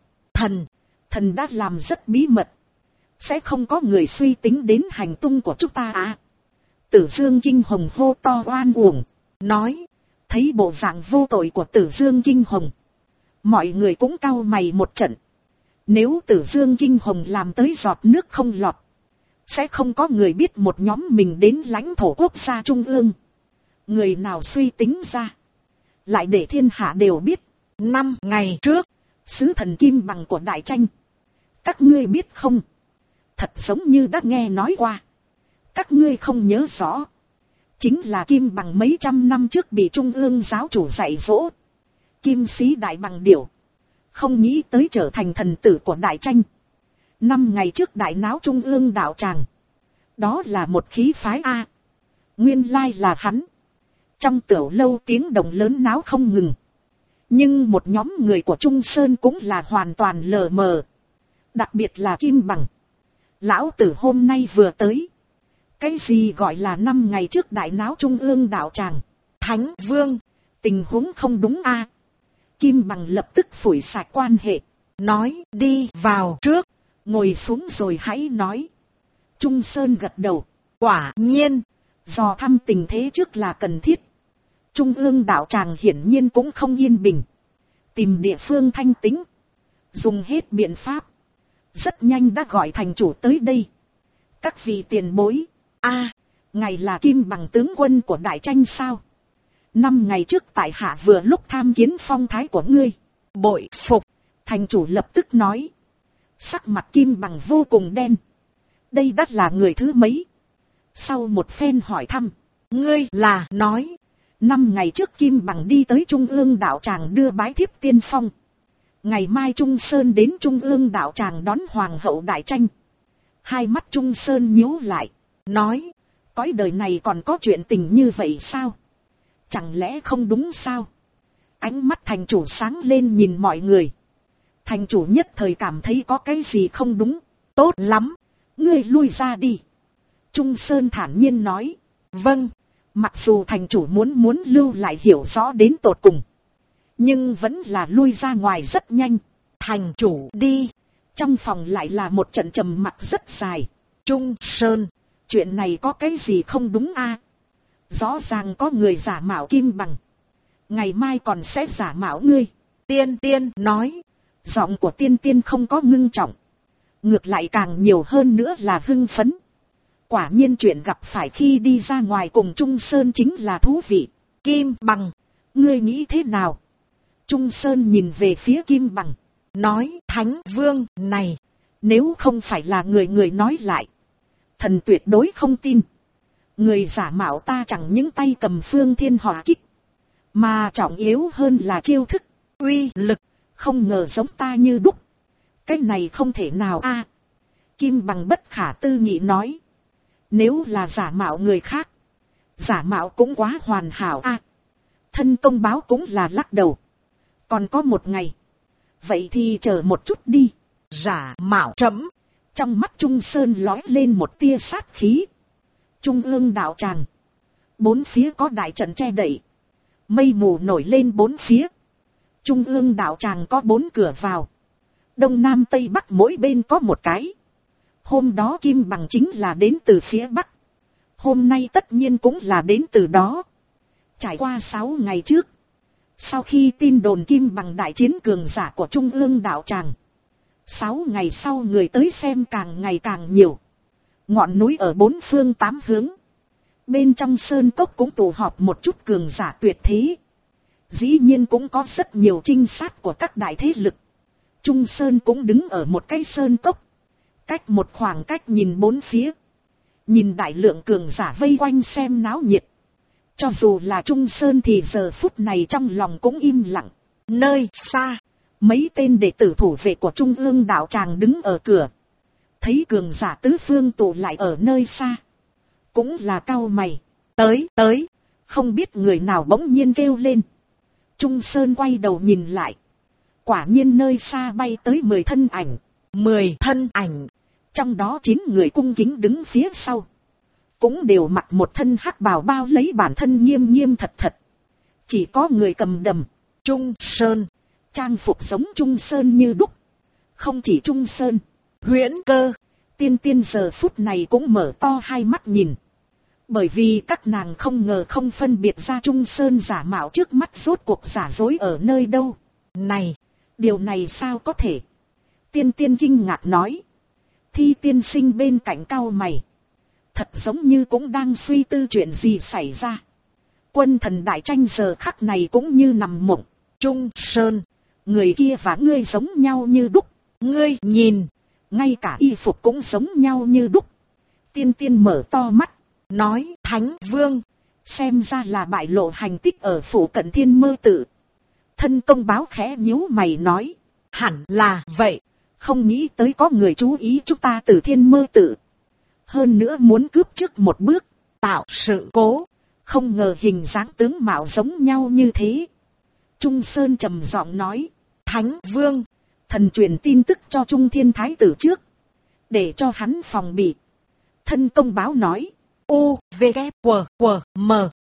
Thần đã làm rất bí mật, sẽ không có người suy tính đến hành tung của chúng ta Tử Dương Kinh Hồng hô to oan uổng, nói. Thấy bộ dạng vô tội của Tử Dương Kinh Hồng, mọi người cũng cau mày một trận. Nếu Tử Dương Kinh Hồng làm tới giọt nước không lọt, sẽ không có người biết một nhóm mình đến lãnh thổ quốc gia Trung ương. Người nào suy tính ra, lại để thiên hạ đều biết. 5 ngày trước, sứ thần Kim Bằng của Đại Tranh, các ngươi biết không? Thật giống như đã nghe nói qua, các ngươi không nhớ rõ. Chính là Kim Bằng mấy trăm năm trước bị Trung ương giáo chủ dạy dỗ. Kim sĩ Đại Bằng Điểu, không nghĩ tới trở thành thần tử của Đại Tranh. 5 ngày trước đại náo Trung ương đạo tràng, đó là một khí phái nguyên lai là hắn. Trong tiểu lâu tiếng động lớn náo không ngừng, nhưng một nhóm người của Trung Sơn cũng là hoàn toàn lờ mờ. Đặc biệt là Kim Bằng, lão tử hôm nay vừa tới. Cái gì gọi là 5 ngày trước đại náo Trung ương đạo tràng? Thánh Vương, tình huống không đúng Kim Bằng lập tức phủi sạch quan hệ, nói đi vào trước, ngồi xuống rồi hãy nói. Trung Sơn gật đầu, quả nhiên, dò thăm tình thế trước là cần thiết. Trung ương đạo tràng hiển nhiên cũng không yên bình, tìm địa phương thanh tĩnh, dùng hết biện pháp, rất nhanh đã gọi thành chủ tới đây. Các vị tiền bối, ngài là Kim Bằng tướng quân của Đại Tranh sao? 5 ngày trước tại hạ vừa lúc tham kiến phong thái của ngươi, bội phục. Thành chủ lập tức nói. Sắc mặt Kim Bằng vô cùng đen. Đây đã là người thứ mấy? Sau một phen hỏi thăm, ngươi là nói 5 ngày trước Kim Bằng đi tới Trung ương đạo tràng đưa bái thiếp tiên phong. Ngày mai Trung Sơn đến Trung ương đạo tràng đón Hoàng hậu Đại Tranh. Hai mắt Trung Sơn nhíu lại, nói, cõi đời này còn có chuyện tình như vậy sao? Chẳng lẽ không đúng sao? Ánh mắt thành chủ sáng lên nhìn mọi người. Thành chủ nhất thời cảm thấy có cái gì không đúng. Tốt lắm, ngươi lui ra đi. Trung Sơn thản nhiên nói. Vâng, mặc dù thành chủ muốn lưu lại hiểu rõ đến tột cùng, nhưng vẫn là lui ra ngoài rất nhanh. Thành chủ đi. Trong phòng lại là một trận trầm mặc rất dài. Trung Sơn, chuyện này có cái gì không đúng Rõ ràng có người giả mạo Kim Bằng, ngày mai còn sẽ giả mạo ngươi. Tiên Tiên nói. Giọng của Tiên Tiên không có ngưng trọng, ngược lại càng nhiều hơn nữa là hưng phấn. Quả nhiên chuyện gặp phải khi đi ra ngoài cùng Trung Sơn chính là thú vị. Kim Bằng, ngươi nghĩ thế nào? Trung Sơn nhìn về phía Kim Bằng,
nói Thánh Vương này,
nếu không phải là người người nói lại, thần tuyệt đối không tin. Người giả mạo ta chẳng những tay cầm phương thiên hỏa kích, mà trọng yếu hơn là chiêu thức, uy lực, không ngờ giống ta như đúc. Cái này không thể nào a. Kim Bằng bất khả tư nghị nói. Nếu là giả mạo người khác, giả mạo cũng quá hoàn hảo a. Thân công báo cũng là lắc đầu. Còn có một ngày. Vậy thì chờ một chút đi.
Giả mạo trẫm.
Trong mắt Trung Sơn lói lên một tia sát khí. Trung ương đạo tràng. Bốn phía có đại trận che đậy. Mây mù nổi lên bốn phía. Trung ương đạo tràng có 4 cửa vào. Đông Nam Tây Bắc mỗi bên có một cái. Hôm đó Kim Bằng chính là đến từ phía Bắc. Hôm nay tất nhiên cũng là đến từ đó. Trải qua 6 ngày trước. Sau khi tin đồn Kim Bằng đại chiến cường giả của Trung ương đạo tràng. 6 ngày sau người tới xem càng ngày càng nhiều. Ngọn núi ở 4 phương 8 hướng. Bên trong sơn cốc cũng tụ họp một chút cường giả tuyệt thế. Dĩ nhiên cũng có rất nhiều trinh sát của các đại thế lực. Trung Sơn cũng đứng ở một cái sơn cốc. Cách một khoảng cách nhìn bốn phía. Nhìn đại lượng cường giả vây quanh xem náo nhiệt. Cho dù là Trung Sơn thì giờ phút này trong lòng cũng im lặng. Nơi xa, mấy tên đệ tử thủ vệ của Trung ương đạo tràng đứng ở cửa. Thấy cường giả tứ phương tụ lại ở nơi xa. Cũng là cau mày. Tới, không biết người nào bỗng nhiên kêu lên. Trung Sơn quay đầu nhìn lại. Quả nhiên nơi xa bay tới 10 thân ảnh. 10 thân ảnh. Trong đó 9 người cung kính đứng phía sau. Cũng đều mặc một thân hắc bào bao lấy bản thân nghiêm nghiêm thật thật. Chỉ có người cầm đầm. Trung Sơn. Trang phục giống Trung Sơn như đúc. Không chỉ Trung Sơn. Huyễn Cơ. Tiên Tiên giờ phút này cũng mở to hai mắt nhìn. Bởi vì các nàng không ngờ không phân biệt ra Trung Sơn giả mạo trước mắt rốt cuộc giả dối ở nơi đâu. Này, điều này sao có thể? Tiên Tiên kinh ngạc nói. Thi tiên sinh bên cạnh cau mày. Thật giống như cũng đang suy tư chuyện gì xảy ra. Quân thần đại tranh giờ khắc này cũng như nằm mộng. Trung Sơn, người kia và ngươi giống nhau như đúc. Ngươi nhìn, ngay cả y phục cũng giống nhau như đúc. Tiên Tiên mở to mắt. Nói Thánh Vương, xem ra là bại lộ hành tích ở phủ cận Thiên Mơ Tự. Thân công báo khẽ nhíu mày nói, hẳn là vậy, không nghĩ tới có người chú ý chúng ta từ Thiên Mơ Tự. Hơn nữa muốn cướp trước một bước, tạo sự cố, không ngờ hình dáng tướng mạo giống nhau như thế. Trung Sơn trầm giọng nói, Thánh Vương, thần truyền tin tức cho Trung Thiên Thái tử trước, để cho hắn phòng bị. Thân công báo nói, U, V, K, W, W, M.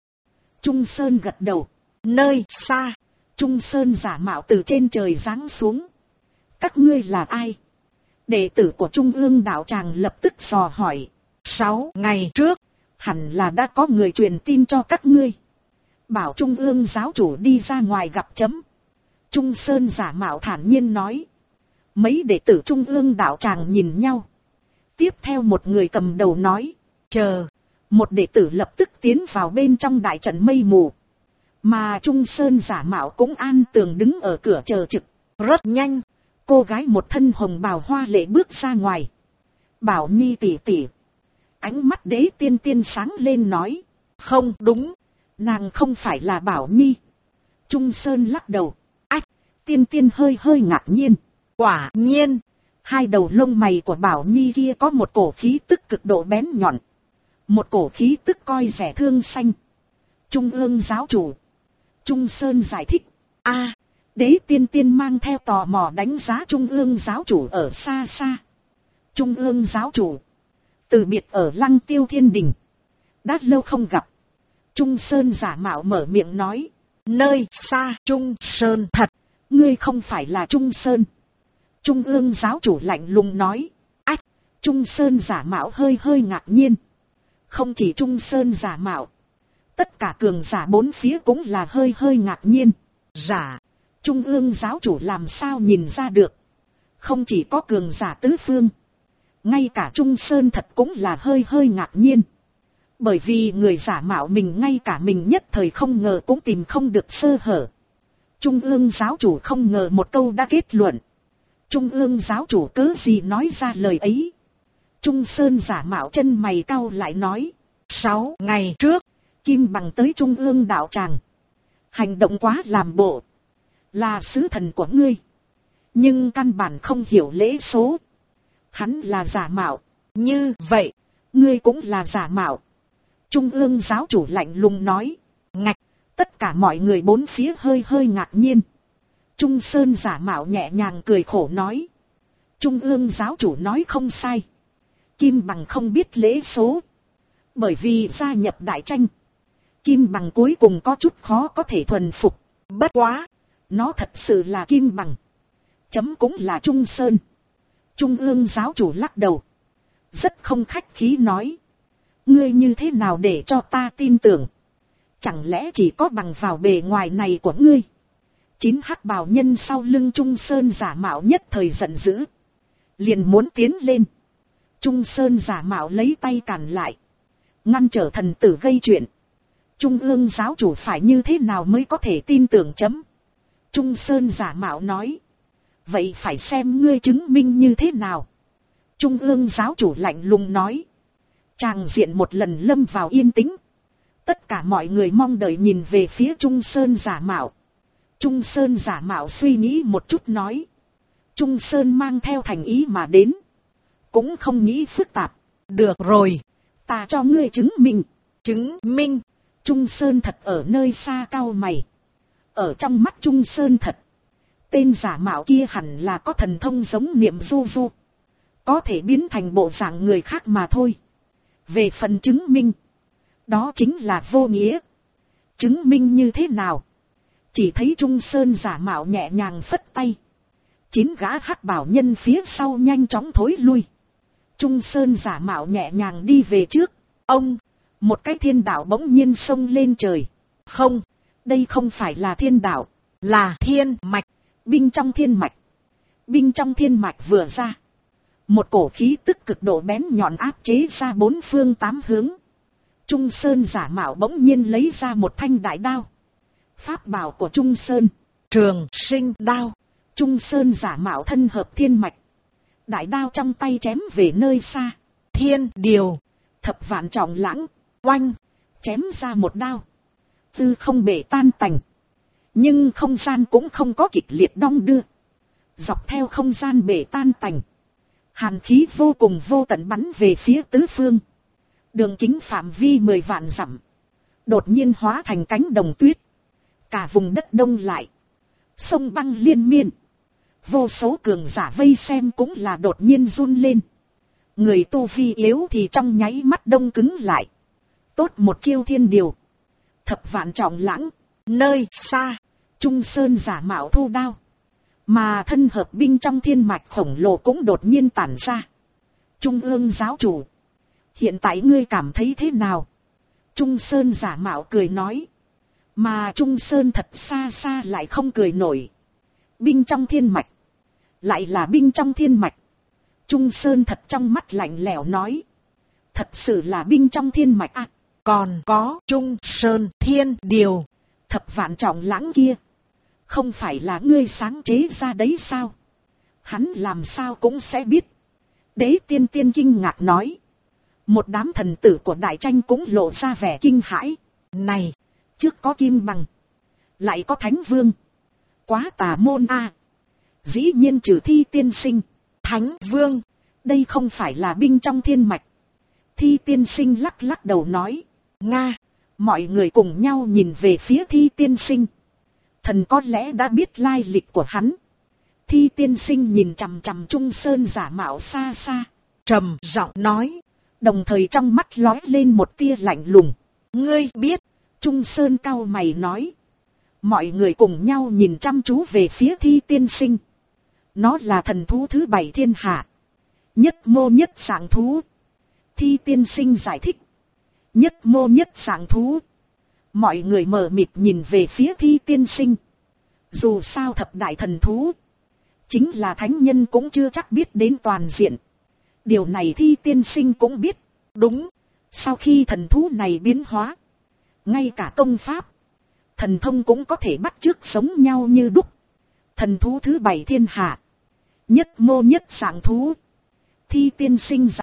Trung Sơn gật đầu. Nơi xa, Trung Sơn giả mạo từ trên trời giáng xuống. Các ngươi là ai? Đệ tử của Trung ương đạo tràng lập tức dò hỏi. 6 ngày trước, hẳn là đã có người truyền tin cho các ngươi. Bảo Trung ương giáo chủ đi ra ngoài gặp chấm. Trung Sơn giả mạo thản nhiên nói. Mấy đệ tử Trung ương đạo tràng nhìn nhau. Tiếp theo một người cầm đầu nói. Chờ. Một đệ tử lập tức tiến vào bên trong đại trận mây mù. Mà Trung Sơn giả mạo cũng an tường đứng ở cửa chờ trực. Rất nhanh, cô gái một thân hồng bào hoa lệ bước ra ngoài. Bảo Nhi tỷ tỷ. Ánh mắt Đế Tiên Tiên sáng lên nói. Không đúng, nàng không phải là Bảo Nhi. Trung Sơn lắc đầu. Ách, Tiên Tiên hơi hơi ngạc nhiên. Quả nhiên, hai đầu lông mày của Bảo Nhi kia có một cổ khí tức cực độ bén nhọn. Một cổ khí tức coi rẻ thương xanh. Trung ương giáo chủ. Trung Sơn giải thích. Đế Tiên Tiên mang theo tò mò đánh giá Trung ương giáo chủ ở xa xa. Trung ương giáo chủ. Từ biệt ở Lăng Tiêu Thiên Đình. Đã lâu không gặp. Trung Sơn giả mạo mở miệng nói. Nơi xa Trung Sơn thật. Ngươi không phải là Trung Sơn. Trung ương giáo chủ lạnh lùng nói. Ách, Trung Sơn giả mạo hơi hơi ngạc nhiên. Không chỉ Trung Sơn giả mạo. Tất cả cường giả bốn phía cũng là hơi hơi ngạc nhiên. Giả, Trung ương giáo chủ làm sao nhìn ra được. Không chỉ có cường giả tứ phương. Ngay cả Trung Sơn thật cũng là hơi hơi ngạc nhiên. Bởi vì người giả mạo mình ngay cả mình nhất thời không ngờ cũng tìm không được sơ hở. Trung ương giáo chủ không ngờ một câu đã kết luận. Trung ương giáo chủ cớ gì nói ra lời ấy? Trung Sơn giả mạo chân mày cau lại nói.
6 ngày trước,
Kim Bằng tới Trung ương đạo tràng. Hành động quá làm bộ. Là sứ thần của ngươi. Nhưng căn bản không hiểu lễ số. Hắn là giả mạo.
Như vậy,
ngươi cũng là giả mạo. Trung ương giáo chủ lạnh lùng nói.
ngạch,
Tất cả mọi người bốn phía hơi hơi ngạc nhiên. Trung Sơn giả mạo nhẹ nhàng cười khổ nói. Trung ương giáo chủ nói không sai. Kim Bằng không biết lễ số. Bởi vì gia nhập đại tranh. Kim Bằng cuối cùng có chút khó có thể thuần phục.
bất quá,
Nó thật sự là Kim Bằng. Chấm cũng là Trung Sơn. Trung ương giáo chủ lắc đầu. Rất không khách khí nói. Ngươi như thế nào để cho ta tin tưởng? Chẳng lẽ chỉ có bằng vào bề ngoài này của ngươi? 9 hắc bào nhân sau lưng Trung Sơn giả mạo nhất thời giận dữ. Liền muốn tiến lên. Trung Sơn giả mạo lấy tay cản lại. Ngăn trở thần tử gây chuyện. Trung ương giáo chủ phải như thế nào mới có thể tin tưởng chấm? Trung Sơn giả mạo nói. Vậy phải xem ngươi chứng minh như thế nào? Trung ương giáo chủ lạnh lùng nói. Tràng diện một lần lâm vào yên tĩnh. Tất cả mọi người mong đợi nhìn về phía Trung Sơn giả mạo. Trung Sơn giả mạo suy nghĩ một chút nói. Trung Sơn mang theo thành ý mà đến. Cũng không nghĩ phức tạp.
được rồi,
Ta cho ngươi chứng minh.
chứng minh,
Trung Sơn thật ở nơi xa cau mày. Ở trong mắt Trung Sơn thật. Tên giả mạo kia hẳn là có thần thông giống Niệm Du Du. Có thể biến thành bộ dạng người khác mà thôi. Về phần chứng minh. Đó chính là vô nghĩa. Chứng minh như thế nào? Chỉ thấy Trung Sơn giả mạo nhẹ nhàng phất tay. 9 gã hắc bảo nhân phía sau nhanh chóng thối lui. Trung Sơn giả mạo nhẹ nhàng đi về trước. Ông, một cái thiên đạo bỗng nhiên xông lên trời.
không,
Đây không phải là thiên đạo,
là thiên mạch.
binh trong thiên mạch. Binh trong thiên mạch vừa ra. Một cổ khí tức cực độ bén nhọn áp chế ra 4 phương 8 hướng. Trung Sơn giả mạo bỗng nhiên lấy ra một thanh đại đao. Pháp bảo của Trung Sơn.
Trường sinh đao.
Trung Sơn giả mạo thân hợp thiên mạch. Đại đao trong tay chém về nơi xa.
Thiên điều.
Thập vạn trọng lãng.
Oanh.
Chém ra một đao. Tư không bể tan tành. Nhưng không gian cũng không có kịch liệt đong đưa. Dọc theo không gian bể tan tành. Hàn khí vô cùng vô tận bắn về phía tứ phương. Đường kính phạm vi 10 vạn dặm. Đột nhiên hóa thành cánh đồng tuyết. Cả vùng đất đông lại. Sông băng liên miên. Vô số cường giả vây xem cũng là đột nhiên run lên. Người tu vi yếu thì trong nháy mắt đông cứng lại. Tốt một chiêu thiên điều. Thập vạn trọng lãng.
Nơi xa,
Trung Sơn giả mạo thu đao. Mà thân hợp binh trong thiên mạch khổng lồ cũng đột nhiên tản ra. Trung ương giáo chủ. Hiện tại ngươi cảm thấy thế nào? Trung Sơn giả mạo cười nói. Mà Trung Sơn thật xa xa lại không cười nổi. Binh trong thiên mạch. Lại là binh trong thiên mạch. Trung Sơn thật trong mắt lạnh lẽo nói. Thật sự là binh trong thiên mạch à.
còn có Trung Sơn thiên điều.
Thập vạn trọng lãng kia. Không phải là ngươi sáng chế ra đấy sao? Hắn làm sao cũng sẽ biết. Đế tiên tiên kinh ngạc nói. Một đám thần tử của đại tranh cũng lộ ra vẻ kinh hãi.
Này,
trước có Kim Bằng. Lại có Thánh Vương. Quá tà môn a. Dĩ nhiên trừ Thi tiên sinh.
Thánh Vương.
Đây không phải là binh trong thiên mạch. Thi tiên sinh lắc lắc đầu nói.
Nga.
Mọi người cùng nhau nhìn về phía Thi tiên sinh. Thần có lẽ đã biết lai lịch của hắn. Thi tiên sinh nhìn chằm chằm Trung Sơn giả mạo xa xa.
Trầm giọng nói.
Đồng thời trong mắt lóe lên một tia lạnh lùng.
Ngươi biết.
Trung Sơn cau mày nói. Mọi người cùng nhau nhìn chăm chú về phía Thi tiên sinh. Nó là thần thú thứ 7 thiên hạ. Nhất mô nhất dạng thú. Thi tiên sinh giải thích. Nhất mô nhất dạng thú. Mọi người mờ mịt nhìn về phía Thi tiên sinh. Dù sao thập đại thần thú. Chính là thánh nhân cũng chưa chắc biết đến toàn diện. Điều này Thi tiên sinh cũng biết. Đúng. Sau khi thần thú này biến hóa. Ngay cả công pháp. Thần thông cũng có thể bắt chước sống nhau như đúc. Thần thú thứ 7 thiên hạ. Nhất mô nhất dạng thú. Thi tiên sinh